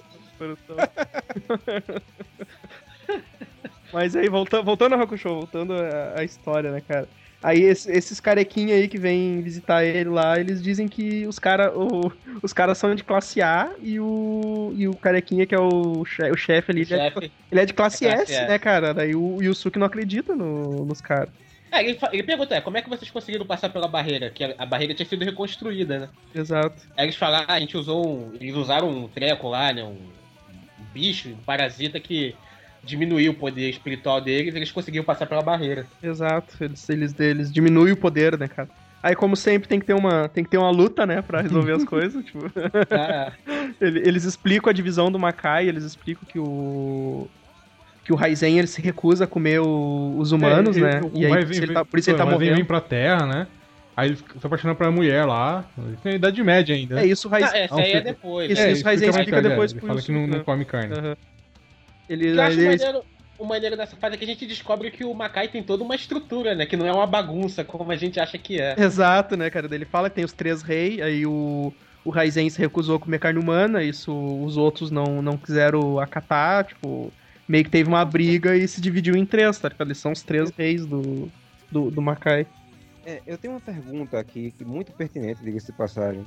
Mas aí, voltando ao Hakusho, voltando à história, né, cara? Aí esses carequinha aí que vêm visitar ele lá, eles dizem que os caras são de classe A e o carequinha que é o chefe ali, ele é de classe S, né, cara? Daí o Yusuke não acredita nos caras. Ele pergunta, como é que vocês conseguiram passar pela barreira? Que a barreira tinha sido reconstruída, né? Exato. Aí eles falaram, eles usaram um treco lá, né? Um bicho, um parasita que diminuiu o poder espiritual deles, eles conseguiram passar pela barreira. Exato, eles diminuem o poder, né, cara? Aí, como sempre, tem que ter uma luta, né, pra resolver as coisas, tipo... Eles explicam a divisão do Makai, eles explicam que o Raizen, ele se recusa a comer os humanos, né? E aí, por isso ele tá morrendo. Vem pra Terra, né? Aí ele se apaixona pra mulher lá. Ele tem idade média ainda. É isso, o Raizen... essa aí é depois. Isso, o Raizen explica depois ele fala que não come carne. Uhum. Eu acho o maneiro dessa fase é que a gente descobre que o Makai tem toda uma estrutura, né? Que não é uma bagunça, como a gente acha que é. Exato, né, cara? Ele fala que tem os 3 reis, aí o Raizen se recusou a comer carne humana, isso os outros não quiseram acatar, tipo... Meio que teve uma briga e se dividiu em 3, tá ligado? Eles são os 3 reis do Makai. Eu tenho uma pergunta aqui, que muito pertinente, diga-se de passagem.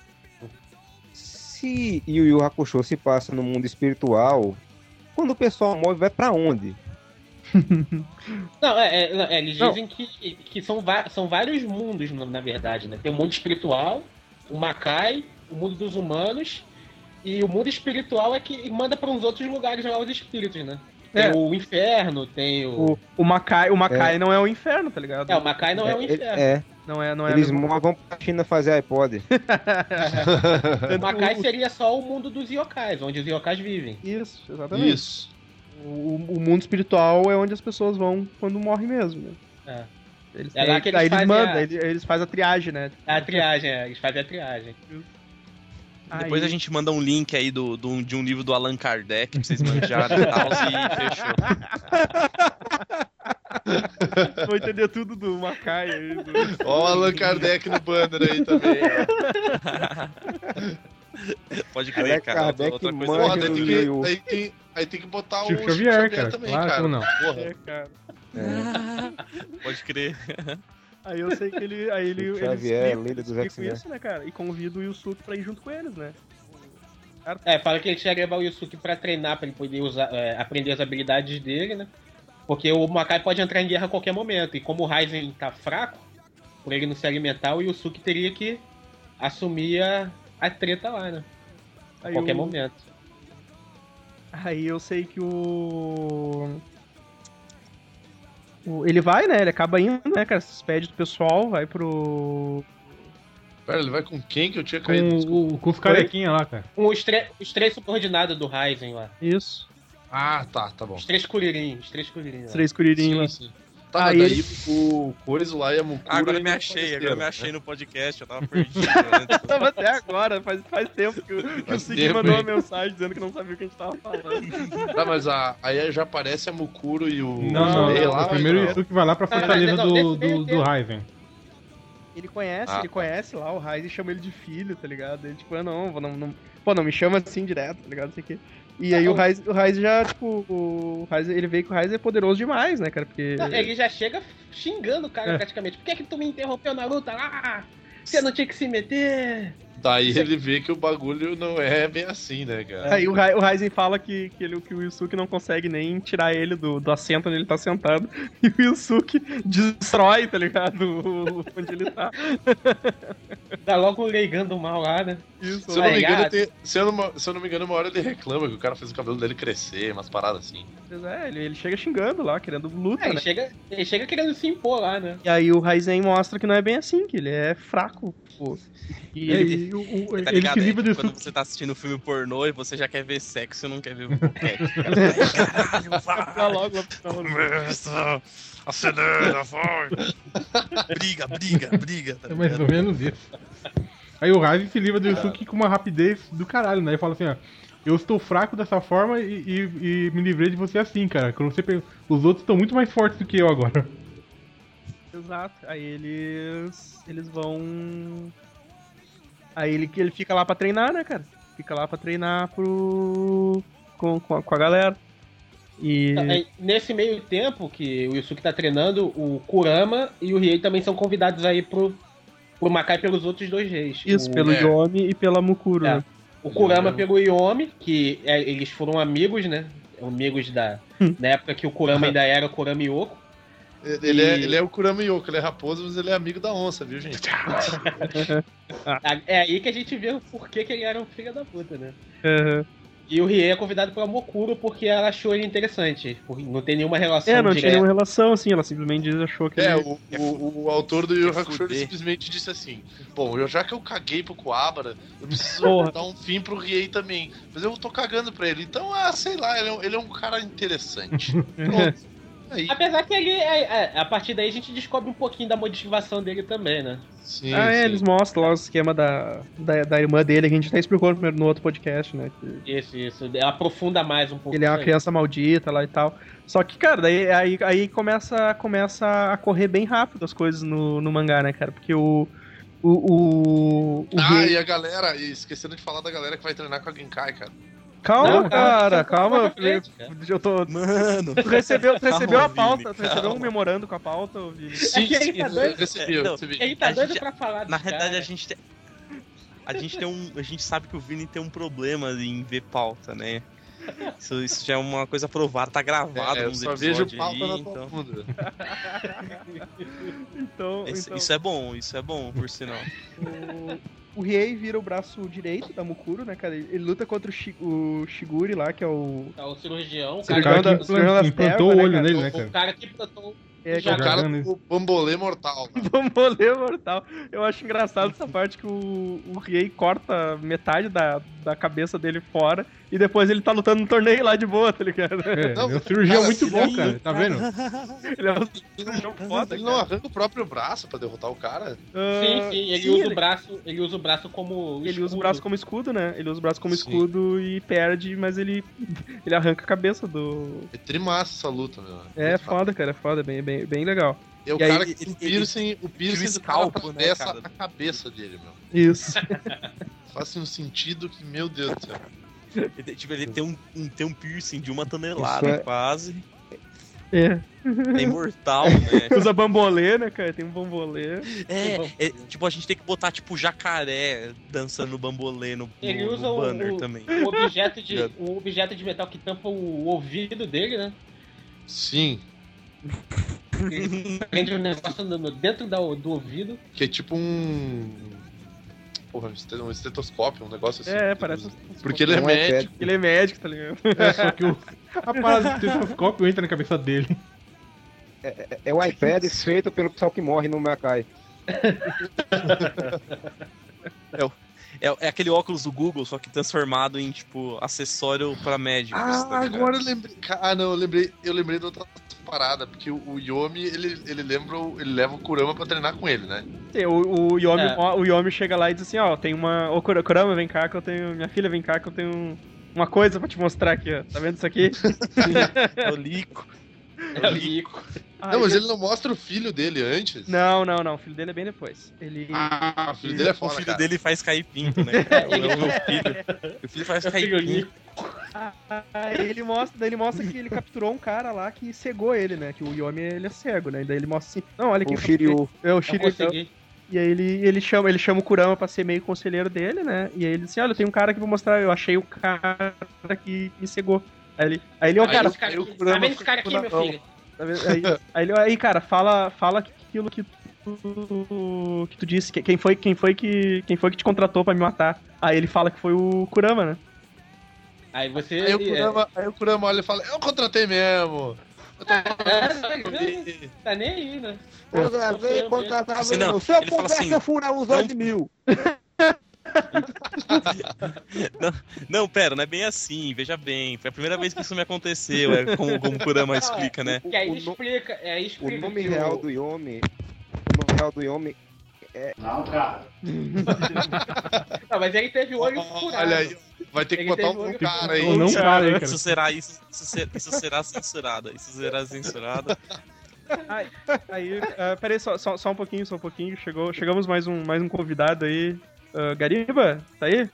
Se Yu Yu Hakusho se passa no mundo espiritual, quando o pessoal morre, vai pra onde? Não, eles dizem que são vários mundos, na verdade, né? Tem o mundo espiritual, o Makai, o mundo dos humanos... E o mundo espiritual é que manda pra uns outros lugares lá os espíritos, né? Tem o inferno, tem o... O Makai não é o inferno, tá ligado? O Makai não é o inferno. Não é eles vão pra China fazer iPod. O Makai seria só o mundo dos yokais, onde os yokais vivem. Isso, exatamente. Isso. O mundo espiritual é onde as pessoas vão quando morrem mesmo, né? Eles fazem a triagem, né? Eles fazem a triagem. Depois a gente manda um link aí de um livro do Allan Kardec pra vocês manjarem e tal, e fechou. Vou entender tudo do Makai aí. Ó o Allan Kardec no banner aí também. Pode crer, cara. Outra coisa. Porra, aí tem que botar Chico Xavier, cara. também, claro, cara. Não. Porra. Cara. Pode crer. Aí eu sei que ele Xavier, líder dos X-Men, isso, né, cara? E convida o Yusuke pra ir junto com eles, né? Fala que ele quer levar o Yusuke pra treinar, pra ele poder aprender as habilidades dele, né? Porque o Makai pode entrar em guerra a qualquer momento. E como o Raizen tá fraco, por ele não se alimentar, o Yusuke teria que assumir a treta lá, né? A qualquer momento. Aí eu sei que ele vai, né? Ele acaba indo, né, cara? Se despede do pessoal, vai pro... Pera, ele vai com quem que eu tinha caído? Com os carequinha lá, cara. Com os 3 subordinados do Raizen lá. Isso. Ah, tá bom. Os 3 Kuririn. Os 3 Kuririn lá. Sim. Tá, mas daí o Cores lá e a Mukuro... Agora eu me achei no podcast, eu tava perdido. Tava até agora, faz tempo que o Sig mandou uma mensagem dizendo que não sabia o que a gente tava falando. Tá, mas aí já aparece a Mukuro e o... Não, lá, o primeiro Yusuke vai lá pra fortaleza do Raizen. Ele conhece lá o Raizen e chama ele de filho, tá ligado? Ele tipo, não me chama assim direto, tá ligado? Não sei o quê. E aí o Raizen já, tipo, ele vê que o Raizen é poderoso demais, né, cara? Porque... Ele já chega xingando o cara praticamente. Por que tu me interrompeu na luta lá? Você não tinha que se meter. Daí ele vê que o bagulho não é bem assim, né, cara? Aí o Raizen fala que o Yusuke não consegue nem tirar ele do assento onde ele tá sentado. E o Yusuke destrói, tá ligado? Onde ele tá. Dá logo um leigando mal lá, né? Isso, se eu não me engano, uma hora ele reclama que o cara fez o cabelo dele crescer, umas paradas assim. Ele chega xingando lá, querendo luta, né? Ele chega querendo se impor lá, né? E aí o Raizen mostra que não é bem assim, que ele é fraco, pô. E ele tá ligado, quando você tá assistindo um filme pornô e você já quer ver sexo e não quer ver o boquete. Caralho, logo começa, acelera, vai. Briga. Tá é mais ou menos isso. Aí o Raizen se livra do Yusuke com uma rapidez do caralho, né? Ele fala assim, ó, eu estou fraco dessa forma e me livrei de você assim, cara. Quando os outros estão muito mais fortes do que eu agora. Exato. Aí eles vão Aí ele fica lá pra treinar, né, cara? Fica lá pra treinar com a galera. E... Nesse meio tempo que o Yusuke tá treinando, o Kurama e o Riei também são convidados aí pro Makai pelos outros 2 reis. Isso, pelo Yomi e pela Mukuro, né? O Kurama pelo Yomi, que eles foram amigos, né? Amigos na época que o Kurama ainda era o Kurama Yoko. Ele é o Kurama Yoko, ele é raposa, mas ele é amigo da onça, viu, gente? É aí que a gente vê o porquê que ele era um filho da puta, né? Uhum. E o Riei é convidado pela Mokuro porque ela achou ele interessante. Porque não tem nenhuma relação não tinha nenhuma relação, assim, ela simplesmente achou que o autor do Yu Hakusho simplesmente disse assim: bom, já que eu caguei pro Kuwabara, eu preciso dar um fim pro Riei também. Mas eu tô cagando pra ele. Então, sei lá, ele é um cara interessante. Pronto. Aí. Apesar que ele, a partir daí a gente descobre um pouquinho da motivação dele também, né? Sim, sim. Eles mostram lá o esquema da irmã dele, que a gente até explicou no outro podcast, né? Isso. Ela aprofunda mais um pouco. Ele é uma criança maldita lá e tal. Só que, cara, daí aí começa a correr bem rápido as coisas no mangá, né, cara? Porque e a galera, esquecendo de falar da galera que vai treinar com a Genkai, cara. Calma, calma. Eu tô. Mano. Tu recebeu a pauta? Tu recebeu um memorando com a pauta, Vini? Sim, recebi. Ele tá doido pra falar. Na realidade, a gente sabe que o Vini tem um problema em ver pauta, né? Isso já é uma coisa provada, tá gravado nos episódios. Eu só vejo pauta na tua bunda. Isso é bom, por sinal. O Riei vira o braço direito da Mukuro, né, cara? Ele luta contra o Shiguri lá, que é o... É o cirurgião. O cara que implantou o olho nele, né, cara? O cara que implantou... o cara do bambolê mortal. Bambolê mortal. Eu acho engraçado essa parte que o Riei corta metade da cabeça dele fora e depois ele tá lutando no torneio lá de boa, tá ligado? É um cirurgião muito bom, cara. Tá vendo? Ele é um cirurgião foda, ele não arranca o próprio braço pra derrotar o cara? Sim. Ele usa o braço como escudo. Ele usa o braço como escudo, né? Ele usa o braço como escudo e perde, mas ele arranca a cabeça do... É trimassa essa luta, meu. É foda, cara. É foda. Bem legal. É o cara que o piercing escalpo, né, a cabeça dele, meu. Isso. Faz um sentido que, meu Deus do céu. Ele tem um piercing de 1 tonelada, quase. É imortal, né? Usa bambolê, né, cara? Tem um bambolê. Tipo, a gente tem que botar, tipo, jacaré dançando bambolê no banner também. Um objeto de metal que tampa o ouvido dele, né? Sim. Prende um negócio dentro do ouvido. Que é tipo um estetoscópio, um negócio assim. Parece. Porque ele é médico. Ele é médico, tá ligado? Só que a parada do estetoscópio entra na cabeça dele. É o iPad feito pelo pessoal que morre no Makai. É aquele óculos do Google, só que transformado em, tipo, acessório pra médicos. Agora eu lembrei. Eu lembrei de outra parada, porque o Yomi, ele leva o Kurama pra treinar com ele, né? Sim, o Yomi chega lá e diz assim, tem uma... Ô, Kurama, vem cá que eu tenho... Minha filha, vem cá que eu tenho uma coisa pra te mostrar aqui, ó. Tá vendo isso aqui? É o Lico. Não, mas ele não mostra o filho dele antes? Não. O filho dele é bem depois. O filho dele é foda, o filho dele faz cair pinto, né? É o meu filho. O filho faz cair pinto. Ele mostra que ele capturou um cara lá que cegou ele, né? Que o Yomi, ele é cego, né? E daí ele mostra assim... Não, olha aqui. O Shiryu. É o Shiryu. E aí ele chama o Kurama pra ser meio conselheiro dele, né? E aí ele diz assim, olha, eu tenho um cara aqui pra mostrar, eu achei o cara que me cegou. Aí ele, cara... Tá vendo esse cara aqui, meu filho? Aí, cara, fala aquilo que tu disse, quem foi que te contratou pra me matar? Aí ele fala que foi o Kurama, né? Aí o Kurama olha e fala, eu contratei mesmo. Tá nem aí, né? Se eu pudesse, eu furar uns 8 mil. Não, pera, não é bem assim, veja bem. Foi a primeira vez que isso me aconteceu, como o Kurama explica, né? Que aí explica. O nome real do Yomi é... Não, cara. Não, mas ele teve o olho furado. Olha aí, vai ter que botar um cara aí. Não para aí, cara. Isso será censurado. Aí, peraí, só um pouquinho. Chegamos mais um convidado aí. Gariba, tá aí?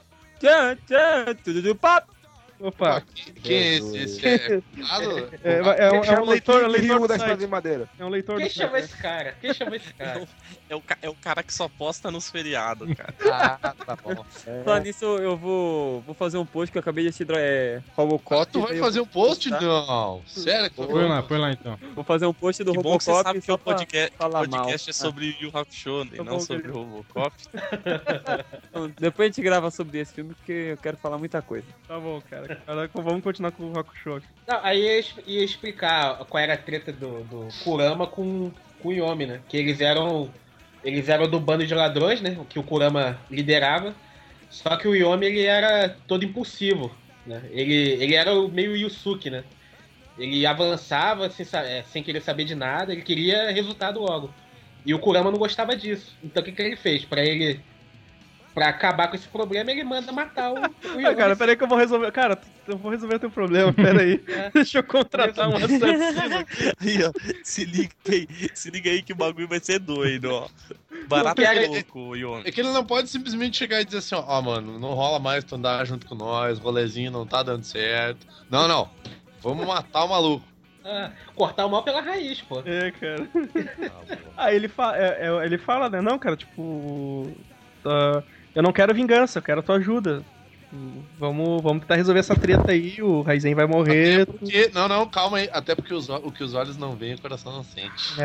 Tudo papo. Opa. Quem é esse? Esse é... É um leitor do do Espada de site. Madeira. É um leitor Quem do chama site. esse cara? É o cara que só posta nos feriados, cara. Tá bom. Falando nisso, eu vou fazer um post que eu acabei de assistir Robocop. Tu vai fazer um post? Não. Sério? Põe lá então. Vou fazer um post do Que bom que você Robocop sabe que só o podcast falar mal. é sobre Yu Hakusho, e não sobre o Robocop. Então, depois a gente grava sobre esse filme, porque eu quero falar muita coisa. Tá bom, cara. Agora vamos continuar com o Hakusho aqui. Não, aí ia explicar qual era a treta do Kurama com o Yomi, né? Que eles eram do bando de ladrões, né? O que o Kurama liderava. Só que o Yomi, ele era todo impulsivo, né? Ele era meio Yusuke, né? Ele avançava sem querer saber de nada, ele queria resultado logo. E o Kurama não gostava disso. Então o que ele fez? Pra acabar com esse problema, ele manda matar o Yomi. Ah, cara, peraí que eu vou resolver. Cara, eu vou resolver o teu problema, peraí. Deixa eu contratar um assassino aqui. Aí, ó, se liga aí que o bagulho vai ser doido, ó. Barato é louco, Yomi. É que ele não pode simplesmente chegar e dizer assim, ó, mano, não rola mais tu andar junto com nós, o rolezinho não tá dando certo. Não. Vamos matar o maluco. Cortar o mal pela raiz, pô. É, cara. Aí ele fala, né? Não, cara, tipo... eu não quero vingança, eu quero a tua ajuda. Vamos tentar resolver essa treta aí, o Raizen vai morrer. Porque, não, calma aí. Até porque o que os olhos não veem, o coração não sente.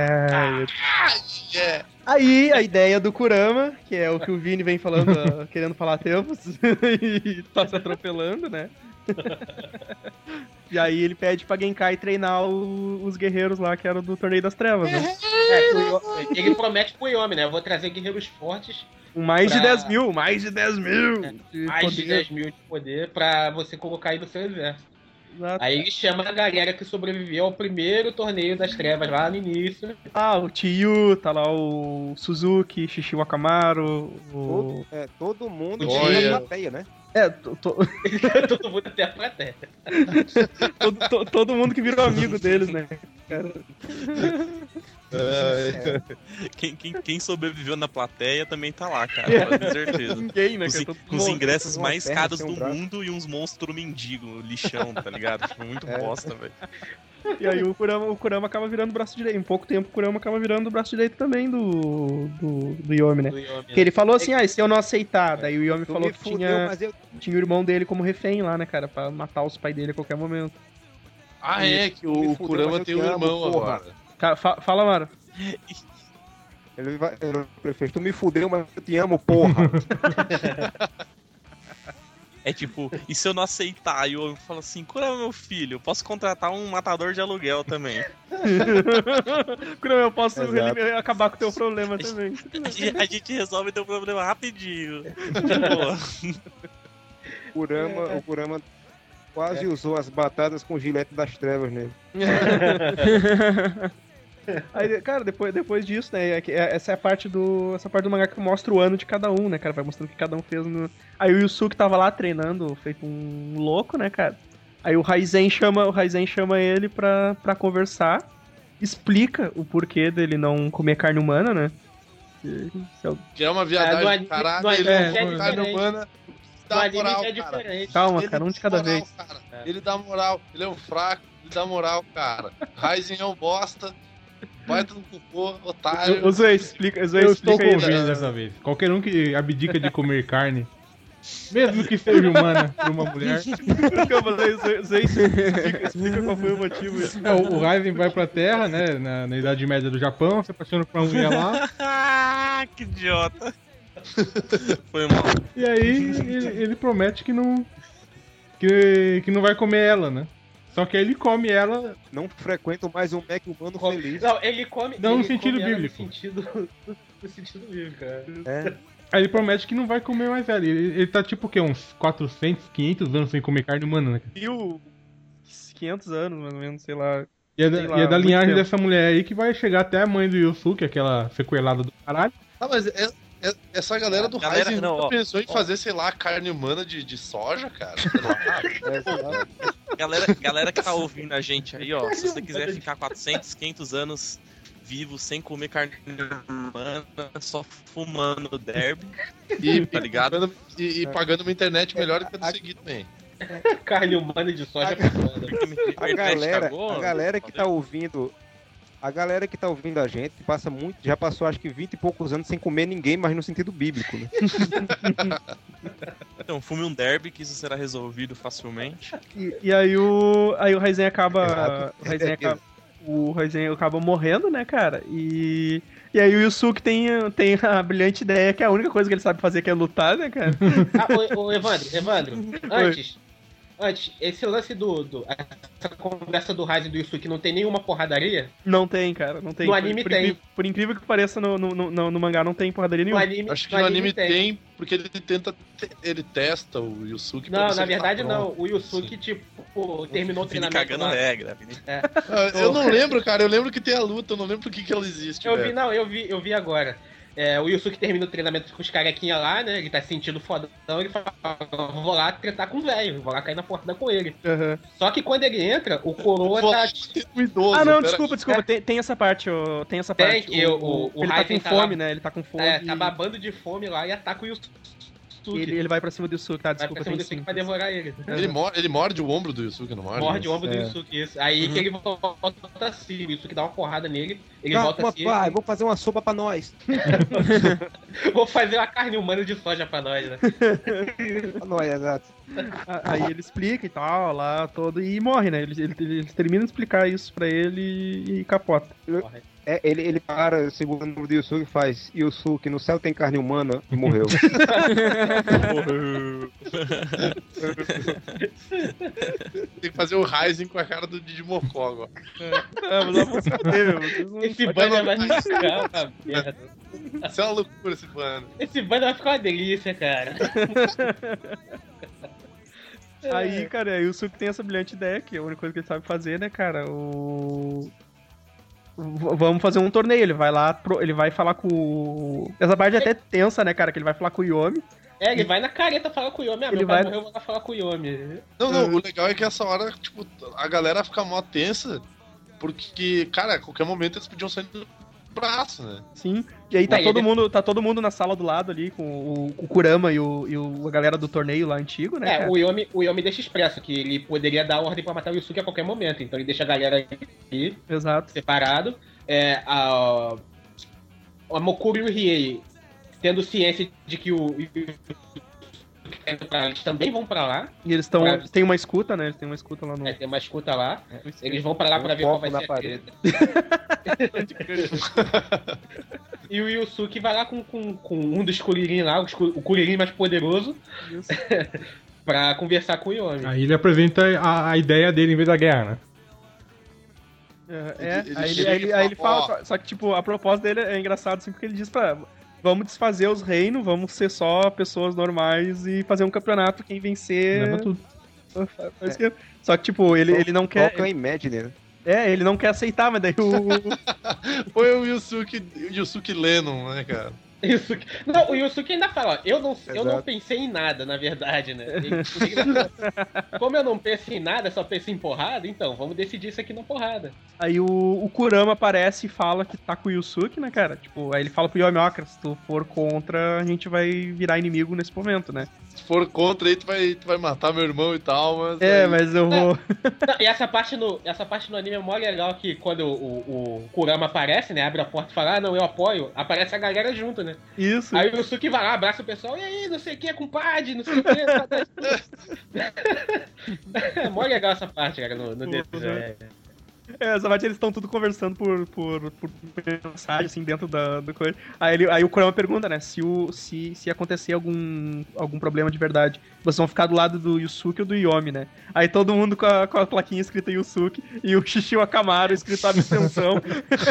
Aí a ideia do Kurama, que é o que o Vini vem falando, querendo falar há tempos, e tá se atropelando, né? E aí ele pede pra Genkai treinar os guerreiros lá, que eram do Torneio das Trevas, né? Ele promete pro Yomi, né? Eu vou trazer guerreiros fortes. Com mais de 10 mil, mais de 10 mil! Mais de 10 mil de poder pra você colocar aí no seu exército. Exato. Aí ele chama a galera que sobreviveu ao primeiro Torneio das Trevas lá no início. O Chiyu, tá lá o Suzuki, Shishi Wakamaru, todo mundo tinha na plateia, né? Todo mundo até a plateia. todo mundo que virou amigo deles, né? Cara. Quem sobreviveu na plateia também tá lá, cara, com certeza. Ninguém, né? Com os ingressos mais caros do mundo e uns monstros mendigo, lixão, tá ligado? Tipo, muito bosta, velho. E aí o Kurama acaba virando o braço direito. Em pouco tempo o Kurama acaba virando o braço direito também do Yomi, né? Que ele falou assim, se eu não aceitar, daí o Yomi falou que tinha o irmão dele como refém lá, né, cara? Pra matar os pais dele a qualquer momento. Que o Kurama tem um irmão agora. Fala, Mara. Ele prefere, tu me fudeu, mas eu te amo, porra. É tipo, e se eu não aceitar? E eu falo assim, Kurama, meu filho, eu posso contratar um matador de aluguel também. Kurama, eu posso acabar com o teu problema também. A gente resolve teu problema rapidinho. O Kurama quase usou as batatas com gilete das trevas nele. Aí, cara, depois disso, né, essa é a parte do mangá que mostra o ano de cada um, né, cara, vai mostrando o que cada um fez no... Aí o Yusuke tava lá treinando, feito um louco, né, cara. Aí o Raizen chama ele pra conversar, explica o porquê dele não comer carne humana, né. Que é uma viadagem, caralho, carne humana... Dá moral, cara. Calma, cara, um de cada vez. Cara. Ele dá moral, ele é um fraco, ele dá moral, cara. Raizen é um bosta, vai no cocô, otário. O Zoe explica Eu estou aí, convicto dessa vez. Qualquer um que abdica de comer carne, mesmo que seja humana por uma mulher. Zoe explica qual foi o motivo. O Raizen vai pra Terra, né, na Idade Média do Japão, se apaixona por uma mulher lá. Que idiota. Foi mal. E aí ele promete que não vai comer ela, né? Só que aí ele come ela. Não frequento mais um Mac humano feliz. Não, ele come. Não, no sentido bíblico. No sentido bíblico, cara. Aí ele promete que não vai comer mais ela. Ele tá tipo o quê? Uns 400, 500 anos sem comer carne humana, né? 500 anos, mais ou menos, sei lá. E é da linhagem dessa mulher aí que vai chegar até a mãe do Yusuke, aquela sequelada do caralho. Mas essa galera do Raizen nunca pensou em fazer, sei lá, carne humana de soja, cara? Galera que tá ouvindo a gente aí, ó, se você quiser ficar 400, 500 anos vivo, sem comer carne humana, só fumando derby. Tá ligado? E pagando uma internet melhor que a do seguinte também. Carne humana de soja é foda. A galera que tá ouvindo. A galera que tá ouvindo a gente já passou acho que 20 e poucos anos sem comer ninguém, mas no sentido bíblico, né? Então, fume um derby que isso será resolvido facilmente. E aí o Raizen acaba. O Raizen acaba morrendo, né, cara? E aí o Yusuke tem a brilhante ideia que é a única coisa que ele sabe fazer que é lutar, né, cara? Ô, Evandro, antes, esse lance essa conversa do Raizen e do Yusuke não tem nenhuma porradaria? Não tem, cara, não tem. No anime tem. Por incrível que pareça, no mangá não tem porradaria nenhuma. Acho que no anime tem, porque ele testa o Yusuke. Não, na verdade não. O Yusuke, tipo, terminou o treinamento. Cagando regra. Eu não lembro, cara. Eu lembro que tem a luta, eu não lembro por que ela existe. Eu vi agora. O Yusuke termina o treinamento com os carequinha lá, né? Ele tá se sentindo fodão, ele fala, vou lá tretar com o velho, vou lá cair na porta com ele. Uhum. Só que quando ele entra, o coroa tá... Idoso, não, desculpa. Tem essa parte, tem essa parte. Que o ele tá com fome, né? Ele tá com fome. Tá babando de fome lá e ataca o Yusuke. Ele vai pra cima do Yusuke, tá? Desculpa, vai pra cima do Yusuke pra devorar ele. Ele morde o ombro do Yusuke, não morde? Morde o ombro do Yusuke, isso. Aí que ele volta assim, o Yusuke dá uma porrada nele, ele volta assim... Pai, vou fazer uma sopa pra nós. Vou fazer uma carne humana de soja pra nós, né? Pra nós, exato. Aí ele explica e tal, lá, todo, e morre, né? Ele termina de explicar isso pra ele e capota. Morre. Ele para, segura o número do Yusuke e faz Yusuke, no céu tem carne humana, e morreu. Tem que fazer o Raizen com a cara do Digimocó agora. Mas eu vou saber, esse banner vai ficar uma merda. Isso é uma loucura, esse banner. Esse banner vai ficar uma delícia, cara. Aí, cara, o Yusuke tem essa brilhante ideia, que é a única coisa que ele sabe fazer, né, cara? Vamos fazer um torneio, ele vai lá, ele vai falar com o... Essa parte é até tensa, né, cara, que ele vai falar com o Yomi. Ele vai na careta falar com o Yomi, meu pai morreu, eu vou lá falar com o Yomi. Não, o legal é que essa hora, tipo, a galera fica mó tensa, porque, cara, a qualquer momento eles podiam sair do braço, né? Sim, e aí tá todo mundo na sala do lado ali, com o Kurama e a galera do torneio lá antigo, né? O Yomi deixa expresso que ele poderia dar ordem pra matar o Yusuke a qualquer momento, então ele deixa a galera aí, exato, separado. A Mokuro e o Riei, tendo ciência de que eles também vão pra lá. E eles tem uma escuta, né? Eles têm uma escuta lá no... tem uma escuta lá. Eles vão pra lá pra ver qual vai ser a treta. E o Yusuke vai lá com um dos Kuririn lá, o Kuririn mais poderoso, pra conversar com o Yomi. Aí ele apresenta a ideia dele em vez da guerra, né? Aí ele fala, só que tipo, a proposta dele é engraçado assim, porque ele diz vamos desfazer os reinos, vamos ser só pessoas normais e fazer um campeonato, quem vencer... Leva tudo. Só que tipo, ele não quer... Qual que é o Imagine, né? Ele não quer aceitar, mas daí Foi o Yusuke Lennon, né, cara? Não, o Yusuke ainda fala, ó, eu não pensei em nada, na verdade, né? Como eu não pensei em nada, só pensei em porrada, então, vamos decidir isso aqui na porrada. Aí o Kurama aparece e fala que tá com o Yusuke, né, cara? Tipo, aí ele fala pro Yomi, se tu for contra, a gente vai virar inimigo nesse momento, né? Se for contra aí, tu vai matar meu irmão e tal, mas... mas eu vou... E essa parte no anime é mó legal, que quando o Kurama aparece, né, abre a porta e fala, não, eu apoio, aparece a galera junto, né? Isso. Aí o Yusuke vai lá, abraça o pessoal, e aí, não sei o que, compadre, não sei o que. É mó legal essa parte, cara, no desenho. Essa parte eles estão tudo conversando por mensagem, assim, dentro da coisa. Aí o Kurama pergunta, né, se acontecer algum problema de verdade, vocês vão ficar do lado do Yusuke ou do Yomi, né? Aí todo mundo com a plaquinha escrita Yusuke e o Shishio Akamaru escrito abstenção.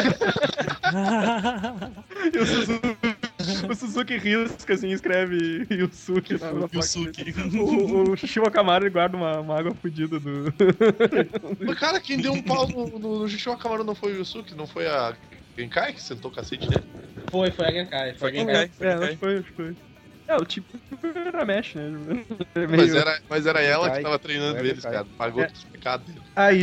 E o Suzuki risca, assim, escreve Yusuke. O Shishio Akamaru guarda uma água fodida do... Mas, cara, quem deu um pau no Shishio Akamaru não foi o Yusuke, não foi a Genkai que sentou o cacete dele? Foi a Genkai. Foi. O tipo era mesh, né? Mas era ela que tava treinando eles, cara. Pagou os pecados dele. Aí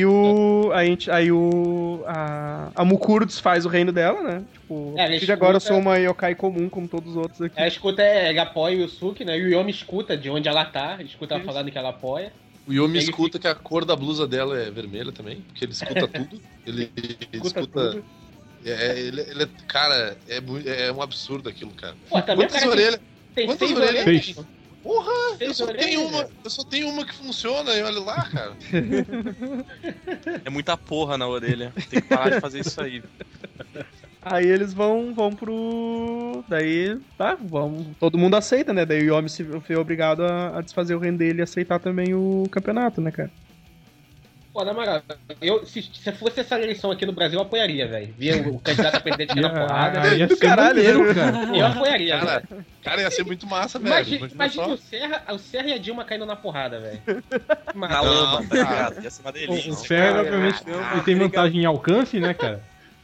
a Mukuro desfaz o reino dela, né? Tipo, agora eu sou uma yokai comum, como todos os outros aqui. Ela escuta, ele apoia o Yusuke, né? E o Yomi escuta de onde ela tá, escuta ela falando que ela apoia. O Yomi escuta que a cor da blusa dela é vermelha também, porque ele escuta tudo. Ele escuta tudo. Cara, é um absurdo aquilo, cara. Pô, também quantas orelhas? Quantas orelhas? Porra, eu só tenho uma que funciona e olha lá, cara. É muita porra na orelha. Tem que parar de fazer isso aí. Aí eles vão pro... Daí, todo mundo aceita, né? Daí o Yomi se vê obrigado a desfazer o reino dele e aceitar também o campeonato, né, cara? Pô, na moral, se fosse essa eleição aqui no Brasil, eu apoiaria, velho. Via o candidato a presidente na porrada. Ia ser caralho, cara. Eu apoiaria, cara, ia ser muito massa, velho. Imagina o Serra e a Dilma caindo na porrada, velho. Na lama, tá ligado? Ia ser uma delícia. O Serra, obviamente, ele tem vantagem em alcance, né, cara?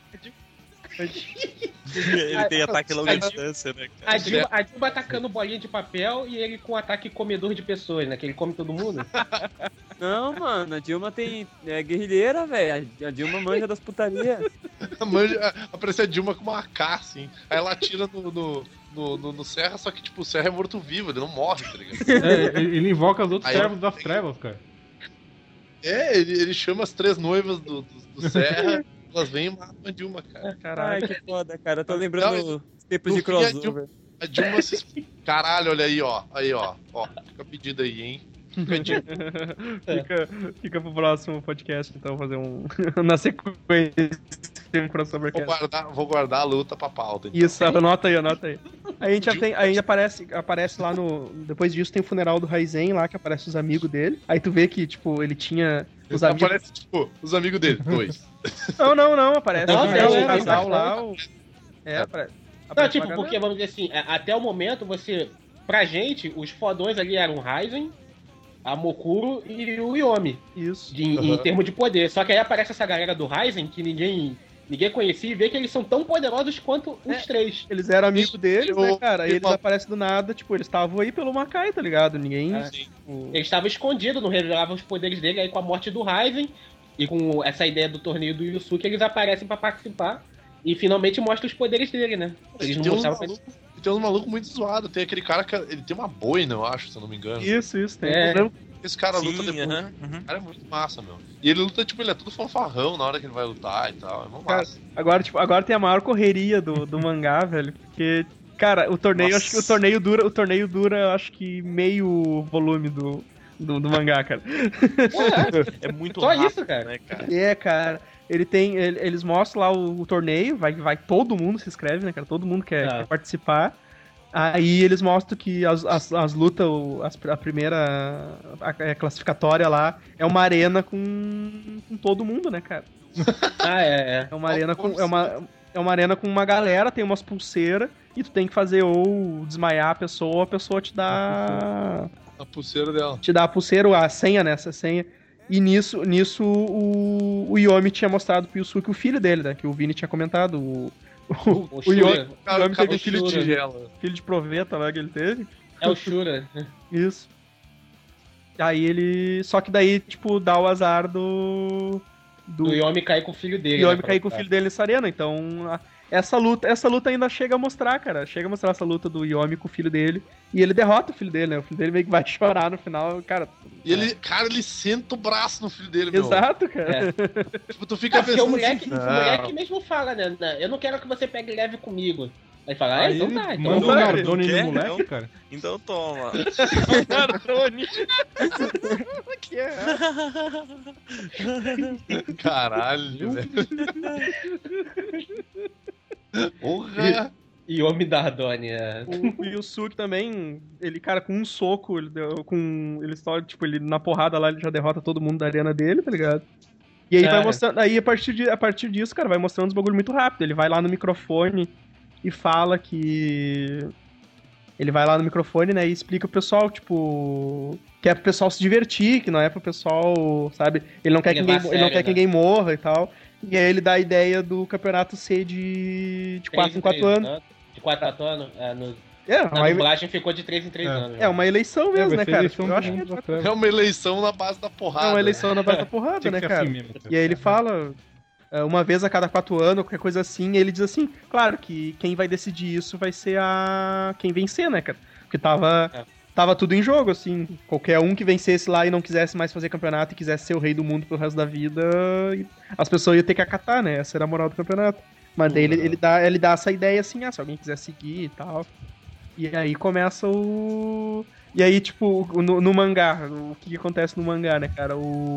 Ele tem ataque a longa distância, né, cara? A Dilma atacando bolinha de papel e ele com ataque comedor de pessoas, né? Que ele come todo mundo. Não, mano, a Dilma é guerrilheira, velho. A Dilma manja das putarias. Aparece a Dilma com uma AK, assim. Aí ela atira no Serra, só que, tipo, o Serra é morto-vivo, ele não morre, tá ligado? Ele invoca os outros servos das trevas, cara. Ele chama as 3 noivas do Serra, elas vêm e matam a Dilma, cara. Ai, que foda, cara. Eu tô lembrando os tempos de crossover. A Dilma se... Caralho, olha aí, ó. Aí, ó. Fica pedido aí, hein? Fica pro próximo podcast, então, fazer na sequência um crossover. Vou guardar a luta pra pauta. Então. Isso, anota aí. Aí aparece lá no... Depois disso tem o funeral do Raizen lá, que aparece os amigos dele. Aí tu vê que, tipo, ele tinha... Aparece, tipo, os amigos dele, 2. Não, aparece o casal lá. Aparece. Não, tipo, porque, vamos dizer assim, até o momento, pra gente, os fodões ali eram o Raizen, a Mokuro e o Yomi. Isso. Em termos de poder. Só que aí aparece essa galera do Raizen que ninguém conhecia e vê que eles são tão poderosos quanto os 3. Eles eram amigos deles, né, cara? E eles aparecem do nada, tipo, eles estavam aí pelo Makai, tá ligado? Ninguém... Eles estavam escondidos, não revelavam os poderes dele, aí com a morte do Raizen e com essa ideia do torneio do Yusuke, eles aparecem pra participar e finalmente mostram os poderes dele, né? Eles não mostravam pra eles. Tem uns malucos muito zoados. Tem aquele cara que ele tem uma boina, eu acho, se eu não me engano. Isso, tem. Esse cara luta depois. O cara é muito massa, meu. E ele luta, tipo, ele é tudo fanfarrão na hora que ele vai lutar e tal. É muito massa. Agora tem a maior correria do mangá, velho. Porque, cara, o torneio, acho que o torneio dura, acho que meio volume do mangá, cara. É muito só rápido, isso, cara. Né, cara? Cara. Eles mostram lá o torneio, vai todo mundo se inscreve, né, cara? Todo mundo quer participar. Aí eles mostram que as lutas, a primeira classificatória lá, é uma arena com todo mundo, né, cara? É uma arena é uma arena com uma galera, tem umas pulseiras, e tu tem que fazer ou desmaiar a pessoa, ou a pessoa te dá... A pulseira dela. Te dá a pulseira, a senha, né, essa senha. E nisso o Yomi tinha mostrado pro Yusuke o filho dele, né? Que o Vini tinha comentado. O Yomi teve filho de tigela. Filho de proveta lá que ele teve. É o Shura. Isso. Aí ele... Só que daí, tipo, dá o azar do Yomi cair com o filho dele. O Yomi cair com o filho dele nessa arena. Então, essa luta ainda chega a mostrar, cara. Chega a mostrar essa luta do Yomi com o filho dele. E ele derrota o filho dele, né? O filho dele meio que vai chorar no final, cara. E ele senta o braço no filho dele, meu. Exato, cara. Tipo, tu fica pensando... O moleque mesmo fala, né? Eu não quero que você pegue leve comigo. Aí fala, então tá. Então manda o Nardone no moleque, cara. Então toma. Nardone. Que é? Caralho, velho. Porra! Yomi Nardone, O Yusuke também, ele, cara, com um soco, ele na porrada lá, ele já derrota todo mundo da arena dele, tá ligado? E aí vai mostrando, aí a partir disso, cara, vai mostrando uns bagulho muito rápido. Ele vai lá no microfone e fala que... Ele vai lá no microfone, né, e explica pro pessoal, tipo... Que é pro pessoal se divertir, que não é pro pessoal, sabe? Ele não quer que ninguém morra e tal. E aí ele dá a ideia do campeonato ser de 4 em 4 anos. De 4 em 4 anos? A dublagem ficou de 3 em 3 anos. É uma eleição mesmo, né, cara? Eu acho que é uma eleição na base da porrada. É uma eleição na base da porrada, né, cara? Assim mesmo, e aí ele fala, uma vez a cada 4 anos, qualquer coisa assim, e ele diz assim, claro que quem vai decidir isso vai ser quem vencer, né, cara? Porque tava tudo em jogo, assim. Qualquer um que vencesse lá e não quisesse mais fazer campeonato e quisesse ser o rei do mundo pelo resto da vida, as pessoas iam ter que acatar, né? Essa era a moral do campeonato. Mas daí ele dá essa ideia assim, se alguém quiser seguir e tal. E aí começa o... E aí, tipo, no mangá, o que acontece no mangá, né, cara?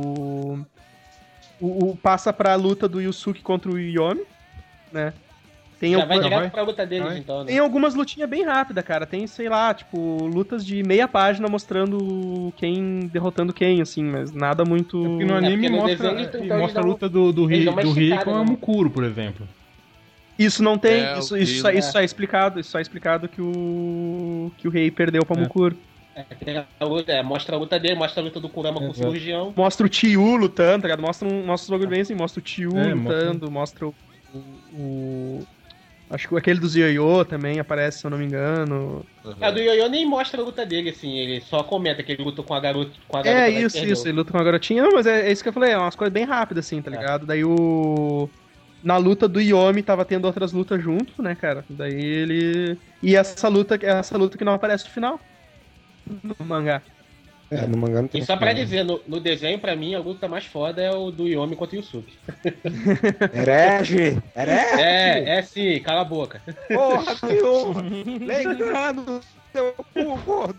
Passa pra luta do Yusuke contra o Yomi, né? Vai direto pra luta deles, então, né? Tem algumas lutinhas bem rápidas, cara. Tem, sei lá, tipo, lutas de meia página mostrando quem derrotando quem, assim, mas nada muito... Porque no anime mostra a luta do Riei com a Mukuro, por exemplo. Isso não tem, isso só é explicado, que o Rei perdeu pra Mukuro. Mostra a luta dele, mostra a luta do Kurama com o cirurgião. Mostra o Tio lutando, tá ligado? Mostra os bagulho bem assim, mostra o Tio lutando, mostra o... Acho que aquele do Yoyo também aparece, se eu não me engano. Do Yoyo nem mostra a luta dele, assim, ele só comenta que ele luta com a garota. Isso, ele luta com a garotinha. Não, mas é isso que eu falei, é umas coisas bem rápidas, assim, tá ligado? Daí na luta do Yomi tava tendo outras lutas junto, né, cara? Daí ele... E essa luta que não aparece no final. No mangá. No mangá não tem. E só pra dizer, no desenho, pra mim, a luta mais foda é o do Yomi contra o Yusuke. Herege! Sim, cala a boca. Porra, senhor! Lembrando seu cu, gordo!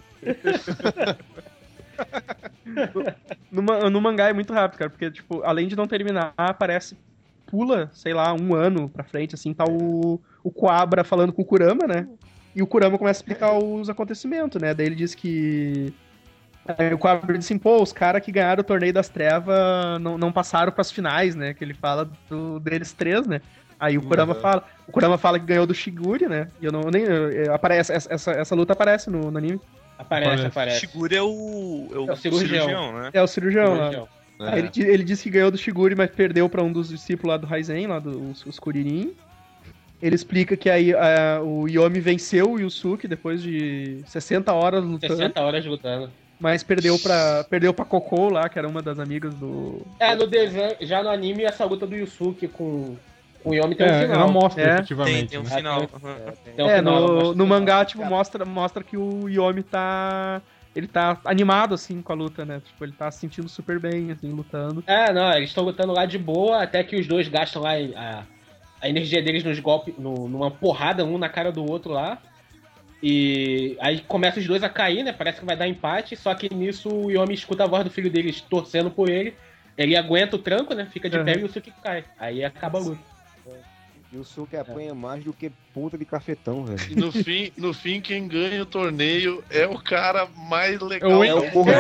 No mangá é muito rápido, cara, porque, tipo, além de não terminar, pula, sei lá, 1 ano pra frente, assim, tá o Kuwabara falando com o Kurama, né? E o Kurama começa a explicar os acontecimentos, né? Daí ele diz que... Aí o Kuwabara diz assim, os caras que ganharam o Torneio das Trevas não passaram pras finais, né? Que ele fala deles 3, né? Aí o Kurama fala que ganhou do Shiguri, né? E aparece, essa luta aparece no anime. Aparece. Shiguri é o cirurgião, né? É o cirurgião. Aí ele disse que ganhou do Shiguri, mas perdeu pra um dos discípulos lá do Raizen, lá dos Kuririn. Ele explica que aí o Yomi venceu o Yusuke depois de 60 horas lutando. 60 horas lutando. Mas perdeu pra Koko lá, que era uma das amigas do... No desenho, já no anime, essa luta do Yusuke com o Yomi tem um final. Ela mostra, efetivamente. Tem um final. No mangá, tipo, mostra que o Yomi tá... Ele tá animado, assim, com a luta, né? Tipo, ele tá se sentindo super bem, assim, lutando. Eles estão lutando lá de boa, até que os dois gastam lá a energia deles nos golpes, numa porrada, um na cara do outro lá. E aí começa os dois a cair, né? Parece que vai dar empate, só que nisso o Yomi escuta a voz do filho deles torcendo por ele. Ele aguenta o tranco, né? Fica de pé e o Yusuke cai. Aí acaba a luta. E o Yusuke apanha mais do que ponta de cafetão, velho. E no fim, quem ganha o torneio é o cara mais legal. É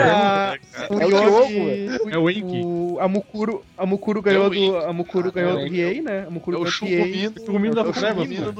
o Enki. A Mukuro ganhou do Riei, né? A Mukuro ganhou do Churrumino da Treva.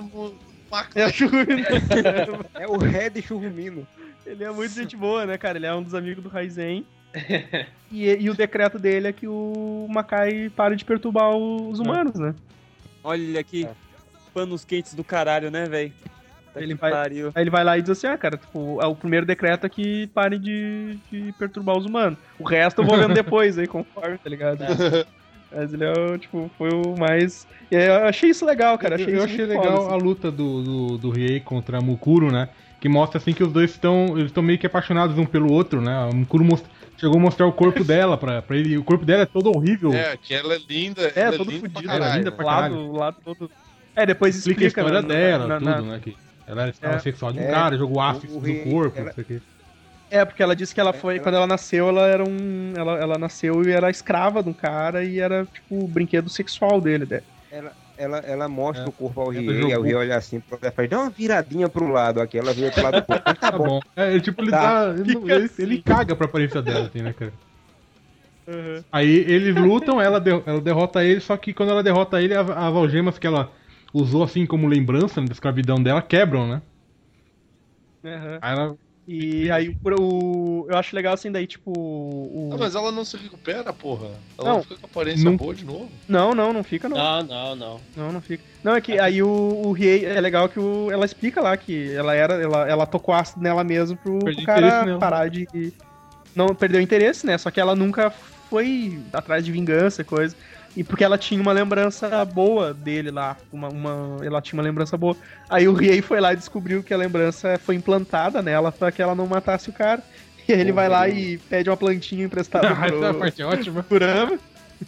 É o Red Churrumino. Ele é muito gente boa, né, cara? Ele é um dos amigos do Raizen. E o decreto dele é que o Makai pare de perturbar os humanos, né? Olha que panos quentes do caralho, né, velho? Aí ele vai lá e diz assim, cara, tipo, o primeiro decreto é que pare de perturbar os humanos. O resto eu vou vendo depois aí, conforme, tá ligado? Mas ele foi o mais... Eu achei isso legal, cara. Eu achei legal assim. A luta do Riei contra a Mukuro, né? Que mostra, assim, que os dois estão meio que apaixonados um pelo outro, né? A Mukuro chegou a mostrar o corpo dela pra ele. O corpo dela é todo horrível. Que ela é linda. Todo fodido. Ela é linda pra caralho. Lado todo... Depois explica a história dela, tudo, né? Que ela era sexual de um cara, jogou ácido no corpo, não sei o quê. Porque ela disse que ela foi, quando ela nasceu, ela nasceu e era escrava de um cara e era, tipo, o brinquedo sexual dele. Ela mostra o corpo ao Riei, e o Riei olha assim, faz, dá uma viradinha pro lado aqui, ela vira pro lado do corpo. Tá bom. Ele caga pra aparência dela, assim, né, cara? Uhum. Aí eles lutam, ela derrota ele, só que quando ela derrota ele, as algemas que ela usou, assim, como lembrança da escravidão dela, quebram, né? Uhum. Aí ela E aí eu acho legal assim, daí tipo. Ah, mas ela não se recupera, porra. Ela Não. não fica com aparência boa de novo. Não fica, não. Não. Não fica. Não, é que aí o Riei, é legal que ela explica lá que ela tocou ácido nela mesmo pro cara parar de. Não perdeu interesse, né? Só que ela nunca foi atrás de vingança e coisa. E porque ela tinha uma lembrança boa dele lá. Ela tinha uma lembrança boa. Aí o Riei foi lá e descobriu que a lembrança foi implantada nela pra que ela não matasse o cara. E aí ele vai lá e pede uma plantinha emprestada Essa parte é ótima. Kurama.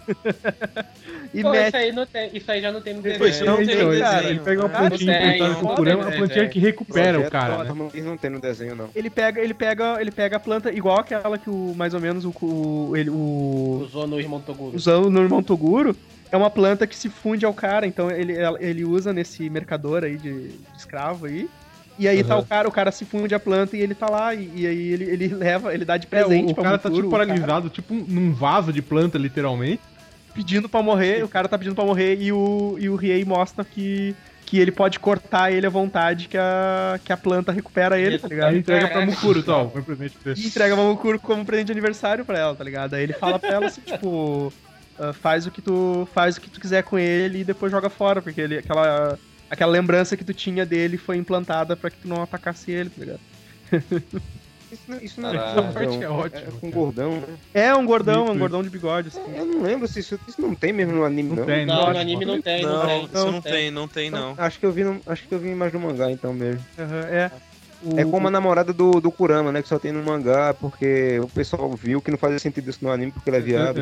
E Pô, mete... isso aí já não tem no desenho. Isso não tem no desenho. Cara, ele pega uma plantinha emprestada com o Kurama, uma plantinha que recupera o cara, né? Não tem no desenho, não. Ele pega a planta igual aquela que mais ou menos ele usou no irmão Toguro. Usou no irmão Toguro. É uma planta que se funde ao cara, então ele usa nesse mercador aí de escravo aí. E aí tá o cara se funde a planta e ele tá lá, e aí ele leva, ele dá de presente pra Mukuro. O cara tá tipo paralisado, tipo num vaso de planta, literalmente. Pedindo pra morrer, o cara tá pedindo pra morrer e o Riei mostra que ele pode cortar ele à vontade, que a planta recupera ele, tá ligado? Aí entrega pra Mukuro, tal. E entrega pra Mukuro como presente de aniversário pra ela, tá ligado? Aí ele fala pra ela assim, tipo, faz o que tu quiser com ele e depois joga fora, porque aquela lembrança que tu tinha dele foi implantada pra que tu não atacasse ele, tá ligado? Isso não é ótimo. É com um gordão, né? É um gordão de bigode. Assim. Eu não lembro se isso não tem mesmo no anime, não. Não, no anime não tem. Não tem. Acho que eu vi mais no mangá, então mesmo. É como a namorada do Kurama, né? Que só tem no mangá, porque o pessoal viu que não fazia sentido isso no anime, porque ele é viado.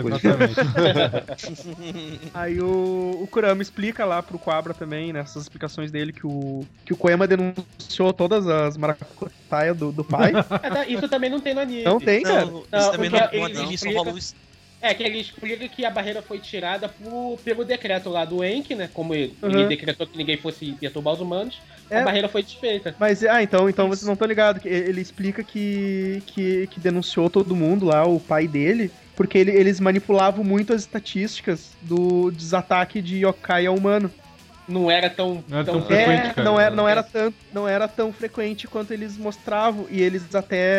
Aí o Kurama explica lá pro Quabra também, nessas explicações dele, que o Koyama denunciou todas as maracutaias do pai. Isso também não tem no anime. Não tem, cara? Isso também no anime só rolou isso. É que ele explica que a barreira foi tirada pelo decreto lá do Enki, né? Como ele decretou que ninguém fosse perturbar os humanos, a barreira foi desfeita. Mas, então vocês não estão ligados. Ele explica que denunciou todo mundo lá, o pai dele, porque eles manipulavam muito as estatísticas do desataque de yokai ao humano. Não era tão frequente, cara. Não era tão frequente quanto eles mostravam, e eles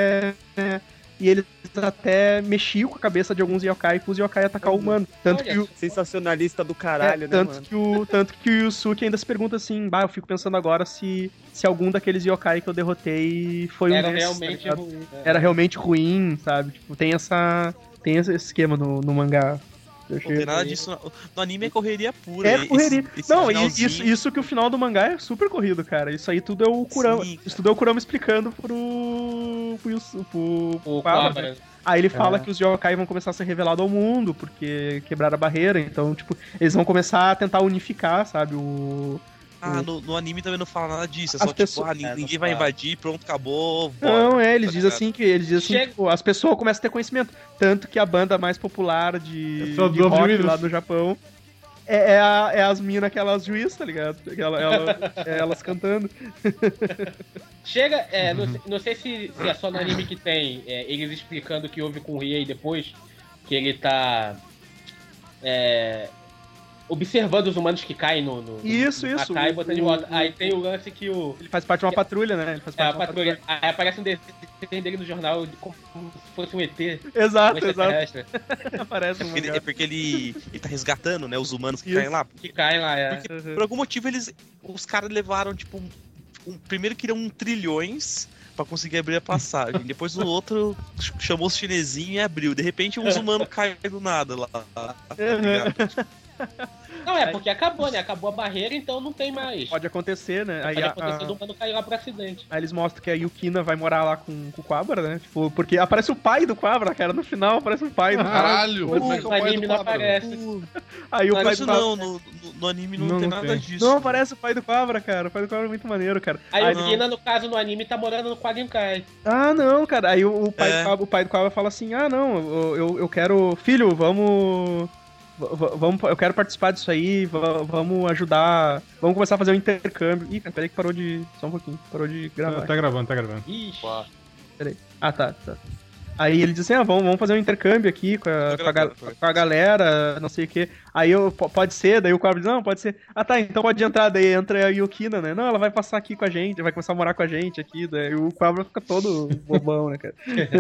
até mexiam com a cabeça de alguns yokai pros yokai atacar o humano. Tanto que sensacionalista do caralho, né, mano? Tanto que o Yusuke ainda se pergunta assim, eu fico pensando agora se algum daqueles yokai que eu derrotei foi era realmente ruim. Era realmente ruim, sabe? Tipo, tem esse esquema no mangá. Não tem nada disso. No anime é correria pura. É correria. Isso que o final do mangá é super corrido, cara. Isso aí tudo é o Kurama. Isso tudo é o Kurama explicando pro Quabra. Aí ele fala que os yokai vão começar a ser revelados ao mundo, porque quebraram a barreira. Então, tipo, eles vão começar a tentar unificar, sabe, no anime também não fala nada disso. É só pessoas... ninguém vai invadir, pronto, acabou. Não, eles dizem assim que tipo, as pessoas começam a ter conhecimento. Tanto que a banda mais popular de rock lá do Japão é as minas, aquelas juízes, tá ligado? Elas cantando. Chega, não sei se é só no anime que tem eles explicando o que houve com o Riei depois, que ele tá observando os humanos que caem no Isso. Cai, botando de volta. Aí tem o lance que ele faz parte de uma patrulha, né? Ele faz parte de uma patrulha. Aí aparece um desenho dele no jornal como se fosse um ET. Exato. Aparece é porque ele tá resgatando, né, os humanos que caem lá. Que caem lá, Porque, por algum motivo, os caras levaram, tipo, primeiro queriam trilhões pra conseguir abrir a passagem. Depois o outro chamou os chinesinhos e abriu. De repente, uns humanos caem do nada lá. Não, porque acabou, né? Acabou a barreira, então não tem mais. Pode acontecer, né? Pode acontecer do humano cair lá pro acidente. Aí eles mostram que a Yukina vai morar lá com o Quabra, né? Tipo, porque aparece o pai do Quabra, cara. No final aparece o pai do Quabra. Caralho! No anime não aparece. Aí o pai do Quabra... No anime não tem nada disso. Não aparece o pai do Quabra, cara. O pai do Quabra é muito maneiro, cara. A Yukina, no caso, no anime, tá morando no Quadrinkai. Ah, não, cara. Aí o pai do Quabra fala assim, eu quero... Filho, vamos, eu quero participar disso aí, vamos ajudar, vamos começar a fazer um intercâmbio. Ih, peraí que parou de... Só um pouquinho, parou de gravar. Tá gravando. Ixi. Peraí. Ah, tá. Aí ele disse assim, vamos fazer um intercâmbio aqui com a galera, não sei o que. Aí pode ser, daí o Quabra diz, não, pode ser. Ah tá, então pode entrar, daí entra a Yukina, né? Não, ela vai passar aqui com a gente, vai começar a morar com a gente aqui, daí o Quabra fica todo bobão, né, cara?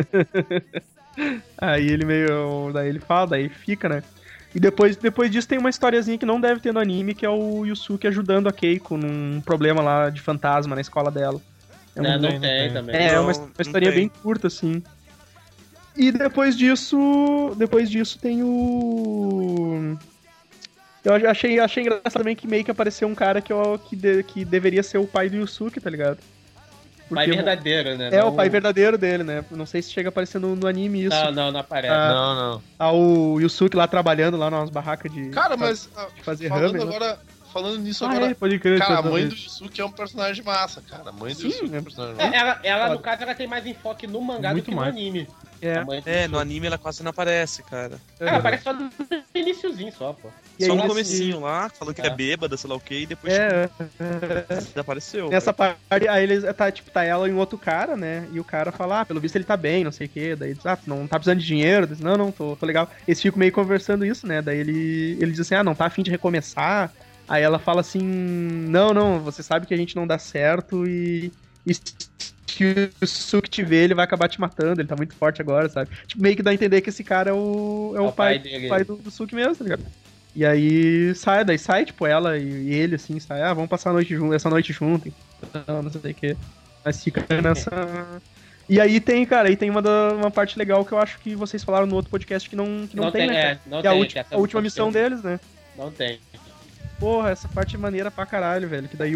Aí ele daí ele fala, daí fica, né? E depois disso tem uma historiazinha que não deve ter no anime, que é o Yusuke ajudando a Keiko num problema lá de fantasma na escola dela. Não tem também. É uma historinha bem curta, assim. E depois disso tem o... Eu achei engraçado também que meio que apareceu um cara que deveria ser o pai do Yusuke, tá ligado? O pai verdadeiro, né? É, o pai verdadeiro dele, né? Não sei se chega a aparecer no anime isso. Não aparece. Não. O Yusuke lá trabalhando lá nas barracas de... Cara, mas fazer falando nisso agora, pode crer, cara, a mãe do Yusuke é um personagem massa, cara. A mãe do Yusuke é um personagem massa. Ela, no caso, ela tem mais enfoque no mangá do que no anime. No anime ela quase não aparece, cara. Ela aparece só no iniciozinho só, pô. Só no comecinho lá, falando que é bêbada, sei lá o que, e depois desapareceu. Nessa parte, aí tá ela e um outro cara, né? E o cara fala, pelo visto ele tá bem, não sei o que. Daí diz, não tá precisando de dinheiro. Diz, não, tô legal. Eles ficam meio conversando isso, né? Daí ele diz assim, não tá a fim de recomeçar. Aí ela fala assim, não, você sabe que a gente não dá certo e se o Yusuke te ver, ele vai acabar te matando, ele tá muito forte agora, sabe? Tipo, meio que dá a entender que esse cara é o pai do Yusuke mesmo, tá ligado? E aí sai, tipo, ela e ele, assim, sai, vamos passar essa noite junto, não sei o que. Mas fica nessa... E aí tem, cara, uma parte legal que eu acho que vocês falaram no outro podcast que não tem, né? Não que tem, é a última missão deles, né? Não tem. Porra, essa parte é maneira pra caralho, velho. Que daí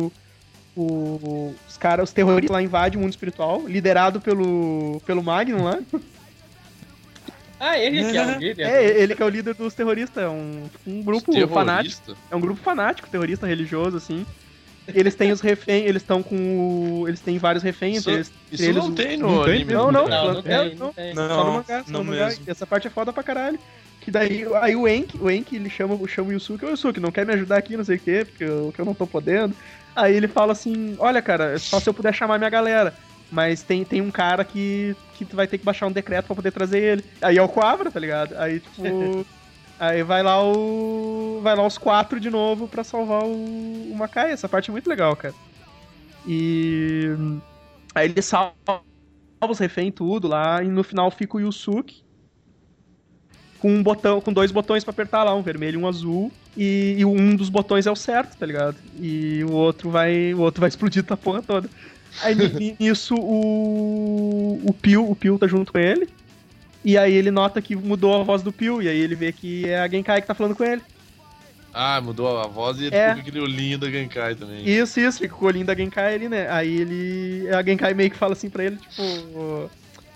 os terroristas lá invadem o mundo espiritual, liderado pelo Magnum lá. Ele que é o líder? Ele que é o líder dos terroristas. É um grupo fanático. É um grupo fanático, terrorista religioso, assim. Eles têm os reféns, eles têm vários reféns. Isso não tem no anime. Não tem. Só no mangá. E essa parte é foda pra caralho. Que daí, aí o Enki, ele chama o Yusuke, Yusuke, não quer me ajudar aqui, não sei o quê, porque eu não tô podendo. Aí ele fala assim, olha, cara, só se eu puder chamar minha galera. Mas tem um cara que tu vai ter que baixar um decreto pra poder trazer ele. Aí é o Quabra, tá ligado? Aí, tipo... aí vai lá os 4 de novo pra salvar o Makai. Essa parte é muito legal, cara. E... aí ele salva os reféns e tudo lá, e no final fica o Yusuke com 2 botões pra apertar lá, um vermelho e um azul, e um dos botões é o certo, tá ligado? E o outro vai explodir a porra toda. Aí nisso o Pio tá junto com ele, e aí ele nota que mudou a voz do Pio, e aí ele vê que é a Genkai que tá falando com ele. Mudou a voz e ficou com aquele olhinho da Genkai também. Isso, fica com o olhinho da Genkai ali, né? Aí a Genkai meio que fala assim pra ele, tipo...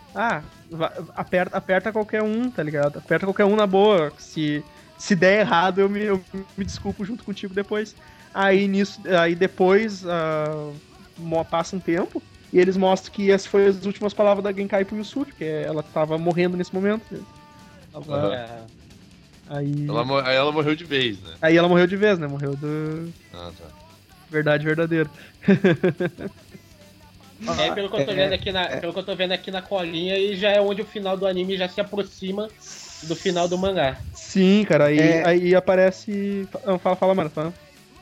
aperta qualquer um, tá ligado? Aperta qualquer um na boa. Se der errado, eu me desculpo junto contigo depois. Aí depois passa um tempo e eles mostram que essas foram as últimas palavras da Genkai pro Yusuke, que ela tava morrendo nesse momento. Aí ela morreu de vez, né? Aí ela morreu de vez, né? Morreu do... tá. Verdade verdadeira. Pelo que eu tô vendo aqui na colinha, e já é onde o final do anime já se aproxima do final do mangá. Sim, cara, aí aparece... Fala, mano, fala.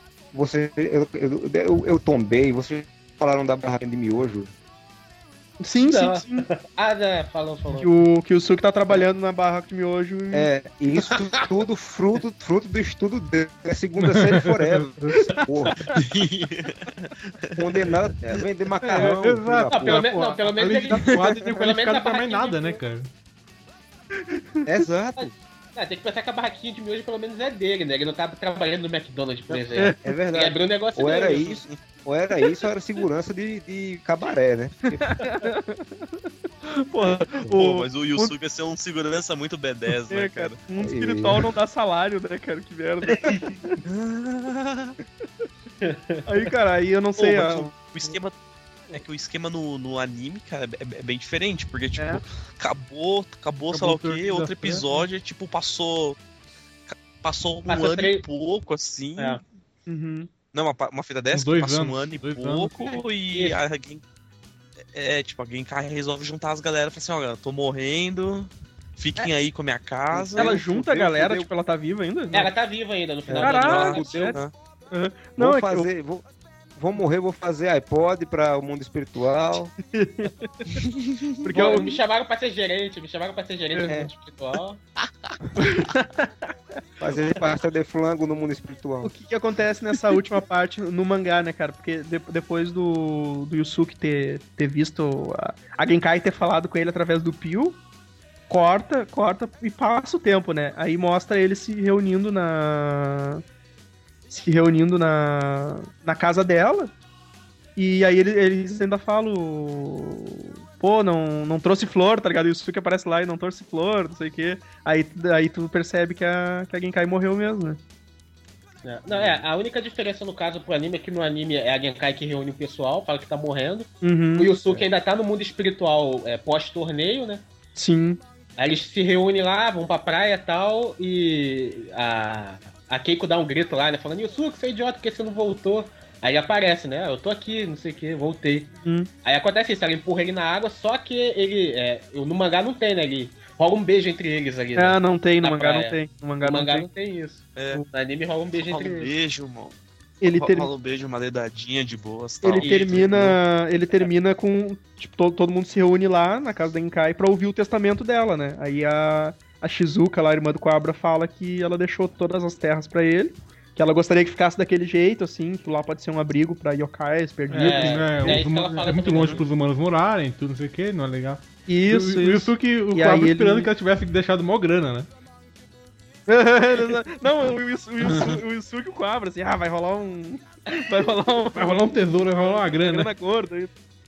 Eu tombei, vocês falaram da barraca de miojo. Sim. Falou. Que o Suki tá trabalhando na barraca de miojo. E isso tudo fruto do estudo dele. É a segunda série forever. Porra. Condenado a vender macarrão. Exato. Pelo menos ele tá quase nem qualificado pra mais nada, né, cara? Exato. Tem que pensar que a barraquinha de miojo pelo menos é dele, né? Ele não tá trabalhando no McDonald's, por exemplo. É verdade. Ele abriu um negócio ou era isso, ou era segurança de cabaré, né? Mas o Yusuke ia ser um segurança muito B10, né, cara? Um espiritual não dá salário, né, cara? Que merda. Aí, cara, aí eu não sei... O esquema... É que o esquema no anime, cara, é bem diferente, porque, tipo, acabou sei lá o quê, outro episódio, tipo, passou um ano e pouco, assim. Não, uma fita dessa, passa um ano e pouco, e tipo, a Genkai resolve juntar as galera e fala assim, olha, tô morrendo, fiquem aí com a minha casa. Ela junta a galera, tipo, ela tá viva ainda? Ela tá viva ainda no final. Caralho, não, vou morrer, vou fazer iPod pra o mundo espiritual. Porque me chamaram pra ser gerente, do mundo espiritual. Fazer pasta de flango no mundo espiritual. O que acontece nessa última parte no mangá, né, cara? Porque depois do Yusuke ter visto a Genkai ter falado com ele através do Pio, corta e passa o tempo, né? Aí mostra ele se reunindo na casa dela. E aí eles ainda falam, pô, não trouxe flor, tá ligado? E o Yusuke aparece lá e não trouxe flor, não sei o quê. Aí tu percebe que a Genkai morreu mesmo, né? A única diferença no caso pro anime é que no anime é a Genkai que reúne o pessoal, fala que tá morrendo. Uhum. O Yusuke ainda tá no mundo espiritual pós-torneio, né? Sim. Aí eles se reúnem lá, vão pra praia e tal, e a Keiko dá um grito lá, né? Falando, Yusuke, você é idiota, por que você não voltou? Aí ele aparece, né? Eu tô aqui, não sei o que, voltei. Aí acontece isso, ela empurra ele na água, só que ele... no mangá não tem, né? Ele rola um beijo entre eles ali. Né? Não tem, no mangá não tem. No mangá não tem isso. No anime rola um beijo entre eles. Beijo, mano. Rola um beijo, uma dedadinha de boas. Tal. Ele termina com... Tipo, todo mundo se reúne lá na casa da Genkai pra ouvir o testamento dela, né? Aí a Shizuka, lá, a irmã do Cobra, fala que ela deixou todas as terras pra ele. Que ela gostaria que ficasse daquele jeito, assim, que lá pode ser um abrigo pra yokais perdidos. É muito longe pros humanos morarem, tudo, não sei o que, não é legal. Isso. O Yusuke, o Cobra esperando que ela tivesse deixado mó grana, né? Não, o Yusuke e o Cobra, assim, vai rolar um tesouro, vai rolar uma grana. Grana gorda.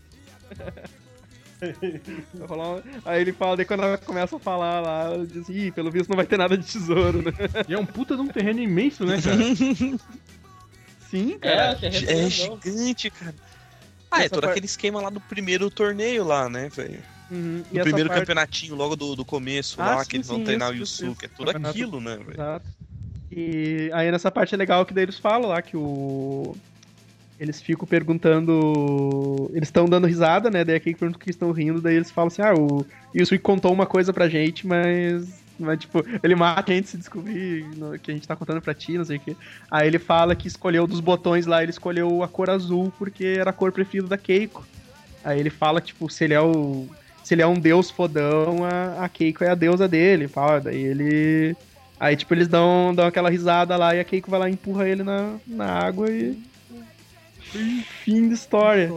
Aí ele fala, daí quando ela começa a falar lá, ela diz, pelo visto não vai ter nada de tesouro, né? E é um puta de um terreno imenso, né, cara? Sim, cara. É gigante, cara. É todo aquele esquema lá do primeiro torneio lá, né, velho? No primeiro campeonatinho, logo do começo lá, que eles vão treinar o Yusuke. É tudo aquilo, né, velho? Exato. E aí nessa parte é legal que daí eles falam lá que eles ficam perguntando... Eles estão dando risada, né? Daí aqui pergunta que estão rindo, daí eles falam assim, o Yusuke contou uma coisa pra gente, mas tipo, ele mata a gente se descobrir que a gente tá contando pra ti, não sei o quê. Aí ele fala que escolheu dos botões lá, ele escolheu a cor azul porque era a cor preferida da Keiko. Aí ele fala que, tipo, se ele é um deus fodão, a Keiko é a deusa dele, fala. Daí ele... Aí, tipo, eles dão aquela risada lá e a Keiko vai lá e empurra ele na água e fim de história.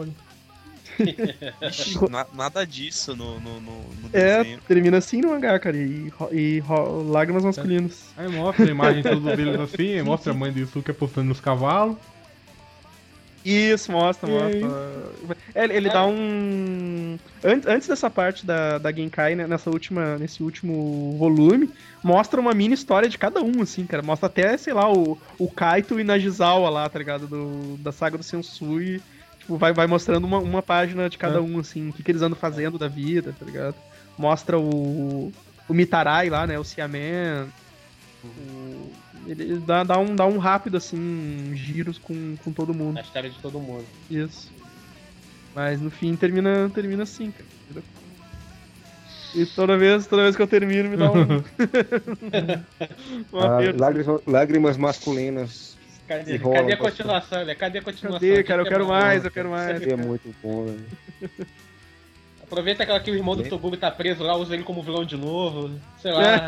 Nada disso no desenho. Termina assim no mangá, cara. E lágrimas masculinas. Aí mostra a imagem todos deles assim, mostra a mãe do Yusuke apostando nos cavalos. Isso, mostra. Ele dá um... Antes dessa parte da Genkai, né, nesse último volume, mostra uma mini história de cada um, assim, cara. Mostra até, sei lá, o Kaito e Nagizawa lá, tá ligado? Da saga do Sensui. Tipo, vai mostrando uma página de cada um, assim, o que eles andam fazendo da vida, tá ligado? Mostra o Mitarai lá, né, o Siamen. Ele dá um rápido, assim, giros com todo mundo. A história de todo mundo. Isso. Mas no fim termina assim, cara. E toda vez que eu termino me dá lágrimas masculinas. Cadê a continuação, né? Cadê a continuação? Cara? Eu quero mais. É muito bom, né? Aproveita aquela que o irmão do Toguro tá preso lá, usa ele como vilão de novo. Sei lá.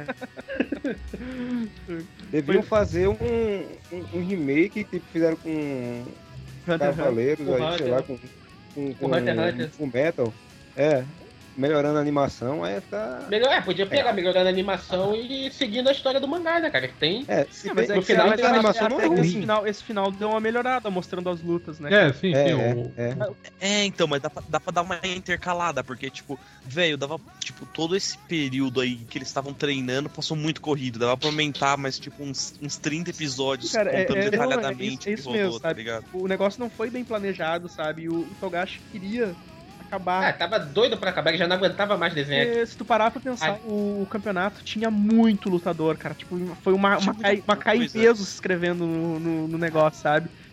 Deviam fazer um remake que fizeram com Cavaleiros aí, sei lá, com Metal. Melhorando a animação, aí fica... Podia pegar melhorando a animação e seguindo a história do mangá, né, cara? Que tem... no final a animação não é ruim. Esse final deu uma melhorada, mostrando as lutas, né? Sim. Então, mas dá pra dar uma intercalada, porque, tipo, velho, dava, tipo, todo esse período aí que eles estavam treinando, passou muito corrido, dava pra aumentar mais, tipo, uns 30 episódios, cara, contando detalhadamente o que rolou, mesmo, tá ligado? O negócio não foi bem planejado, sabe? O Togashi queria acabar. Tava doido pra acabar, ele já não aguentava mais desenho. Se tu parar pra pensar, o campeonato tinha muito lutador, cara. Tipo, foi uma cai em peso se escrevendo no negócio, sabe?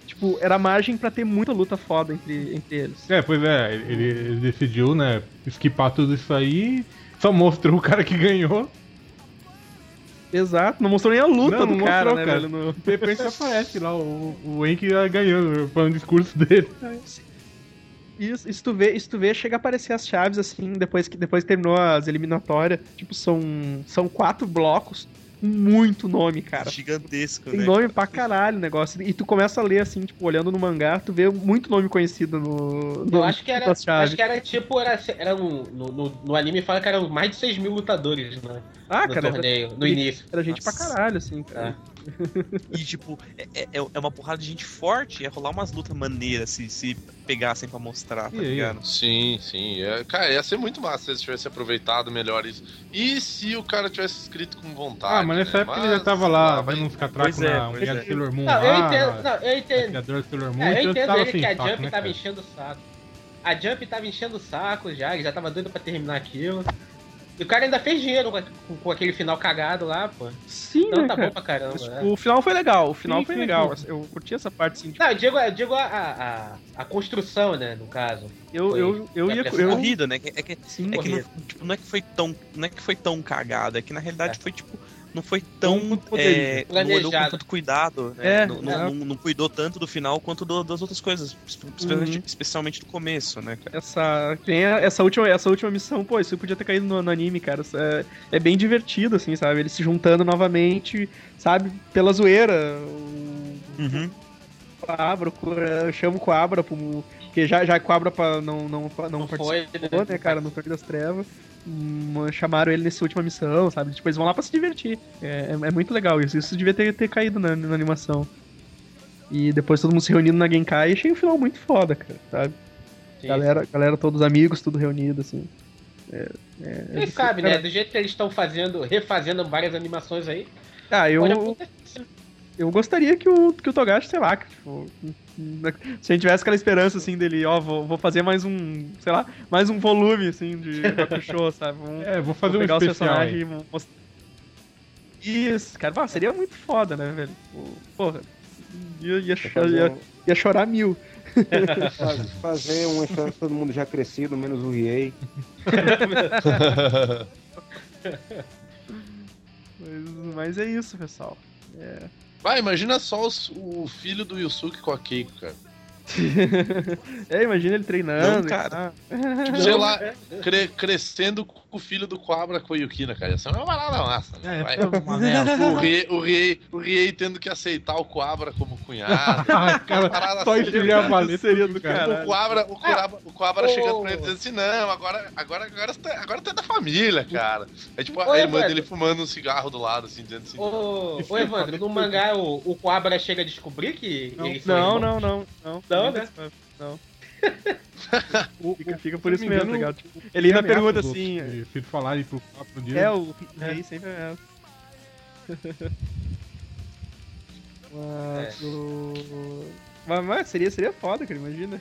Tipo, era margem pra ter muita luta foda entre eles. Pois é, ele decidiu, né, esquipar tudo isso aí, só mostrou o cara que ganhou. Exato, não mostrou nem a luta do cara, né, cara. velho? De repente aparece lá o Enki ganhando, falando o discurso dele. Isso, se tu vê, chega a aparecer as chaves, assim, depois que terminou as eliminatórias. Tipo, são 4 blocos com muito nome, cara. Gigantesco, Tem né? nome pra caralho o negócio. E tu começa a ler, assim, tipo, olhando no mangá, tu vê muito nome conhecido no Eu acho que era tipo, no anime fala que eram mais de 6 mil lutadores, né? No cara, torneio, no início. Era gente pra caralho, assim, cara. E tipo, é uma porrada de gente forte, ia rolar umas lutas maneiras se pegassem pra mostrar, tá ligado? Sim. Cara, ia ser muito massa se eles tivessem aproveitado melhor isso. E se o cara tivesse escrito com vontade. Mas nessa época ele já tava lá, vendo uns catracos na Unidade Sailor Moon. Eu entendo. Eu entendo ele que a Jump né, tava enchendo o saco. A Jump tava enchendo o saco já, ele já tava doido pra terminar aquilo. E o cara ainda fez dinheiro com aquele final cagado lá, pô. Sim, então né, tá cara? bom pra caramba. Mas, o final foi legal, legal. Eu curti essa parte, assim. Tipo... Não, eu digo a construção, né, no caso. Corrida, né? Não é que foi tão cagado, é que na realidade foi tipo. Não foi tão planejado, com tanto cuidado, né? Não cuidou tanto do final quanto das outras coisas, especialmente do começo, né? Essa última missão, pô, isso podia ter caído no anime, cara. É bem divertido, assim, sabe? Eles se juntando novamente, sabe? Pela zoeira. Eu chamo o Coabra, porque já Coabra não participou, né, cara, no Torneio das Trevas. Chamaram ele nessa última missão, sabe? Tipo, eles vão lá pra se divertir. É muito legal isso. Isso devia ter caído na animação. E depois todo mundo se reunindo na Genkai, achei um final muito foda, cara, sabe? Sim. Galera, todos amigos, tudo reunido, assim. Quem sabe, né? Do jeito que eles estão refazendo várias animações aí. Eu gostaria que o Togashi, sei lá, tipo, se a gente tivesse aquela esperança, assim, dele, vou fazer mais um volume, assim, de Hakusho, sabe? Vou fazer um especial aí. Isso, cara, seria muito foda, né, velho? Porra, ia chorar mil. Fazer uma história de todo mundo já crescido, menos o Riei. Mas é isso, pessoal. Vai, imagina só o filho do Yusuke com a Keiko, cara. Imagina ele treinando. Não, cara. Tipo, sei lá, crescendo com o filho do Coabra com a Yukina, cara. Isso é uma parada massa, né? O Riei tendo que aceitar o Coabra como cunhado. Cara, só isso ia valer, seria do cara. O Coabra chegando pra ele dizendo assim: não, agora tá da família, cara. É tipo a irmã dele fumando um cigarro do lado, assim, dizendo assim. Ô, Evandro, no mangá o Coabra chega a descobrir que eles são irmãos? Não. Fica por isso mesmo, legal. Tipo, ele ainda pergunta assim. Se falar e pro papo dele. O rei sempre é. Mas seria foda, cara, imagina.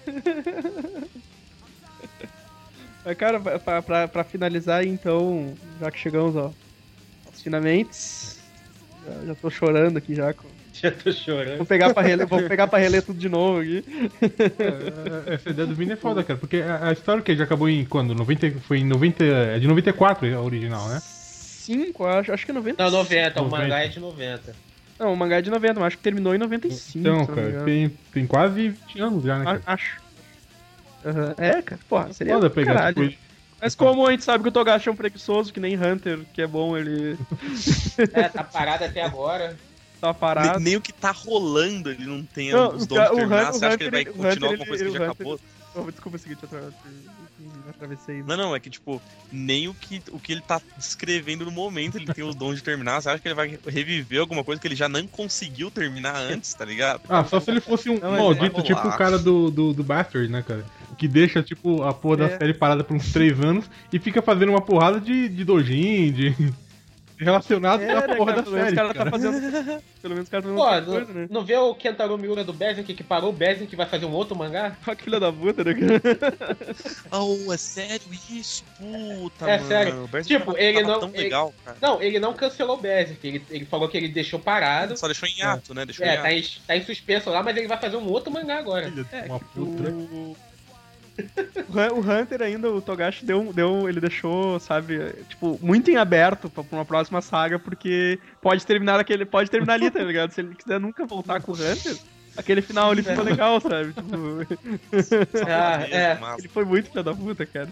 Mas, cara, pra finalizar, então, já que chegamos aos finalmente, já tô chorando aqui já. Já tô chorando. Vou pegar pra reler tudo de novo aqui. Essa ideia do Vini é foda, cara, porque a história que já acabou em quando? 90, foi em 90. É de 94 a original, né? 5, acho que é 90. Não, 90, o mangá é de 90. Não, o mangá é de 90, mas acho que terminou em 95. Então, cara, tem quase 20 anos já, né? Cara? Acho. Cara, porra, seria foda pegar, caralho. Tipo, mas como a gente sabe que o Togashi é um preguiçoso, que nem Hunter, que é bom, ele... tá parado até agora. Tá parado. Nem o que tá rolando ele não tem os dons de terminar. Você acha que ele vai continuar alguma coisa que já acabou? Desculpa, seguinte, atravessei. Não, é que tipo, nem o que ele tá descrevendo no momento ele tem os dons de terminar. Você acha que ele vai reviver alguma coisa que ele já não conseguiu terminar antes, tá ligado? Só se ele fosse um maldito, tipo o cara do Bastard, né, cara? Que deixa, tipo, a porra da série parada por uns 3 anos e fica fazendo uma porrada de dojin, relacionados à porra da pelo menos série. o cara tá fazendo. Pelo menos o cara tá fazendo outra coisa, né? Não vê o Kentaro Miura do Berserk que parou o Berserk que vai fazer um outro mangá? Olha que filha da puta, né, cara? Oh, é sério isso? Puta, É mano. sério. O Berserk Tipo, tava ele não. tão ele- legal, cara. Não, ele não cancelou o Berserk. Ele falou que ele deixou parado. Só deixou em hiato, né? Deixou em hiato. Tá em suspenso lá, mas ele vai fazer um outro mangá agora. Uma puta. O Hunter ainda, o Togashi ele deixou, sabe, tipo, muito em aberto pra uma próxima saga, porque pode terminar ali, tá ligado? Se ele quiser nunca voltar com o Hunter, aquele final ali ficou legal, sabe? Tipo... Ele foi muito filho da puta, cara.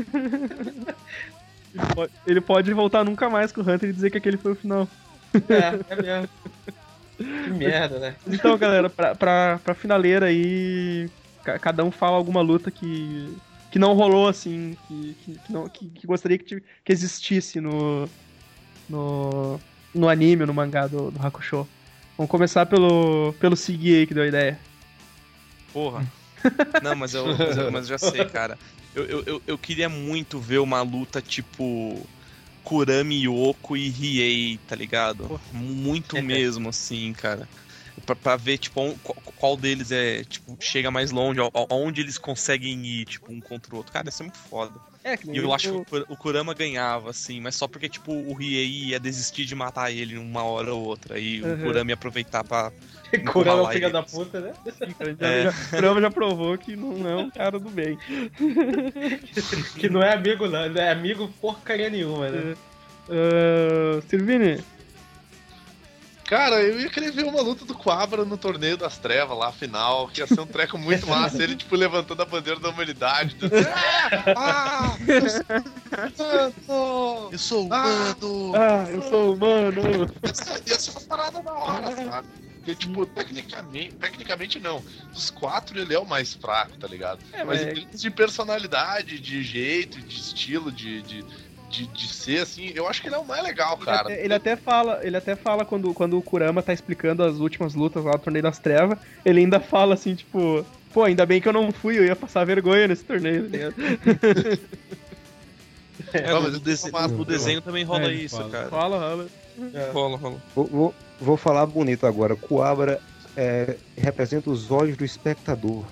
Ele pode voltar nunca mais com o Hunter e dizer que aquele foi o final. É mesmo. Que merda, né? Então, galera, pra finaleira aí, cada um fala alguma luta que não rolou, assim, que gostaria que existisse no anime, no mangá do Hakusho. Vamos começar pelo Sigui aí, que deu a ideia. Porra. Não, mas eu já sei, cara. Eu queria muito ver uma luta tipo Kurami, Yoko e Riei, tá ligado? Porra. Muito mesmo, assim, cara. Pra ver, tipo, qual deles chega mais longe, aonde eles conseguem ir, tipo, um contra o outro. Cara, isso é muito foda. E eu acho que o Kurama ganhava, assim, mas só porque, tipo, o Riei ia desistir de matar ele uma hora ou outra. E o Kurama ia aproveitar pra... Kurama é o filho da puta, né? O Kurama já provou que não é um cara do bem. Que não é amigo, não é amigo porcaria nenhuma, né? Silvini? Cara, eu ia querer ver uma luta do Quabra no Torneio das Trevas lá, final, que ia ser um treco muito massa, ele, tipo, levantando a bandeira da humanidade. Eu sou humano! Eu sou humano! Ia ser uma parada da hora, sabe? Porque, tipo, tecnicamente não. Dos 4, ele é o mais fraco, tá ligado? Mas em termos de personalidade, de jeito, de estilo, de ser, assim, eu acho que ele é o mais legal, cara. Ele até fala quando o Kurama tá explicando as últimas lutas lá no Torneio das Trevas, ele ainda fala assim, tipo, pô, ainda bem que eu não fui, eu ia passar vergonha nesse torneio, tá ligado? No desenho também rola isso, cara. Rola. Rola. Vou falar bonito agora. Quabra representa os olhos do espectador.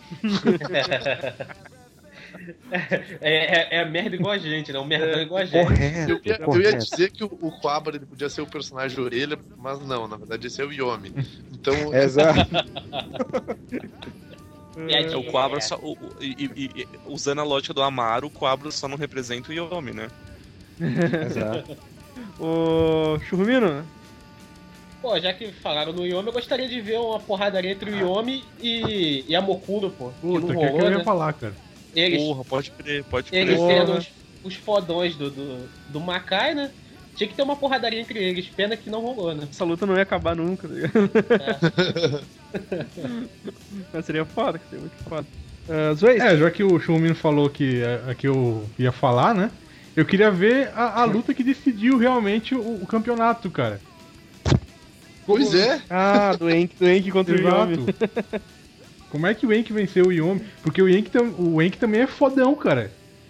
É merda igual a gente, né? Um merdão igual a gente. Correto. Eu ia dizer que o Quabra ele podia ser o personagem orelha, mas não, na verdade esse é o Yomi. Então. Exato. O Quabra só. Usando a lógica do Amaro, o Quabra só não representa o Yomi, né? Exato. Ô, Churrumino? Pô, já que falaram no Yomi, eu gostaria de ver uma porradaria entre o Yomi e a Mokuro, pô. Puta, que eu ia falar, cara. Porra, pode crer. Eles sendo os fodões do Makai, né? Tinha que ter uma porradaria entre eles, pena que não rolou, né? Essa luta não ia acabar nunca, tá ligado? Mas seria foda, seria muito foda. Já que o Shumino falou que eu ia falar, né? Eu queria ver a luta que decidiu realmente o campeonato, cara. Pois é. Do Enki contra o Yomi. Como é que o Enki venceu o Yomi? Porque o Enki também é fodão, cara.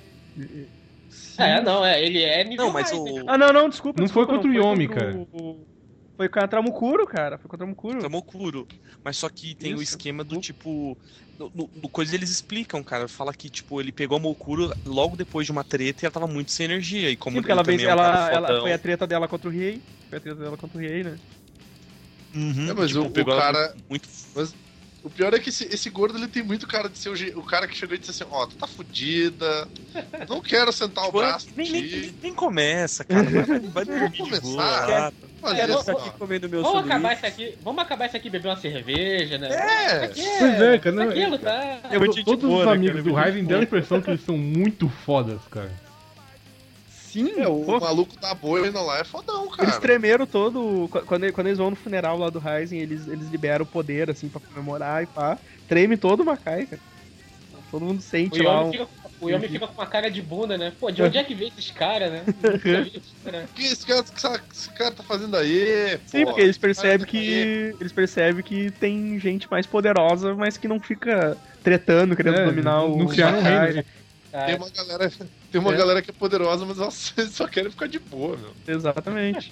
Ele é nível. Não, mas não, desculpa. Não foi contra o Yomi, cara. Foi contra o Mukuro, cara. Foi contra o Mukuro. Contra o Mukuro. Mas só que tem o esquema do tipo. No coisa eles explicam, cara. Fala que, tipo, ele pegou a Mokuro logo depois de uma treta e ela tava muito sem energia. E como porque ela foi a treta dela contra o Riei. Né? Mas tipo, o cara. Muito... Mas o pior é que esse gordo ele tem muito cara de ser o cara que chegou e disse assim: tu tá fudida, não quero sentar o braço. Nem começa, cara. Vai dormir de boa. Vamos acabar isso aqui, beber uma cerveja, né? Pois é, cara. Todos os amigos do Ryzen deram a impressão que eles são muito fodas, cara. Sim, o maluco da boina lá é fodão, cara. Eles tremeram todo. Quando eles vão no funeral lá do Ryzen, eles liberam o poder, assim, pra comemorar e pá. Treme todo o Makai, cara. Todo mundo sente lá. O Yomi fica com uma cara de bunda, né? Pô, de onde é que veio esses caras, né? O que esse cara tá fazendo aí? Sim, porque eles percebem que tem gente mais poderosa, mas que não fica tretando, querendo dominar o não criaram um reino. Tem uma galera que é poderosa, mas elas só querem ficar de boa, meu. Exatamente.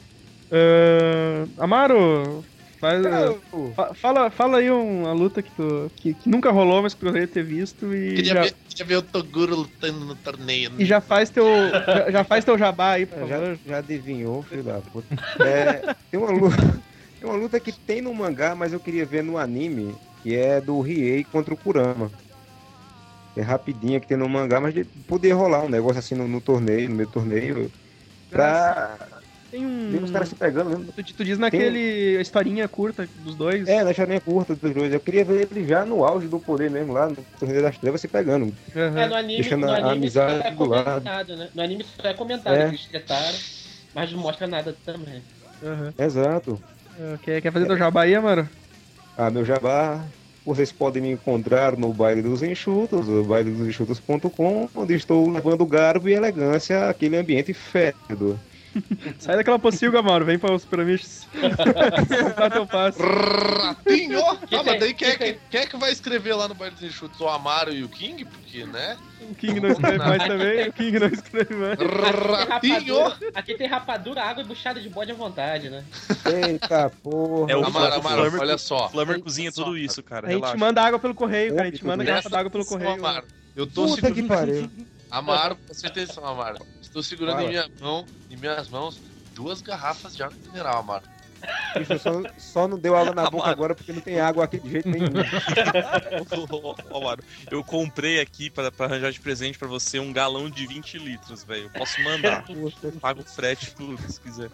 Amaro, fala aí uma luta que nunca rolou, mas que tu gostaria de ter visto e queria ver o Toguro lutando no torneio. Né? E já faz teu jabá aí, por favor. Já adivinhou, filho da puta. Tem uma luta que tem no mangá, mas eu queria ver no anime, que é do Riei contra o Kurama. É rapidinha que tem no mangá, mas poderia rolar um negócio assim no torneio, no meio do torneio. Tem os caras se pegando mesmo. Tu diz naquele historinha curta dos dois? Na historinha curta dos dois. Eu queria ver ele já no auge do poder mesmo, lá no Torneio das Trevas se pegando. No anime, deixando no anime a amizade do lado. Né? No anime só é comentado que eles tretaram, mas não mostra nada também. Exato. Quer fazer teu jabá aí, mano? Meu jabá... Vocês podem me encontrar no Baile dos Enxutos, o bailedosenxutos.com, onde estou levando garbo e elegância àquele ambiente fétido. Sai daquela pocilga, Mauro. Vem para os pirâmides. Comprar teu passe. Ratinho! Mas daí quem é que vai escrever lá no Baile dos Enxutos? O Amaro e o King? Porque, né? O King não escreve mais também. O King não escreve mais. Ratinho! Aqui tem rapadura, água e buchada de bode à vontade, né? Eita porra. Amaro, olha só. Flammer cozinha tudo isso, cara. A gente manda água pelo correio, cara. A gente manda garrafa d'água pelo correio. Amaro, eu tô segurando. Que pariu. Amaro, presta atenção, Amaro. Estou segurando em minhas mãos 2 garrafas de água mineral, Amaro. Isso, só não deu água na boca agora porque não tem água aqui de jeito nenhum. Amaro, eu comprei aqui pra arranjar de presente pra você 1 galão de 20 litros, velho. Eu posso mandar. Pago frete tudo, se quiser.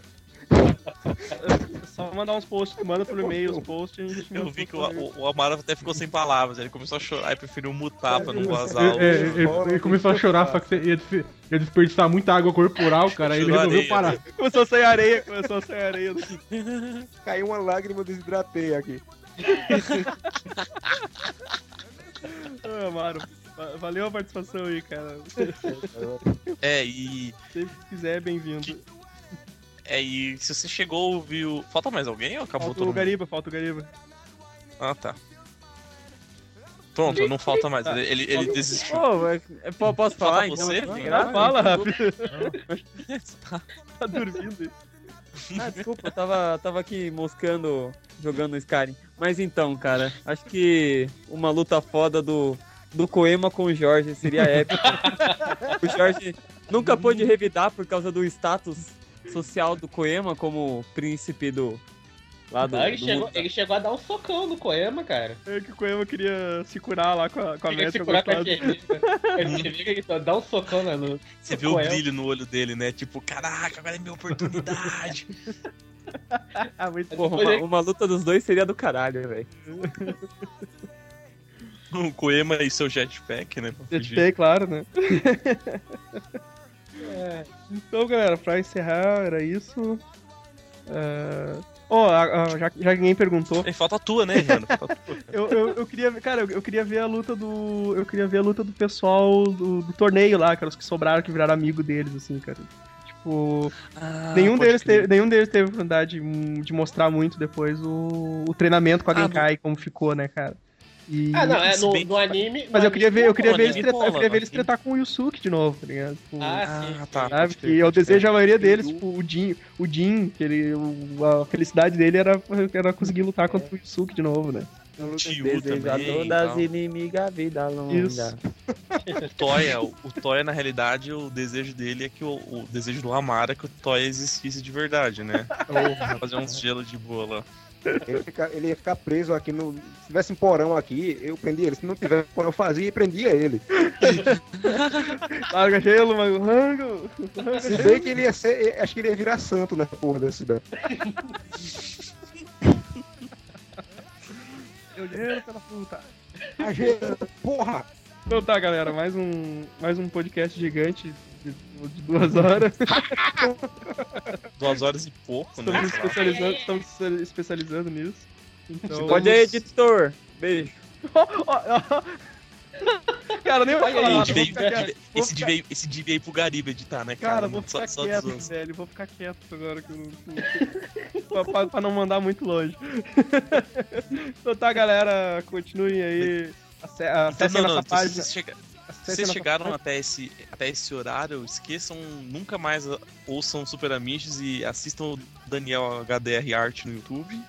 Só mandar uns posts, manda pelo e-mail os posts. Eu vi que o Amaro até ficou sem palavras, ele começou a chorar e preferiu mutar pra não vazar. Ele começou a chorar, só que ia desperdiçar muita água corporal, cara, aí ele resolveu parar. Começou a sair areia. Caiu uma lágrima, desidratei aqui. Amaro, valeu a participação aí, cara. E... Sempre que quiser, é bem-vindo. E se você chegou, ouviu... Falta mais alguém ou acabou todo mundo? Falta o Gariba. Ah, tá. Pronto, não falta mais. Ele desistiu. Posso falar, então? Você? Fala, rápido. Tá dormindo. Desculpa, eu tava aqui moscando, jogando Skyrim. Mas então, cara, acho que uma luta foda do Koema com o Jorge seria épico. O Jorge nunca pôde revidar por causa do status social do Koema como príncipe do... Ele chegou a dar um socão no Koema, cara. É que o Koema queria se curar lá com a Queria se curar com a enfermeira. Dá um socão no... Você vê o brilho no olho dele, né? Tipo, caraca, agora é minha oportunidade. Porra, uma luta dos dois seria do caralho, velho. O Koema e seu jetpack, né? Jetpack, claro, né? Então, galera, pra encerrar, era isso. Já que ninguém perguntou. Falta a tua, né, Renan? eu queria, cara, eu queria ver a luta do. Eu queria ver a luta do pessoal do torneio lá, cara, os que sobraram, que viraram amigo deles, assim, cara. Tipo. Nenhum deles teve oportunidade de mostrar muito depois o treinamento com a Genkai, como ficou, né, cara? No anime. Mas eu queria ver eles tretar com o Yusuke de novo, tá ligado? Tipo, tá. Sabe? Que eu desejo a maioria deles, tipo, o Jin, a felicidade dele era conseguir lutar contra o Yusuke de novo, né? Desejador das inimigas, vida longa. Isso. O Toya, na realidade, o desejo dele é que o desejo do Amaro é que o Toya existisse de verdade, né? Fazer uns gelos de boa lá. Ele ia ficar preso aqui no... Se tivesse um porão aqui, eu prendia ele. Se não tivesse porão, eu fazia e prendia ele. Larga gelo, mano. Rango. Se bem que ele ia ser... Acho que ele ia virar santo na porra da cidade. Deu dinheiro pela puta. Porra! Então tá, galera. Mais um podcast gigante de 2 horas. 2 horas e pouco, né? Estamos especializando nisso. Então, pode aí, editor. Beijo. Cara, nem vou falar. Esse dia veio pro Gariba editar, né, cara? Cara, vou ficar quieto, velho. Vou ficar quieto agora. Pra não mandar muito longe. Então tá, galera. Continuem aí. Acessem nossa página. Se vocês chegaram até esse horário, esqueçam, nunca mais ouçam Super Amish e assistam o Daniel HDR Art no YouTube.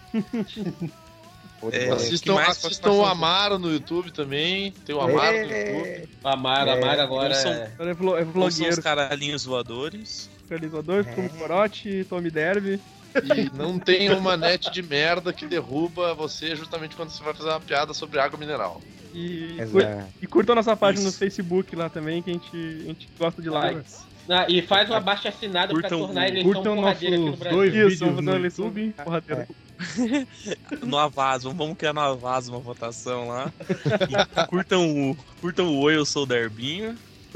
Assistam o Amaro no YouTube também. Tem o Amaro no YouTube. Amaro agora é vlogueiro. Os caralhinhos voadores. Caralhinhos voadores, Tom Corote, Tommy Derby. E não tem uma net de merda que derruba você justamente quando você vai fazer uma piada sobre água mineral. E curtam a nossa página no Facebook lá também, que a gente gosta de likes. E faz um abaixo assinado pra tornar a eleição porradeira aqui no Brasil. Dois vídeos no YouTube. Porradeira. No Avaz, vamos criar no Avaz uma votação lá. Curtam o Oi, eu sou o Derbinho.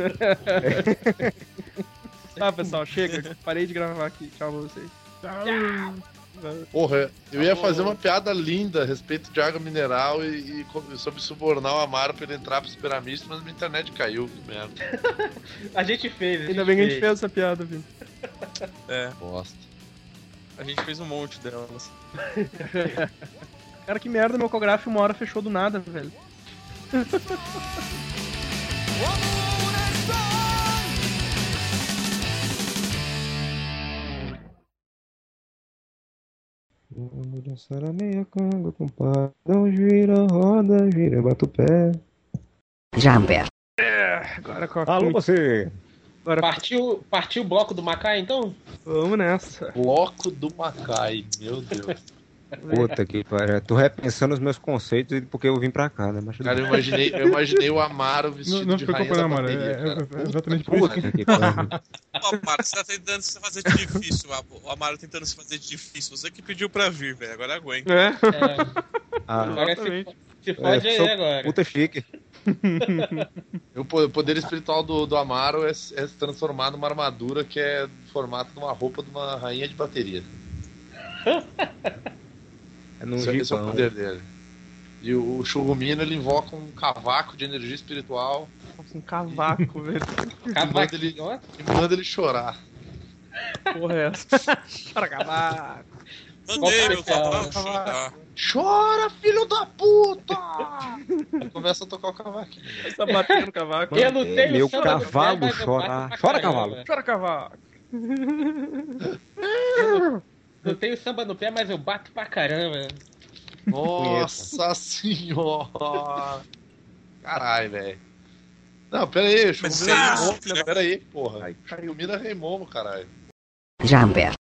Tá, pessoal, chega. Parei de gravar aqui. Tchau pra vocês. Porra, eu ia fazer uma piada linda a respeito de água mineral e sobre subornar o Amaro pra ele entrar pro Super Amish, mas minha internet caiu, que merda. A gente fez. Ainda bem que a gente fez essa piada, viu? Bosta. A gente fez um monte delas. Cara, que merda, meu ecográfico uma hora fechou do nada, velho. Vamos dançar a meia canga, compadre. Gira, roda, gira, bata o pé. Jumper. Agora com a... Alô, você! Agora... Partiu o bloco do Macai, então? Vamos nessa. Bloco do Macai, meu Deus. Puta que pariu. Tô repensando os meus conceitos porque eu vim pra cá, né? Mas... Cara, eu imaginei o Amaro vestido de rainha da Amaro. bateria. Exatamente por isso. O Amaro, você tá tentando se fazer de difícil. O Amaro tentando se fazer de difícil. Você que pediu pra vir, velho. Agora aguenta. Agora se pode aí agora. Puta chique. O poder espiritual do Amaro é se transformar numa armadura que é do formato de uma roupa de uma rainha de bateria. Esse é o poder dele. E o Churrumino, ele invoca um cavaco de energia espiritual. Um cavaco, velho. E manda ele chorar. Porra, é essa? Chora, cavaco. Mandei meu cavaco chorar. Chora, filho da puta! Aí começa a tocar o cavaquinho. Tá batendo no cavaco. Eu não tenho meu cavalo chorar. Chora, cavalo. Chora, cavaco. Não tenho samba no pé, mas eu bato pra caramba. Nossa senhora! Caralho, velho. Não, pera aí, Churrumino é Rei Momo, porra. Churrumino é Rei Momo, caralho. Jumper.